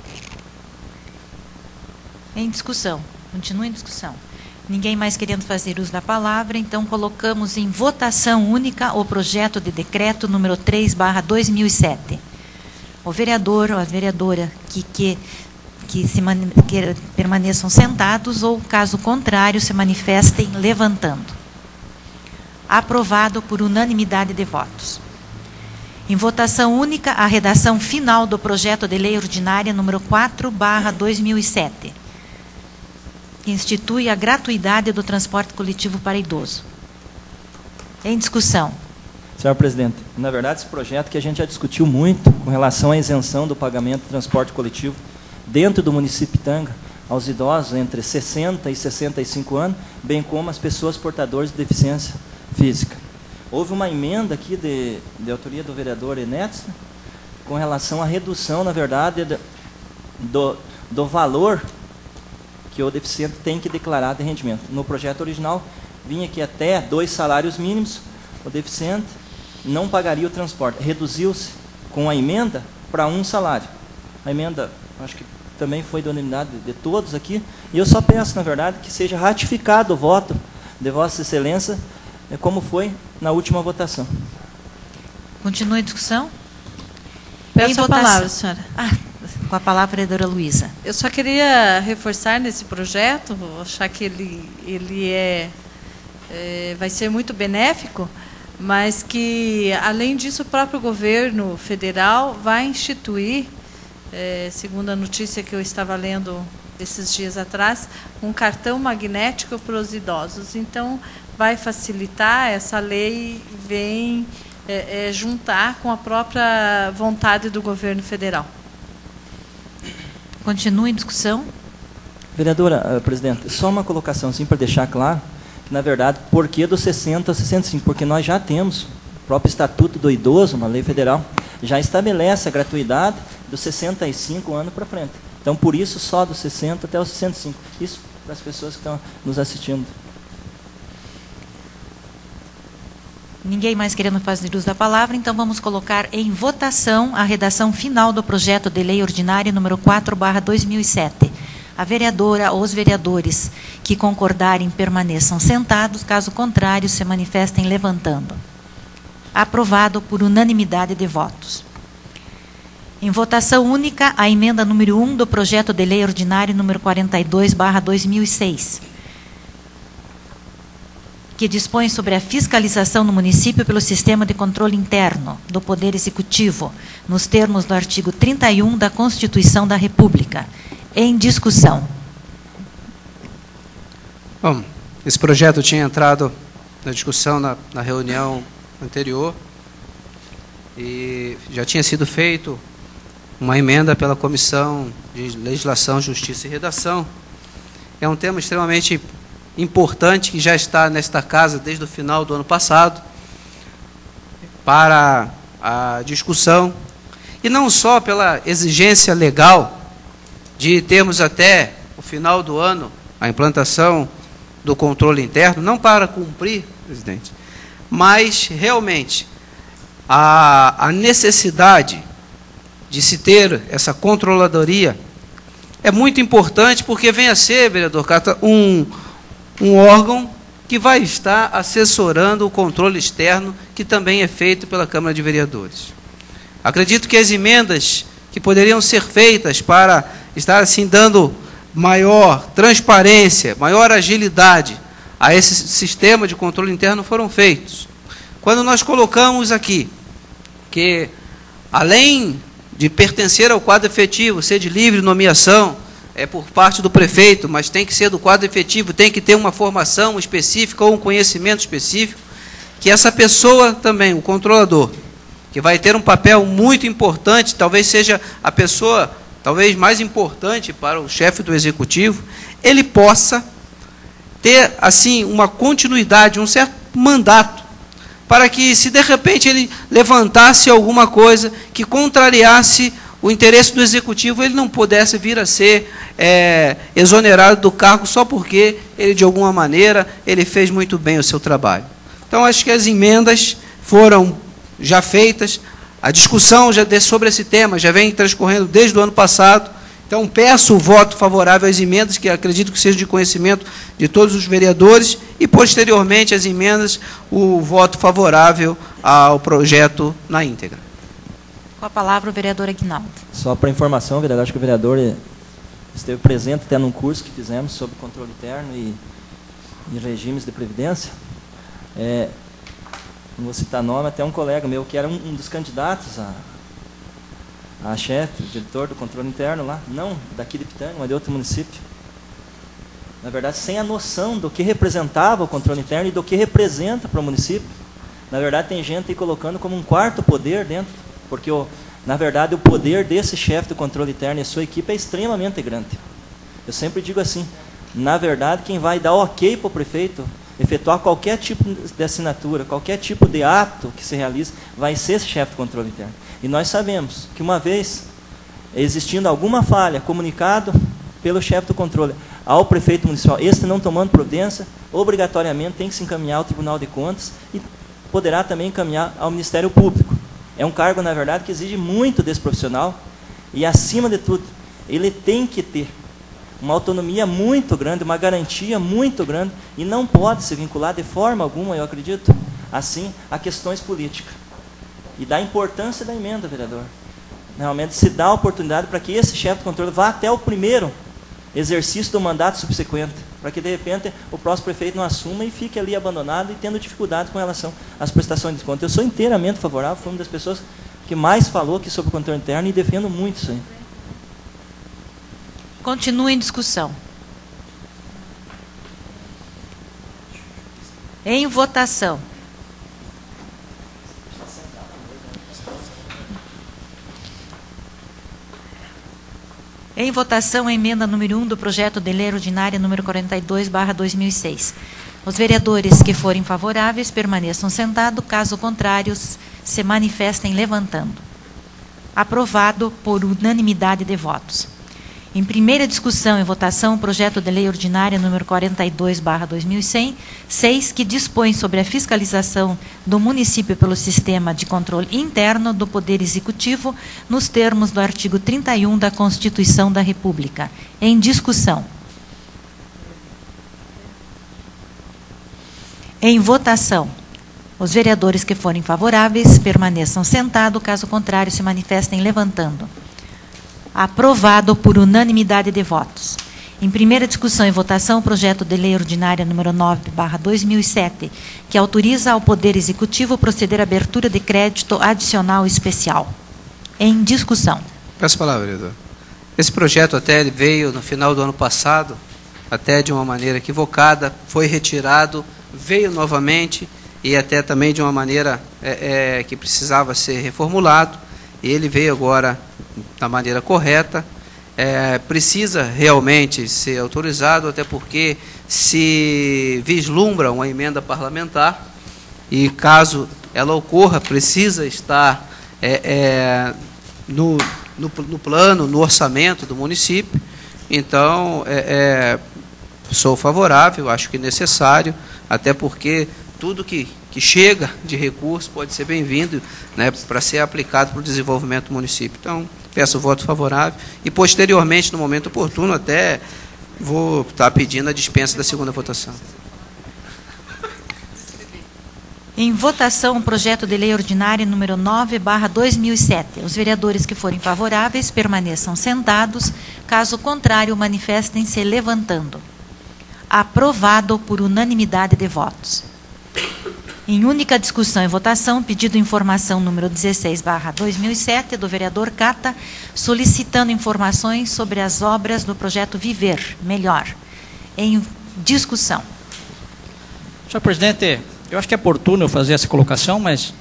Em discussão. Continua em discussão. Ninguém mais querendo fazer uso da palavra, então colocamos em votação única o projeto de decreto número três barra dois mil e sete. O vereador ou a vereadora que, que, que, se mani, que permaneçam sentados ou, caso contrário, se manifestem levantando. Aprovado por unanimidade de votos. Em votação única, a redação final do projeto de lei ordinária número quatro barra dois mil e sete, que institui a gratuidade do transporte coletivo para idoso. Em discussão. Senhor presidente, na verdade, esse projeto que a gente já discutiu muito com relação à isenção do pagamento do transporte coletivo dentro do município de Pitanga, aos idosos entre sessenta e sessenta e cinco anos, bem como as pessoas portadoras de deficiência física. Houve uma emenda aqui de, de autoria do vereador Enéas, com relação à redução, na verdade, do, do valor que o deficiente tem que declarar de rendimento. No projeto original, vinha que até dois salários mínimos, o deficiente não pagaria o transporte. Reduziu-se com a emenda para um salário. A emenda, acho que também foi da unanimidade de todos aqui, e eu só peço, na verdade, que seja ratificado o voto de Vossa Excelência, como foi na última votação. Continua em discussão? Peço a palavra, senhora. Ah, com a palavra, a vereadora Luísa. Eu só queria reforçar nesse projeto, vou achar que ele, ele é, é, vai ser muito benéfico, mas que, além disso, o próprio governo federal vai instituir, é, segundo a notícia que eu estava lendo esses dias atrás, um cartão magnético para os idosos. Então, vai facilitar, essa lei vem é, é, juntar com a própria vontade do governo federal. Continua em discussão. Vereadora, uh, presidente, só uma colocação assim para deixar claro, que na verdade, por que dos sessenta a sessenta e cinco? Porque nós já temos, o próprio Estatuto do Idoso, uma lei federal, já estabelece a gratuidade dos sessenta e cinco anos para frente. Então, por isso, só dos sessenta até os sessenta e cinco. Isso para as pessoas que estão nos assistindo. Ninguém mais querendo fazer uso da palavra, então vamos colocar em votação a redação final do projeto de lei ordinária número quatro barra dois mil e sete. A vereadora ou os vereadores que concordarem permaneçam sentados, caso contrário, se manifestem levantando. Aprovado por unanimidade de votos. Em votação única, a emenda número um do projeto de lei ordinário número quarenta e dois barra dois mil e seis, que dispõe sobre a fiscalização no município pelo sistema de controle interno do Poder Executivo, nos termos do artigo trinta e um da Constituição da República. Em discussão. Bom, esse projeto tinha entrado na discussão na, na reunião anterior e já tinha sido feito uma emenda pela Comissão de Legislação, Justiça e Redação. É um tema extremamente importante que já está nesta casa desde o final do ano passado para a discussão, e não só pela exigência legal de termos até o final do ano a implantação do controle interno, não para cumprir, presidente, mas realmente a, a necessidade de se ter essa controladoria é muito importante, porque vem a ser, vereador Cata, um, um órgão que vai estar assessorando o controle externo, que também é feito pela Câmara de Vereadores. Acredito que as emendas que poderiam ser feitas para estar assim dando maior transparência, maior agilidade a esse sistema de controle interno foram feitos. Quando nós colocamos aqui que, além de pertencer ao quadro efetivo, ser de livre nomeação, é por parte do prefeito, mas tem que ser do quadro efetivo, tem que ter uma formação específica ou um conhecimento específico, que essa pessoa também, o controlador, que vai ter um papel muito importante, talvez seja a pessoa talvez mais importante para o chefe do executivo, ele possa ter assim uma continuidade, um certo mandato, para que, se de repente ele levantasse alguma coisa que contrariasse o interesse do executivo, ele não pudesse vir a ser é, exonerado do cargo só porque ele, de alguma maneira, ele fez muito bem o seu trabalho. Então, acho que as emendas foram já feitas, a discussão já de, sobre esse tema já vem transcorrendo desde o ano passado. Então, peço o voto favorável às emendas, que acredito que seja de conhecimento de todos os vereadores, e, posteriormente, às emendas, o voto favorável ao projeto na íntegra. Com a palavra, o vereador Aguinaldo. Só para informação, vereador, acho que o vereador esteve presente até num curso que fizemos sobre controle interno e, e regimes de previdência. É, não vou citar nome, até um colega meu, que era um, um dos candidatos a, a chefe, diretor do controle interno lá, não daqui de Pitanga, mas de outro município. Na verdade, sem a noção do que representava o controle interno e do que representa para o município. Na verdade, tem gente aí colocando como um quarto poder dentro, porque, o, na verdade, o poder desse chefe do controle interno e a sua equipe é extremamente grande. Eu sempre digo assim, na verdade, quem vai dar ok para o prefeito efetuar qualquer tipo de assinatura, qualquer tipo de ato que se realize, vai ser esse chefe do controle interno. E nós sabemos que, uma vez existindo alguma falha, comunicado pelo chefe do controle ao prefeito municipal, este não tomando providência, obrigatoriamente tem que se encaminhar ao Tribunal de Contas e poderá também encaminhar ao Ministério Público. É um cargo, na verdade, que exige muito desse profissional e, acima de tudo, ele tem que ter uma autonomia muito grande, uma garantia muito grande, e não pode se vincular de forma alguma, eu acredito, assim, a questões políticas. E da importância da emenda, vereador. Realmente se dá a oportunidade para que esse chefe de controle vá até o primeiro exercício do mandato subsequente. para que de repente o próximo prefeito não assuma e fique ali abandonado e tendo dificuldade com relação às prestações de desconto. Eu sou inteiramente favorável, fui uma das pessoas que mais falou aqui sobre o controle interno e defendo muito isso aí. Continua em discussão. Em votação. Em votação, a emenda número um do projeto de lei ordinária número quarenta e dois barra dois mil e seis. Os vereadores que forem favoráveis permaneçam sentados, caso contrários, se manifestem levantando. Aprovado por unanimidade de votos. Em primeira discussão e votação, o projeto de lei ordinária número quarenta e dois barra dois mil e seis, que dispõe sobre a fiscalização do município pelo sistema de controle interno do Poder Executivo, nos termos do artigo trinta e um da Constituição da República. Em discussão. Em votação. Os vereadores que forem favoráveis permaneçam sentados, caso contrário, se manifestem levantando. Aprovado por unanimidade de votos. Em primeira discussão e votação, o projeto de lei ordinária número nove barra dois mil e sete, que autoriza ao Poder Executivo proceder à abertura de crédito adicional especial. Em discussão. Peço a palavra, vereador. Esse projeto até ele veio no final do ano passado, até de uma maneira equivocada, foi retirado, veio novamente e até também de uma maneira é, é, que precisava ser reformulado. Ele veio agora da maneira correta, é, precisa realmente ser autorizado, até porque se vislumbra uma emenda parlamentar e, caso ela ocorra, precisa estar é, é, no, no, no plano, no orçamento do município. Então, é, é, sou favorável, acho que necessário, até porque tudo que, que chega de recurso pode ser bem-vindo, né, para ser aplicado para o desenvolvimento do município. Então, peço o voto favorável e, posteriormente, no momento oportuno, até vou estar pedindo a dispensa da segunda votação. Em votação, o projeto de lei ordinária número nove barra dois mil e sete. Os vereadores que forem favoráveis permaneçam sentados, caso contrário, manifestem-se levantando. Aprovado por unanimidade de votos. Em única discussão e votação, pedido de informação número dezesseis barra dois mil e sete, do vereador Cata, solicitando informações sobre as obras do projeto Viver Melhor. Em discussão. Senhor presidente, eu acho que é oportuno eu fazer essa colocação, mas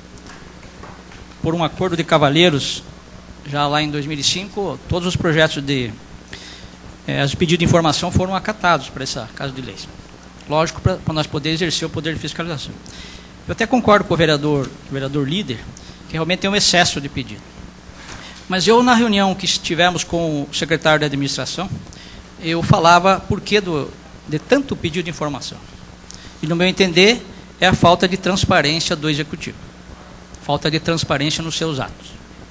por um acordo de cavalheiros, já lá em dois mil e cinco, todos os projetos de eh, os pedidos de informação foram acatados para essa casa de leis. Lógico, para nós poder exercer o poder de fiscalização. Eu até concordo com o vereador, o vereador líder, que realmente tem um excesso de pedido. Mas eu, na reunião que tivemos com o secretário de administração, eu falava por que do, de tanto pedido de informação. E, no meu entender, é a falta de transparência do executivo. Falta de transparência nos seus atos.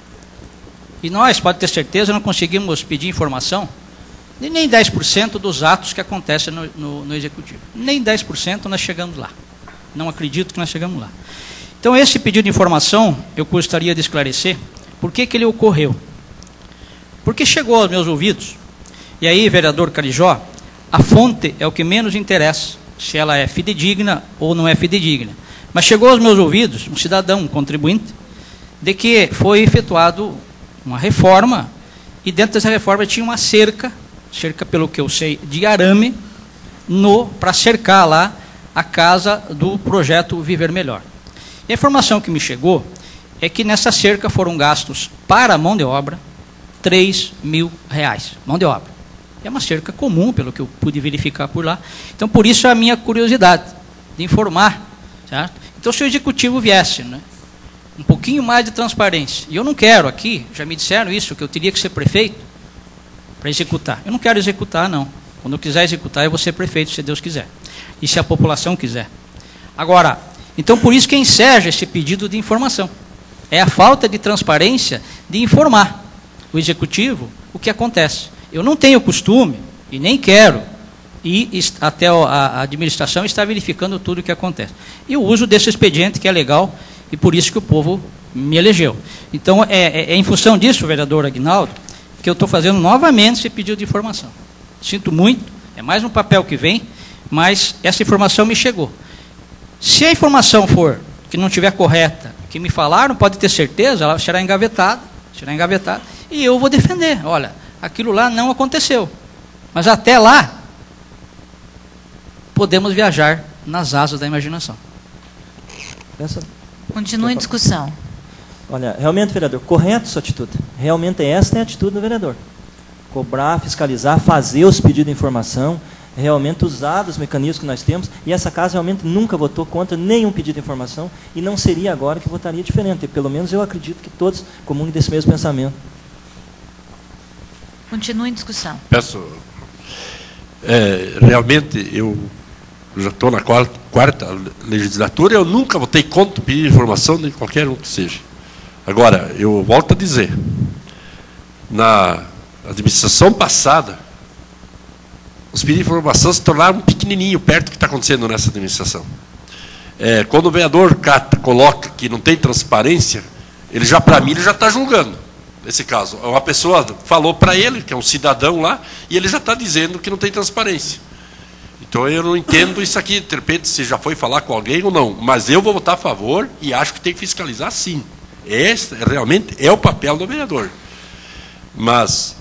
E nós, pode ter certeza, não conseguimos pedir informação de nem dez por cento dos atos que acontecem no, no, no executivo. Nem dez por cento nós chegamos lá. Não acredito que nós chegamos lá. Então, esse pedido de informação, eu gostaria de esclarecer por que, que ele ocorreu. Porque chegou aos meus ouvidos, e aí, vereador Carijó, a fonte é o que menos interessa, se ela é fidedigna ou não é fidedigna. Mas chegou aos meus ouvidos, um cidadão, um contribuinte, de que foi efetuado uma reforma, e dentro dessa reforma tinha uma cerca, cerca, pelo que eu sei, de arame, para cercar lá a casa do projeto Viver Melhor. E a informação que me chegou é que nessa cerca foram gastos para a mão de obra três mil reais. Mão de obra. É uma cerca comum, pelo que eu pude verificar por lá. Então, por isso a minha curiosidade de informar. Certo? Então, se o executivo viesse, né, um pouquinho mais de transparência, e eu não quero aqui, já me disseram isso, que eu teria que ser prefeito para executar. Eu não quero executar, não. Quando eu quiser executar, eu vou ser prefeito, se Deus quiser. E se a população quiser. Agora, então por isso que enseja esse pedido de informação. É a falta de transparência de informar o executivo o que acontece. Eu não tenho costume, e nem quero, e até a administração está verificando tudo o que acontece. E eu uso desse expediente que é legal, e por isso que o povo me elegeu. Então, é, é, é em função disso, vereador Aguinaldo, que eu estou fazendo novamente esse pedido de informação. Sinto muito, É mais um papel que vem, mas essa informação me chegou. Se a informação for que não estiver correta, que me falaram, pode ter certeza, ela será engavetada, será engavetada, e eu vou defender. Olha, aquilo lá não aconteceu. Mas até lá, podemos viajar nas asas da imaginação. Essa... Continua em discussão. Olha, realmente, vereador, correto sua atitude. Realmente esta é a atitude do vereador. Cobrar, fiscalizar, fazer os pedidos de informação, realmente usar os mecanismos que nós temos, e essa casa realmente nunca votou contra nenhum pedido de informação, e não seria agora que votaria diferente. Pelo menos eu acredito que todos comunguem desse mesmo pensamento. Continua em discussão. Peço, é, realmente, eu já estou na quarta, quarta legislatura, eu nunca votei contra o pedido de informação de qualquer um que seja. Agora, eu volto a dizer, na administração passada, os pedidos de informação se tornaram pequenininho perto do que está acontecendo nessa administração. É, quando o vereador Cata coloca que não tem transparência, ele já, para mim, ele já está julgando esse caso. Uma pessoa falou para ele, que é um cidadão lá, e ele já está dizendo que não tem transparência. Então eu não entendo isso aqui, de repente, se já foi falar com alguém ou não. Mas eu vou votar a favor e acho que tem que fiscalizar sim. Esse realmente é o papel do vereador. Mas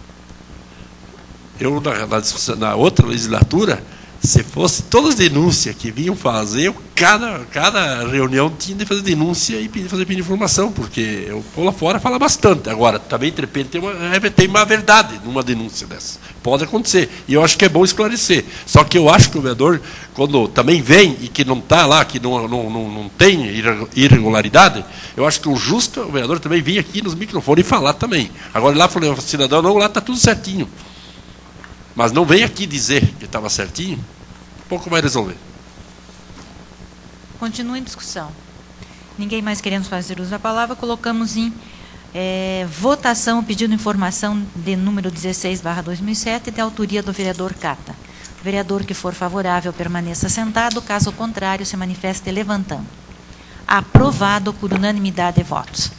eu, na, na, na outra legislatura, se fosse todas as denúncias que vinham fazer, eu, cada, cada reunião tinha de fazer denúncia e pedir, fazer pedir informação, porque eu vou lá fora fala bastante. Agora, também, de repente, tem uma, tem uma verdade numa denúncia dessa. Pode acontecer. E eu acho que é bom esclarecer. Só que eu acho que o vereador, quando também vem e que não está lá, que não, não, não, não tem irregularidade, eu acho que o justo é o vereador também vir aqui nos microfones e falar também. Agora, lá falou, cidadão, não, lá está tudo certinho. Mas não vem aqui dizer que estava certinho, pouco vai resolver. Continua em discussão. Ninguém mais querendo fazer uso da palavra, colocamos em é, votação o pedido de informação de número dezesseis barra dois mil e sete, de autoria do vereador Cata. O vereador que for favorável permaneça sentado, caso contrário se manifeste levantando. Aprovado por unanimidade de votos.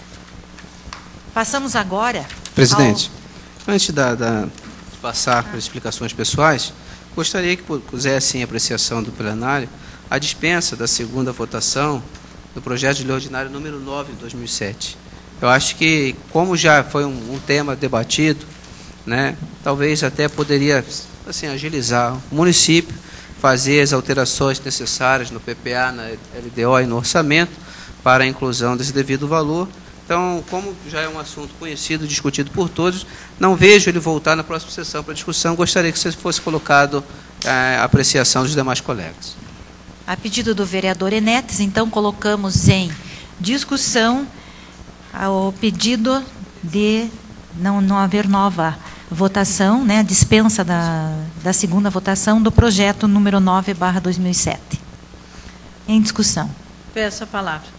Passamos agora... Presidente, ao... antes da... da... passar por explicações pessoais, gostaria que pusesse em apreciação do plenário a dispensa da segunda votação do projeto de lei ordinária número nove de dois mil e sete. Eu acho que, como já foi um, um tema debatido, né, talvez até poderia assim, agilizar o município, fazer as alterações necessárias no P P A, na L D O e no orçamento, para a inclusão desse devido valor. Então, como já é um assunto conhecido, discutido por todos, não vejo ele voltar na próxima sessão para discussão. Gostaria que isso fosse colocado à apreciação dos demais colegas. A pedido do vereador Enetes, então, colocamos em discussão o pedido de não, não haver nova votação, né, dispensa da, da segunda votação do projeto número nove barra dois mil e sete. Em discussão. Peço a palavra.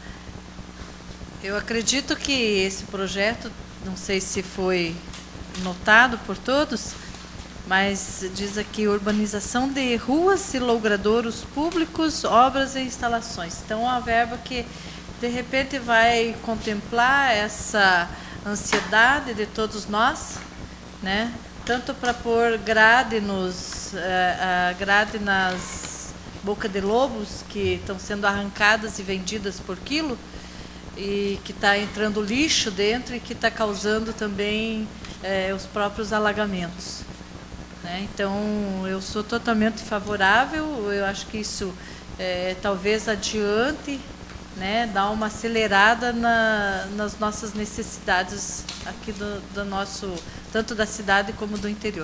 Eu acredito que esse projeto, não sei se foi notado por todos, mas diz aqui urbanização de ruas e logradouros públicos, obras e instalações. Então, é uma verba que, de repente, vai contemplar essa ansiedade de todos nós, né? Tanto para pôr grade, nos, uh, grade nas bocas de lobos, que estão sendo arrancadas e vendidas por quilo, e que está entrando lixo dentro e que está causando também é, os próprios alagamentos. Né? Então, eu sou totalmente favorável, eu acho que isso é, talvez adiante, né, dar uma acelerada na, nas nossas necessidades aqui do, do nosso, tanto da cidade como do interior.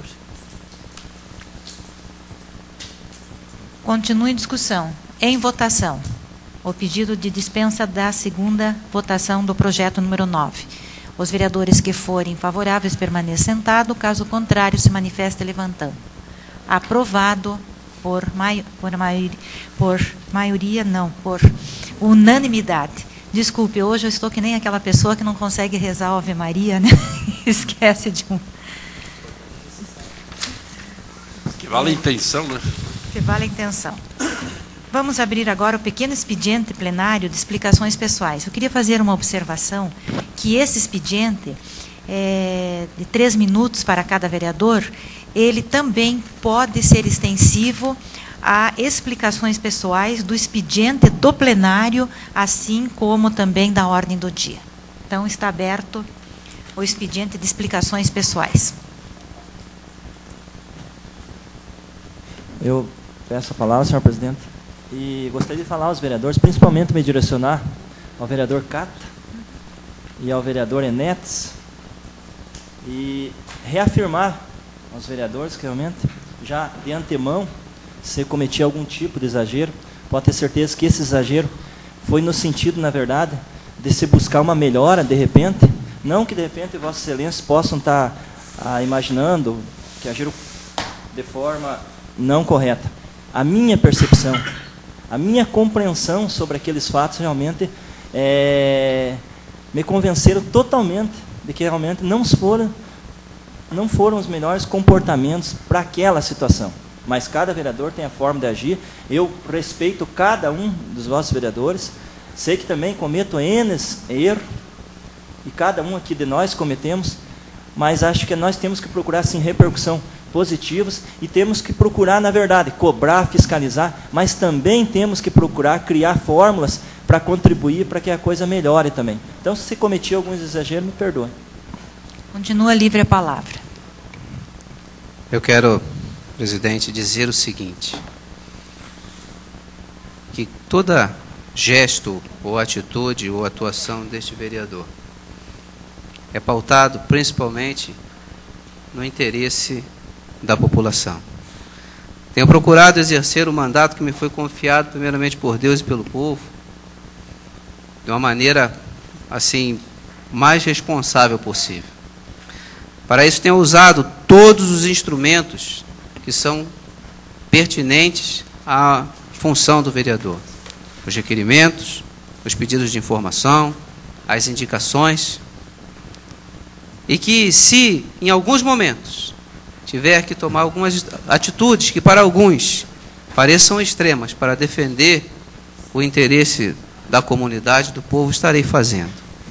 Continue em discussão. Em votação. O pedido de dispensa da segunda votação do projeto número nove. Os vereadores que forem favoráveis permaneçam sentados, caso contrário se manifeste levantando. Aprovado por, mai, por, mai, por maioria, não, por unanimidade. Desculpe, hoje eu estou que nem aquela pessoa que não consegue rezar a Ave Maria, né? Esquece de um... Que vale a intenção, né? Que vale a intenção. Vamos abrir agora o pequeno expediente plenário de explicações pessoais. Eu queria fazer uma observação, que esse expediente, é, de três minutos para cada vereador, ele também pode ser extensivo a explicações pessoais do expediente do plenário, assim como também da ordem do dia. Então, está aberto o expediente de explicações pessoais. Eu peço a palavra, senhor presidente, e gostaria de falar aos vereadores, principalmente me direcionar ao vereador Cata e ao vereador Enetes, e reafirmar aos vereadores que realmente, já de antemão, se cometia algum tipo de exagero, pode ter certeza que esse exagero foi no sentido, na verdade, de se buscar uma melhora, de repente, não que de repente Vossa Excelência possam estar ah, imaginando que agiram de forma não correta. A minha percepção, a minha compreensão sobre aqueles fatos realmente é, me convenceram totalmente de que realmente não foram, não foram os melhores comportamentos para aquela situação. Mas cada vereador tem a forma de agir. Eu respeito cada um dos vossos vereadores. Sei que também cometo N erros, e cada um aqui de nós cometemos, mas acho que nós temos que procurar, sim, repercussão positivas, e temos que procurar, na verdade, cobrar, fiscalizar, mas também temos que procurar criar fórmulas para contribuir para que a coisa melhore também. Então, se cometi alguns exageros, me perdoe. Continua livre a palavra. Eu quero, presidente, dizer o seguinte, que toda gesto ou atitude ou atuação deste vereador é pautado principalmente no interesse da população. Tenho procurado exercer o mandato que me foi confiado primeiramente por Deus e pelo povo, de uma maneira, assim, mais responsável possível. Para isso tenho usado todos os instrumentos que são pertinentes à função do vereador. Os requerimentos, os pedidos de informação, as indicações, e que, se em alguns momentos tiver que tomar algumas atitudes que para alguns pareçam extremas para defender o interesse da comunidade, do povo, estarei fazendo.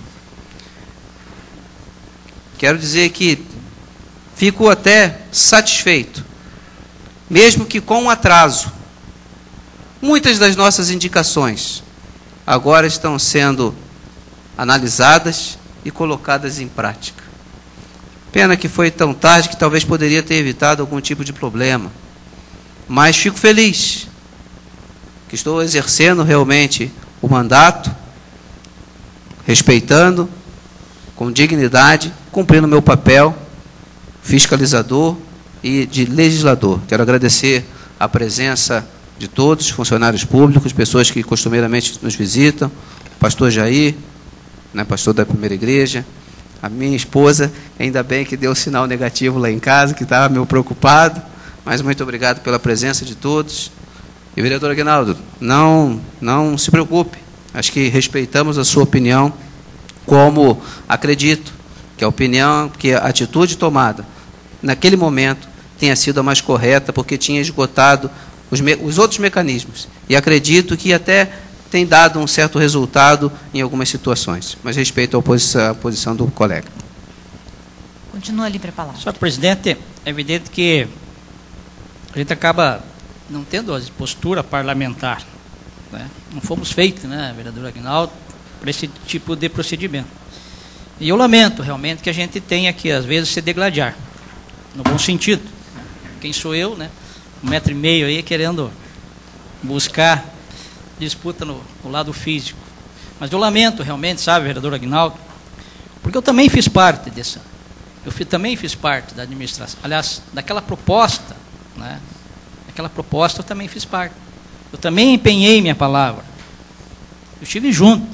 Quero dizer que fico até satisfeito, mesmo que com um atraso. Muitas das nossas indicações agora estão sendo analisadas e colocadas em prática. Pena que foi tão tarde que talvez poderia ter evitado algum tipo de problema. Mas fico feliz que estou exercendo realmente o mandato, respeitando, com dignidade, cumprindo meu papel fiscalizador e de legislador. Quero agradecer a presença de todos os funcionários públicos, pessoas que costumeiramente nos visitam, o pastor Jair, né, pastor da primeira igreja, a minha esposa, ainda bem que deu sinal negativo lá em casa, que estava meio preocupado, mas muito obrigado pela presença de todos. E, vereador Aguinaldo, não, não se preocupe, acho que respeitamos a sua opinião, como acredito que a opinião, que a atitude tomada naquele momento tenha sido a mais correta, porque tinha esgotado os, me, os outros mecanismos. E acredito que até tem dado um certo resultado em algumas situações. Mas respeito a posição, a posição do colega. Continua livre a palavra. Senhor presidente, é evidente que a gente acaba não tendo a postura parlamentar, né? Não fomos feitos, né, vereador Aguinaldo, para esse tipo de procedimento. E eu lamento realmente que a gente tenha que, às vezes, se degladiar, no bom sentido. Quem sou eu, né? Um metro e meio aí, querendo buscar disputa no, no lado físico. Mas eu lamento realmente, sabe, vereador Aguinaldo, porque eu também fiz parte dessa, eu fui, também fiz parte da administração, aliás, daquela proposta, né? Daquela proposta eu também fiz parte. Eu também empenhei minha palavra. Eu estive junto.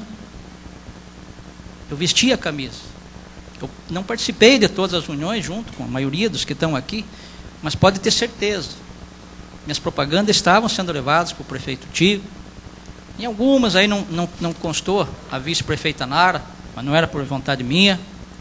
Eu vesti a camisa. Eu não participei de todas as reuniões junto com a maioria dos que estão aqui, mas pode ter certeza. Minhas propagandas estavam sendo levadas para o prefeito Tigo. Em algumas aí não, não, não constou a vice-prefeita Nara, mas não era por vontade minha.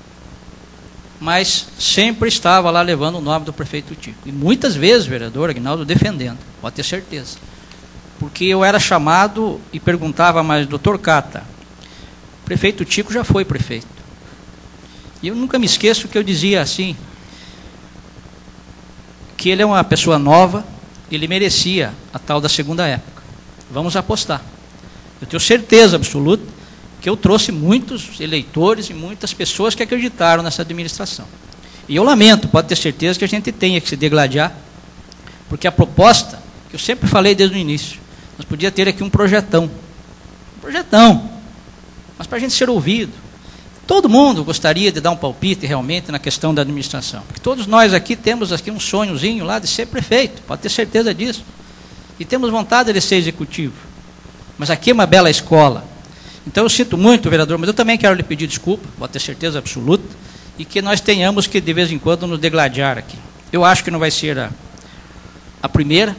Mas sempre estava lá levando o nome do prefeito Tigo. E muitas vezes, vereador Aguinaldo, defendendo, pode ter certeza. Porque eu era chamado e perguntava, mas doutor Cata, o prefeito Tico já foi prefeito. E eu nunca me esqueço que eu dizia assim, porque ele é uma pessoa nova, ele merecia a tal da segunda época. Vamos apostar. Eu tenho certeza absoluta que eu trouxe muitos eleitores e muitas pessoas que acreditaram nessa administração. E eu lamento, pode ter certeza, que a gente tenha que se degladiar, porque a proposta, que eu sempre falei desde o início, nós podíamos ter aqui um projetão. Um projetão, mas para a gente ser ouvido. Todo mundo gostaria de dar um palpite realmente na questão da administração, porque todos nós aqui temos aqui um sonhozinho lá de ser prefeito, pode ter certeza disso, e temos vontade de ser executivo, mas aqui é uma bela escola. Então eu sinto muito, vereador, mas eu também quero lhe pedir desculpa, pode ter certeza absoluta, e que nós tenhamos que de vez em quando nos degladiar aqui. Eu acho que não vai ser a, a primeira,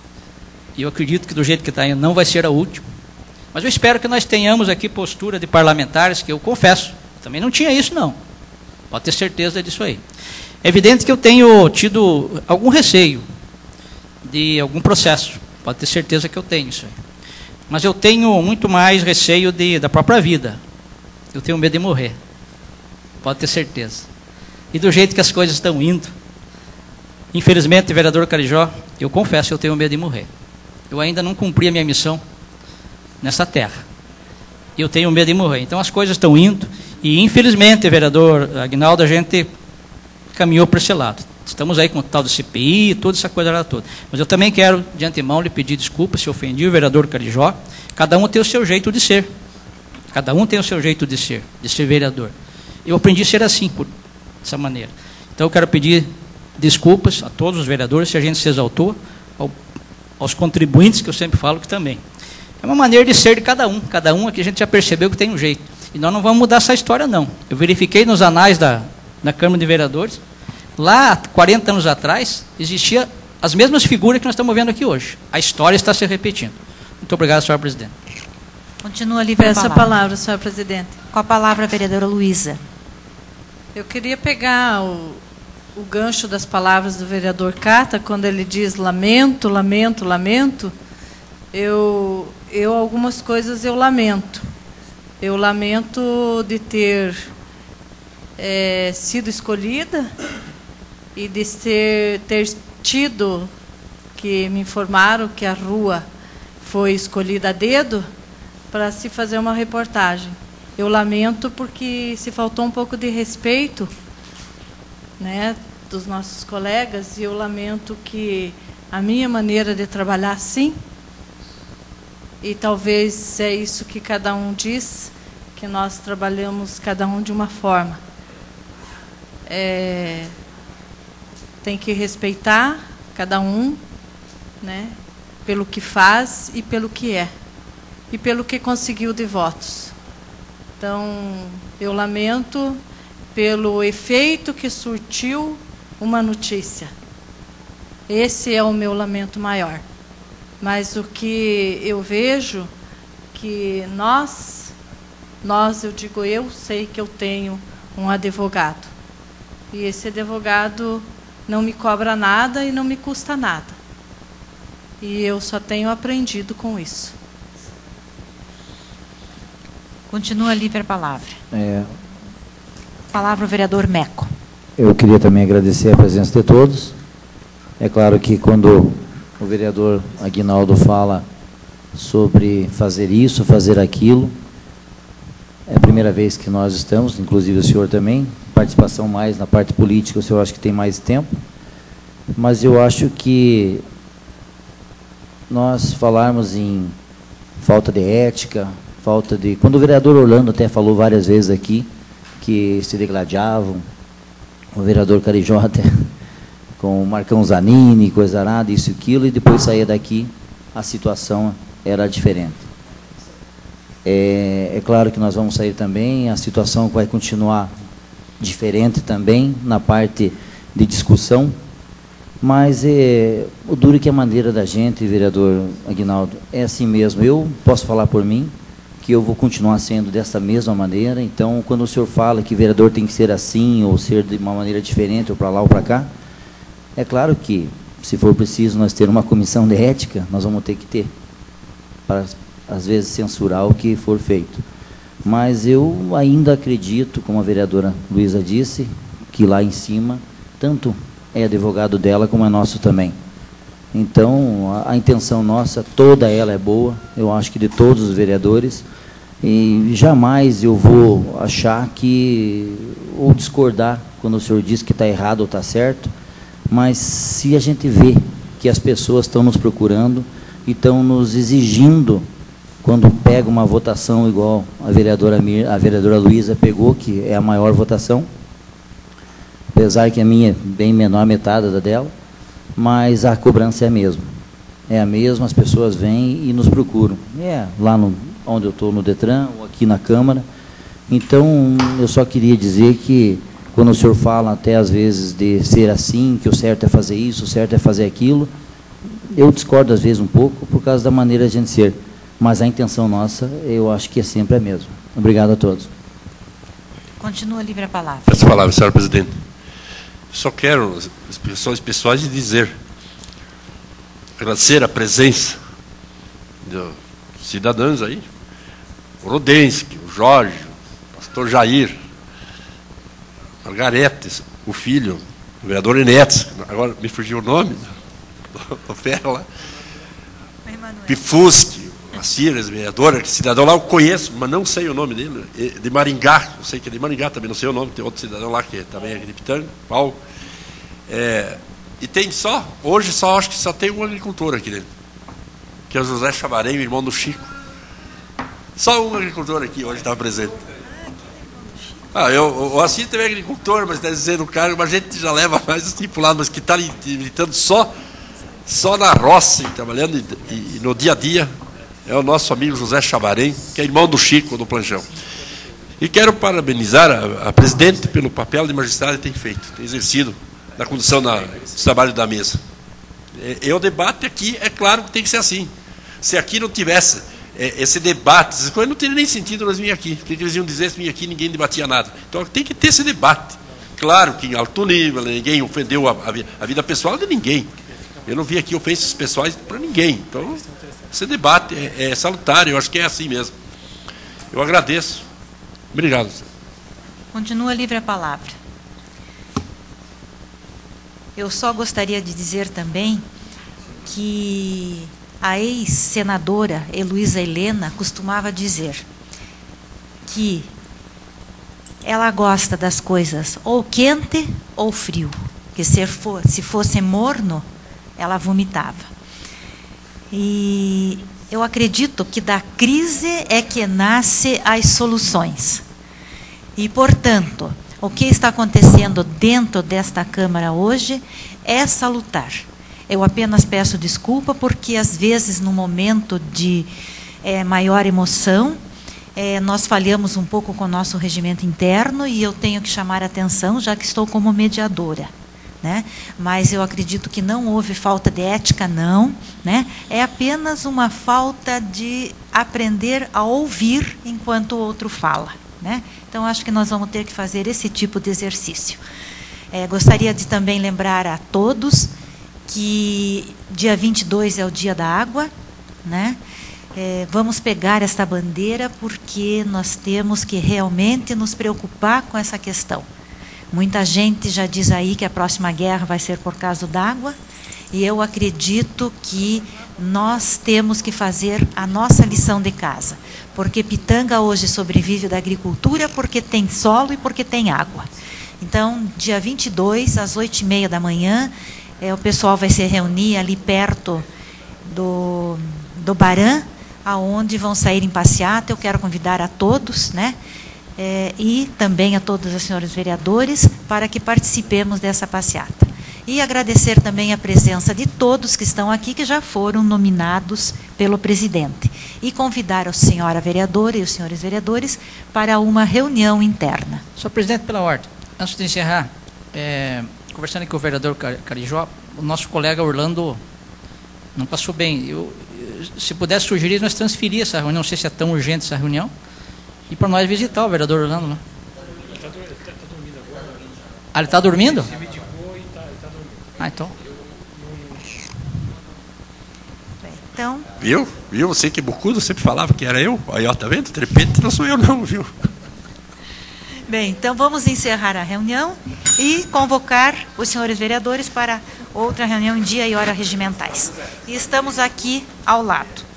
e eu acredito que do jeito que está indo não vai ser a última, mas eu espero que nós tenhamos aqui postura de parlamentares, que eu confesso, também não tinha isso, não. Pode ter certeza disso aí. É evidente que eu tenho tido algum receio de algum processo. Pode ter certeza que eu tenho isso aí. Mas eu tenho muito mais receio de, da própria vida. Eu tenho medo de morrer. Pode ter certeza. E do jeito que as coisas estão indo, infelizmente, vereador Carijó, eu confesso, eu tenho medo de morrer. Eu ainda não cumpri a minha missão nessa terra. Eu tenho medo de morrer. Então as coisas estão indo. E, infelizmente, vereador Aguinaldo, a gente caminhou para esse lado. Estamos aí com o tal do C P I, toda essa coisa lá toda. Mas eu também quero, de antemão, lhe pedir desculpa se ofendi o vereador Carijó. Cada um tem o seu jeito de ser. Cada um tem o seu jeito de ser, de ser vereador. Eu aprendi a ser assim, por dessa maneira. Então, eu quero pedir desculpas a todos os vereadores, se a gente se exaltou, ao, aos contribuintes, que eu sempre falo que também. É uma maneira de ser de cada um. Cada um aqui a gente já percebeu que tem um jeito. E nós não vamos mudar essa história, não. Eu verifiquei nos anais da, da Câmara de Vereadores, lá, quarenta anos atrás, existiam as mesmas figuras que nós estamos vendo aqui hoje. A história está se repetindo. Muito obrigado, senhora presidente. Continua ali para a Peço a palavra, senhora presidente. Com a palavra, a vereadora Luísa. Eu queria pegar o, o gancho das palavras do vereador Cata, quando ele diz lamento, lamento, lamento. Eu, eu algumas coisas eu lamento. Eu lamento de ter é, sido escolhida e de ter, ter tido, que me informaram que a rua foi escolhida a dedo para se fazer uma reportagem. Eu lamento porque se faltou um pouco de respeito, né, dos nossos colegas, e eu lamento que a minha maneira de trabalhar, sim, e talvez é isso que cada um diz, que nós trabalhamos cada um de uma forma. É, tem que respeitar cada um, né, pelo que faz e pelo que é, e pelo que conseguiu de votos. Então, eu lamento pelo efeito que surtiu uma notícia. Esse é o meu lamento maior. Mas o que eu vejo, que nós, nós, eu digo, eu sei que eu tenho um advogado. E esse advogado não me cobra nada e não me custa nada. E eu só tenho aprendido com isso. Continua ali para a palavra. É, Palavra o vereador Meco. eu queria também agradecer a presença de todos. É claro que quando o vereador Aguinaldo fala sobre fazer isso, fazer aquilo, é a primeira vez que nós estamos, inclusive o senhor também, participação mais na parte política, o senhor acha que tem mais tempo, mas eu acho que nós falarmos em falta de ética, falta de... Quando o vereador Orlando até falou várias vezes aqui, que se degladiavam, o vereador Carijó até com o Marcão Zanini, coisa nada, isso e aquilo, e depois saía daqui, a situação era diferente. É, é claro que nós vamos sair também, a situação vai continuar diferente também, na parte de discussão, mas é, o duro que é a maneira da gente, vereador Aguinaldo, é assim mesmo. Eu posso falar por mim, que eu vou continuar sendo dessa mesma maneira. Então, quando o senhor fala que vereador tem que ser assim, ou ser de uma maneira diferente, ou para lá ou para cá, é claro que, se for preciso nós ter uma comissão de ética, nós vamos ter que ter, para, às vezes, censurar o que for feito. Mas eu ainda acredito, como a vereadora Luísa disse, que lá em cima, tanto é advogado dela, como é nosso também. Então, a, a intenção nossa, toda ela é boa, eu acho que de todos os vereadores, e jamais eu vou achar que, ou discordar, quando o senhor diz que está errado ou está certo, mas se a gente vê que as pessoas estão nos procurando e estão nos exigindo, quando pega uma votação igual a vereadora, Mir, a vereadora Luísa pegou, que é a maior votação, apesar que a minha é bem menor, metade da dela, mas a cobrança é a mesma. É a mesma, as pessoas vêm e nos procuram. É lá no, onde eu estou, no Detran, ou aqui na Câmara. Então, eu só queria dizer que, quando o senhor fala até às vezes de ser assim, que o certo é fazer isso, o certo é fazer aquilo, eu discordo às vezes um pouco por causa da maneira de a gente ser. Mas a intenção nossa, eu acho que é sempre a mesma. Obrigado a todos. Continua livre a palavra. Essa palavra, senhora presidente. Só quero, expressões pessoais, de dizer, agradecer a presença dos cidadãos aí, o Rodensky, o Jorge, o pastor Jair, Margaretes, o filho, o vereador Enetes, agora me fugiu o nome, do Ferro lá, Pifuschi, a Cires, vereadora, que cidadão lá eu conheço, mas não sei o nome dele, de Maringá, eu sei que é de Maringá também, não sei o nome, tem outro cidadão lá que também é de Pitanga, Paulo. É, e tem só, hoje só acho que só tem um agricultor aqui dentro, que é o José Chavarém, irmão do Chico. Só um agricultor aqui hoje estava presente. Ah, eu, o Assis também é agricultor, mas está dizendo o cara, mas a gente já leva mais assim para o lado, mas que está militando só, só na roça, e trabalhando e, e, e no dia a dia, é o nosso amigo José Chavarém, que é irmão do Chico, do Planchão. E quero parabenizar a, a presidente pelo papel de magistrado que tem feito, tem exercido na condução da, do trabalho da mesa. E, e o debate aqui, é claro que tem que ser assim. Se aqui não tivesse é, esse debate, essas coisas não teria nem sentido nós vir aqui. O que eles iam dizer se vir aqui ninguém debatia nada? Então tem que ter esse debate. Claro que em alto nível, ninguém ofendeu a, a, a vida pessoal de ninguém. Eu não vi aqui ofensas pessoais para ninguém. Então, esse debate é, é salutar, eu acho que é assim mesmo. Eu agradeço. Obrigado. Continua livre a palavra. Eu só gostaria de dizer também que a ex-senadora Heloísa Helena costumava dizer que ela gosta das coisas ou quente ou frio, que se, for, se fosse morno, ela vomitava. E eu acredito que da crise é que nasce as soluções. E, portanto, o que está acontecendo dentro desta Câmara hoje é salutar. Eu apenas peço desculpa porque, às vezes, no momento de é, maior emoção, é, nós falhamos um pouco com o nosso regimento interno e eu tenho que chamar a atenção, já que estou como mediadora. Né? Mas eu acredito que não houve falta de ética, não. Né? É apenas uma falta de aprender a ouvir enquanto o outro fala. Né? Então, acho que nós vamos ter que fazer esse tipo de exercício. É, gostaria de também lembrar a todos que dia vinte e dois é o dia da água. Né? É, vamos pegar esta bandeira porque nós temos que realmente nos preocupar com essa questão. Muita gente já diz aí que a próxima guerra vai ser por causa d'água, e eu acredito que nós temos que fazer a nossa lição de casa, porque Pitanga hoje sobrevive da agricultura porque tem solo e porque tem água. Então, dia vinte e dois, às oito e meia da manhã, é, o pessoal vai se reunir ali perto do, do Baran, aonde vão sair em passeata. Eu quero convidar a todos, né? É, e também a todos os senhores vereadores, para que participemos dessa passeata. E agradecer também a presença de todos que estão aqui, que já foram nominados pelo presidente. E convidar a senhora vereadora e os senhores vereadores para uma reunião interna. Senhor presidente, pela ordem, antes de encerrar, é, conversando aqui com o vereador Carijó, o nosso colega Orlando não passou bem. Eu, se pudesse sugerir, nós transferir essa reunião, não sei se é tão urgente essa reunião, e para nós visitar o vereador Orlando, né? Ele está dormindo agora. Ah, ele está dormindo? Ele se medicou e está dormindo. Ah, então. Então. Viu? Viu? Você que é bocudo sempre falava que era eu. Aí, ó, tá vendo? De repente não sou eu não, viu? Bem, então vamos encerrar a reunião e convocar os senhores vereadores para outra reunião em dia e hora regimentais. E estamos aqui ao lado.